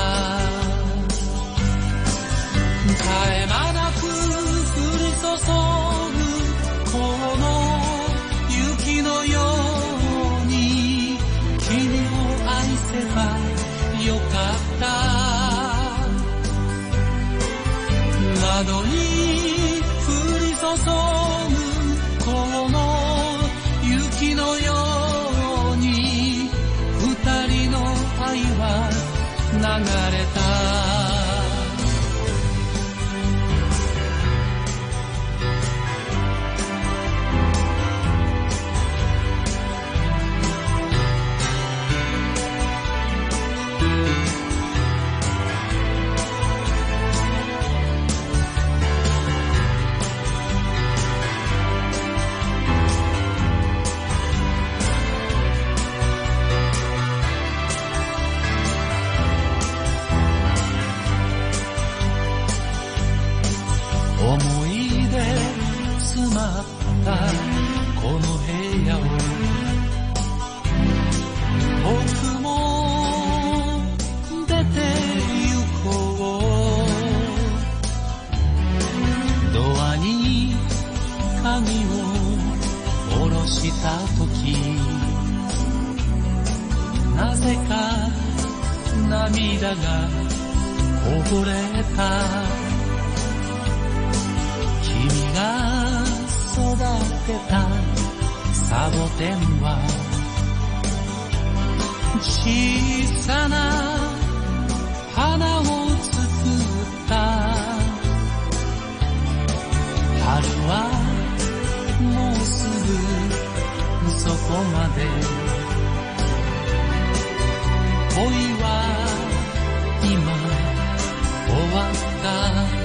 絶え間なく降り注ぐこの雪のように君を愛せばよかった窓に降り注ぐこの雪のように二人の愛は流れた思い出詰まったこの部屋を僕も出て行こうドアに鍵を下ろした時なぜか涙がこぼれた君が育てたサボテンは小さな花を作った春はもうすぐそこまで恋は今終わった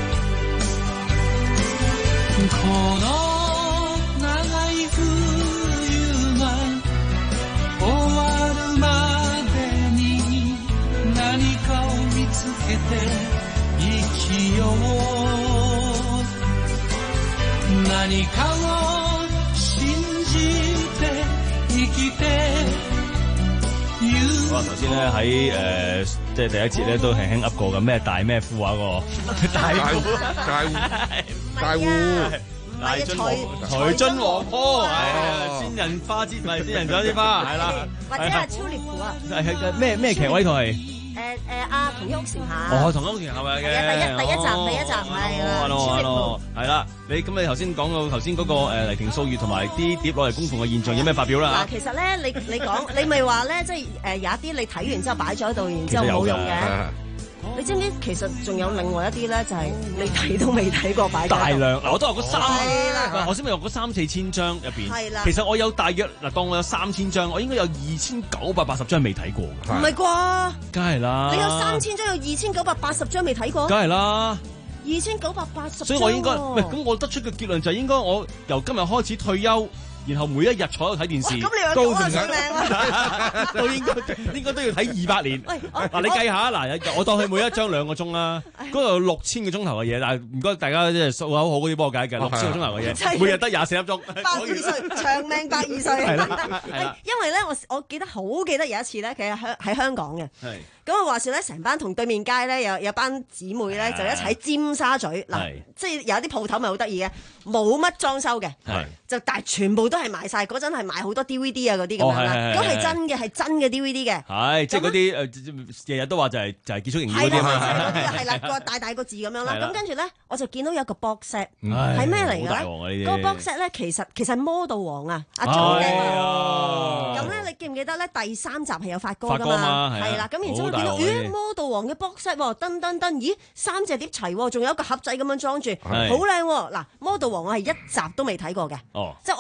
この長い冬が終わるまでに何かを見つけて生きよう何かを信じて生きて哇！頭先咧喺誒，即係第一節咧都輕輕噏過嘅咩大咩夫啊個大夫大戶大戶大津王財津王婆，係仙人花之唔係仙人掌之花，係啦， 或者係超烈婦啊， 係係咩咩劇位佢係？ 誒誒阿同一屋檐下， 哦，同一屋檐下咪嘅， 第一第一集第一集係啦，超烈婦係啦。你咁你頭先講到頭先嗰個誒黎庭素月同埋啲碟攞嚟供奉嘅現象有咩發表啦？ 嗱，其實咧，你你講你咪話咧，即係誒有一啲你睇完之後擺咗喺度，然之後冇用嘅。你知唔知其實仲有另外一啲咧，就係你睇都未睇過擺大量嗱，我都話嗰三，我先咪話嗰三四千張入邊， 係啦。 其實我有大約嗱，當我有三千張，我應該有二千九百八十張未睇過。 唔係啩？ 梗係啦。 你有三千張，有二千九百八十張未睇過？ 梗係啦。 二千九百八十張， 所以我應該喂，咁我得出嘅結論就係應該我由今日開始退休。然後每一日坐喺度睇電視， 咁你又講上命啦， 都應該應該都要睇二百年。嗱你計下嗱，我當佢每一張兩個鐘啦，嗰度有六千個鐘頭嘅嘢，但係唔該大家即係數口好嗰啲幫我計計，六千個鐘頭嘅嘢，每日得廿四粒鐘。 百二歲長命百二歲，係啦，因為咧我我記得好記得有一次咧，佢喺香喺香港嘅。咁啊話説咧，成班同對面街咧有有班姊妹咧就一齊喺尖沙咀嗱，即係有啲鋪頭咪好得意嘅，冇乜裝修嘅，就但係全部都係賣晒。嗰陣係賣好多 D V D 啊嗰啲咁樣啦，都係真嘅，係真嘅 D V D 嘅。 係即係嗰啲誒日日都話就係就係結束營業嗰啲啊， 係啦，個大大個字咁樣啦。咁跟住咧，我就見到有一個 box set 係咩嚟㗎咧？嗰個 box set 咧其實其實係 model 王啊，阿鐘嘅。咁咧你記唔記得咧？第三集係有發哥㗎嘛？係啦，咁然之後。見到咦 model 王嘅 box set 喎，噔噔噔，咦三隻碟齊喎，仲有一個盒仔咁樣裝住，好靚喎！嗱 model 王我係一集都未睇過嘅，即係我又未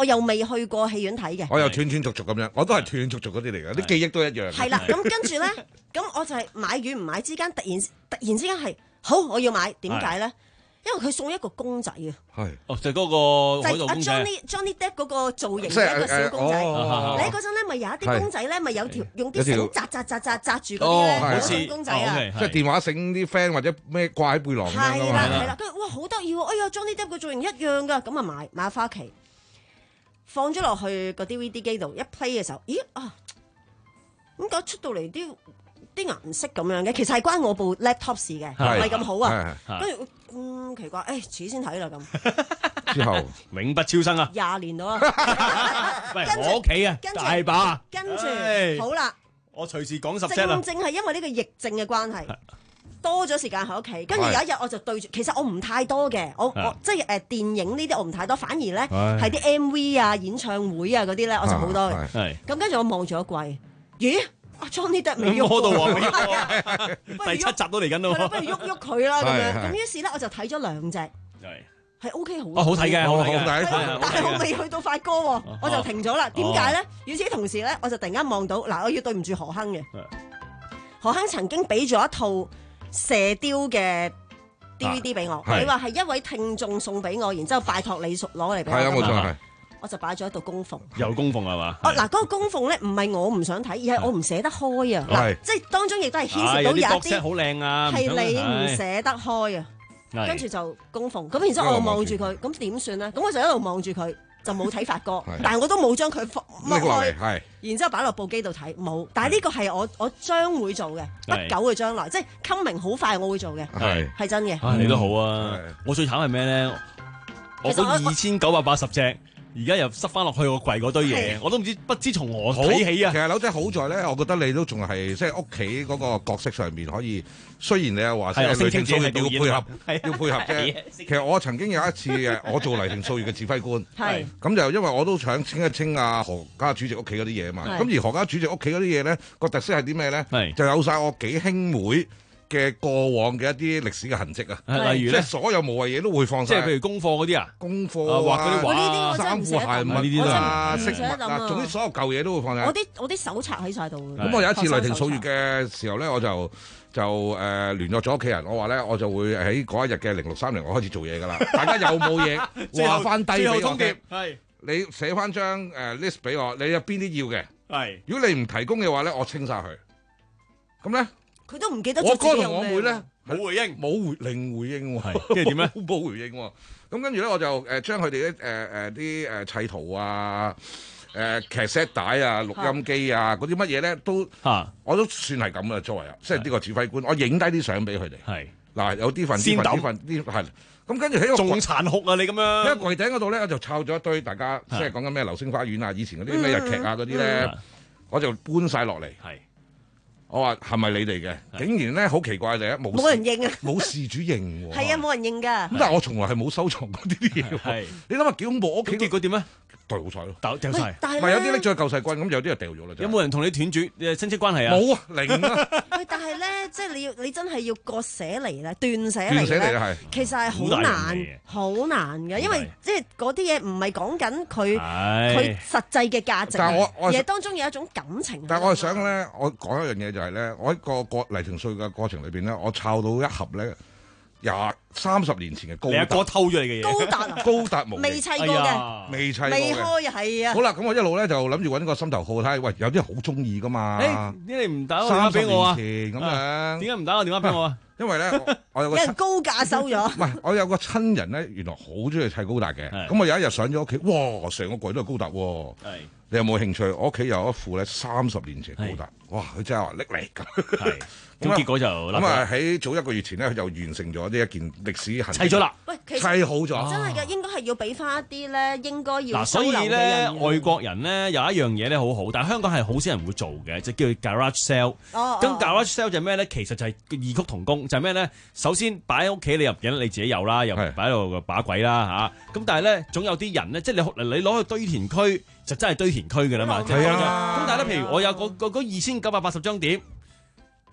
未去過戲院睇嘅。 我又斷斷續續咁樣，我都係斷斷續續嗰啲嚟嘅，啲記憶都一樣。 係啦，咁跟住咧，咁我就係買與唔買之間，突然突然之間係好，我要買，點解咧？因為佢送一個公仔啊！ 係哦，就嗰個就係阿 Johnny Johnny Depp 嗰個造型嘅一個小公仔。你嗰陣咧，咪有一啲公仔咧，咪有條用啲繩紮紮紮紮紮住嗰啲咧，好似公仔啊！ 即係電話繩啲 friend 或者咩掛喺背囊咁樣㗎嘛。 係啦係啦，跟住哇好得意喎！哎呀 Johnny Depp 個造型一樣㗎，咁啊買買翻屋企，放咗落去個 D V D 機度一 play 嘅時候，咦啊！點解出到嚟啲啲顏色咁樣嘅？其實係關我部 laptop 事嘅，唔係咁好啊。跟住嗯奇怪，誒遲先睇啦咁。 之後永不超生啊！ 廿年到啦。 喂，我屋企啊，大把。 跟住好啦， 我隨時講十隻啦。 正正係因為呢個疫症嘅關係，多咗時間喺屋企。跟住有一日我就對住，其實我唔太多嘅，我我即係誒電影呢啲我唔太多，反而咧係啲 M V 啊、演唱會啊嗰啲咧，我就好多嘅。係。咁跟住我望住個櫃，咦？阿 Johnny Depp 未喐到喎，第七集都嚟緊咯。 不如喐喐佢啦咁樣。咁於是咧我就睇咗兩隻，係 OK 好。 哦，好睇嘅，好睇。 但係我未去到發哥喎，我就停咗啦。點解咧？與此同時咧，我就突然間望到嗱，我要對唔住何鏗嘅。何鏗曾經俾咗一套射雕嘅 D V D 俾我，你話係一位聽眾送俾我，然之後拜託你攞嚟俾我。 係啊，冇錯係。 我就擺咗喺度供奉， 有供奉係嘛？ 哦，嗱，嗰個供奉咧，唔係我唔想睇，而係我唔捨得開啊！嗱，即係當中亦都係牽涉到有一啲好靚啊， 係你唔捨得開啊，跟住就供奉。咁然之後我望住佢，咁點算咧？咁我就一路望住佢，就冇睇發哥，但係我都冇將佢剝開，然之後擺落部機度睇，冇。但係呢個係我我將會做嘅，不久嘅將來，即係 coming 好快，我會做嘅，係係真嘅。 你都好啊！我最慘係咩咧？我嗰二千九百八十隻。而家又塞翻落去個櫃嗰堆嘢，我都唔知不知從何睇起啊！ 其實劉仔好在咧，我覺得你都仲係即係屋企嗰個角色上面可以，雖然你又話係雷霆掃月要配合，要配合啫。其實我曾經有一次嘅，我做雷霆掃月嘅指揮官，係咁就因為我都想清一清阿何家主席屋企嗰啲嘢嘛。咁而何家主席屋企嗰啲嘢咧，個特色係啲咩咧？就有晒我幾兄妹嘅過往嘅一啲歷史嘅痕跡啊， 例如咧， 所有無謂嘢都會放晒， 即係譬如功課嗰啲啊， 功課啊， 畫嗰啲畫， 衫褲鞋襪呢啲啦，飾物啊， 總之所有舊嘢都會放晒。 我啲我啲手冊喺晒度。 咁我有一次雷霆掃月嘅時候咧，我就就誒聯絡咗屋企人，我話咧我就會喺嗰一日嘅零六三零我開始做嘢㗎啦。大家有冇嘢話翻低俾我嘅？係你寫翻張誒 list 俾我，你有邊啲要嘅？係如果你唔提供嘅話咧，我清晒佢。咁咧？ 佢都唔記得我哥同我妹咧冇回應， 冇回零回應喎， 即係點咧？ 冇回應喎。咁跟住咧，我就誒將佢哋啲誒誒啲誒砌圖啊、誒劇 set 帶啊、錄音機啊嗰啲乜嘢咧，都我都算係咁啦。作為即係呢個指揮官，我影低啲相俾佢哋。係嗱，有啲份啲份啲份啲係。咁跟住喺個仲殘酷啊！你咁樣喺個櫃頂嗰度咧，我就抄咗一堆大家即係講緊咩流星花園啊、以前嗰啲咩日劇啊嗰啲咧，我就搬晒落嚟。係。我話係咪你哋嘅？竟然咧好奇怪嘅，冇冇人認啊！ 冇事主認喎。 係啊，冇人認㗎。 咁但係我從來係冇收藏嗰啲啲嘢。係你諗下幾恐怖？屋企結果點咧？ 掉晒咯， 掉晒。 唔係有啲拎咗去救世軍，咁有啲就掉咗啦。 有冇人同你斷絕誒親戚關係啊？ 冇啊，零啊。 喂，但係咧，即係你要你真係要割捨離咧，斷捨離斷捨離咧， 係其實係好難，好難嘅，因為即係嗰啲嘢唔係講緊佢佢實際嘅價值， 但係我而係當中有一種感情。 但係我係想咧，我講一樣嘢就係咧，我喺個過雷霆掃月嘅過程裏邊咧，我抄到一盒咧。廿三十年前嘅高達， 你阿哥偷咗你嘅嘢， 高達高達無未砌過嘅， 未砌過嘅， 未開啊，係啊。 好啦，咁我一路咧就諗住揾個心頭好睇，喂，有啲好中意噶嘛。 誒，點解你唔打個電話俾我啊？ 咁樣， 點解唔打個電話俾我啊？ 因為咧，我有個有人高價收咗。 唔係，我有個親人咧，原來好中意砌高達嘅。咁我有一日上咗屋企，哇，成個櫃都係高達喎。係。你有冇興趣？我屋企有一副咧三十年前高達，哇！佢真係話拎嚟咁。係， 咁結果就咁啊！喺早一個月前咧，佢就完成咗呢一件歷史痕跡。 砌咗啦， 喂， 砌好咗， 真係嘅，應該係要俾翻一啲咧，應該要嗱，所以咧，外國人咧有一樣嘢咧好好，但係香港係好少人會做嘅，就叫 garage sale。哦，咁 garage sale 就係咩咧？其實就係異曲同工，就係咩咧？首先擺喺屋企，你入緊你自己有啦，又擺喺度把鬼啦嚇。咁但係咧，總有啲人咧，即係你你攞去堆填區。就真係堆填區嘅啦嘛，係啊！咁但係咧，譬如我有嗰嗰二千九百八十張碟，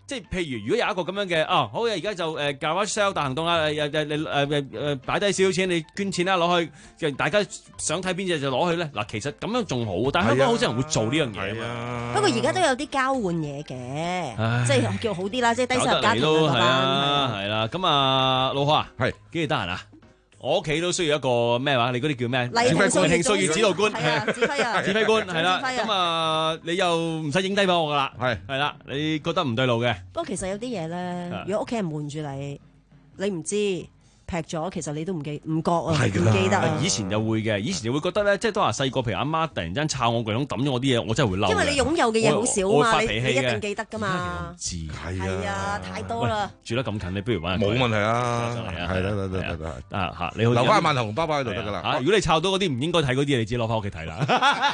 即係譬如如果有一個咁樣嘅啊，好嘅，而家就誒 garage sale 大行動啊，誒誒你誒誒誒擺低少少錢，你捐錢啦，攞去，大家想睇邊隻就攞去咧。嗱，其實咁樣仲好，但係香港好少人會做呢樣嘢啊。 不過而家都有啲交換嘢嘅，即係叫好啲啦，即係低收入家庭嗰班。 係啦，咁啊，老何啊，係幾時得閒啊？我屋企都需要一個咩話？你嗰啲叫咩？ 指揮官、 慶歲月指導官， 係啊，指揮啊， 指揮官係啦。咁啊，你又唔使影低俾我噶啦，係係啦。你覺得唔對路嘅？ 不過其實有啲嘢咧，如果屋企人瞞住你，你唔知。劈咗，其實你都唔記唔覺啊，唔記得啊。 以前就會嘅，以前就會覺得咧，即係都話細個，譬如阿媽突然間抄我櫃桶抌咗我啲嘢，我真係會嬲。 因為你擁有嘅嘢好少啊嘛，你你一定記得噶嘛。知係啊，太多啦。 住得咁近，你不如揾人。冇問題啊，係得得得得得。 啊嚇，你好留翻萬紅包包喺度得㗎啦。 如果你抄到嗰啲唔應該睇嗰啲嘢，你自己攞翻屋企睇啦。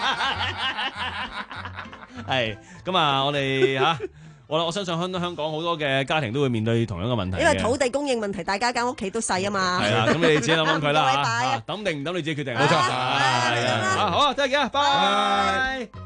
係咁啊，我哋嚇。我我相信香香港好多嘅家庭都會面對同樣嘅問題， 因為土地供應問題，大家間屋企都細啊嘛。 係啊，咁你自己諗諗佢啦嚇，抌定唔抌你自己決定。冇錯，係啊，好啊，再見啊，拜。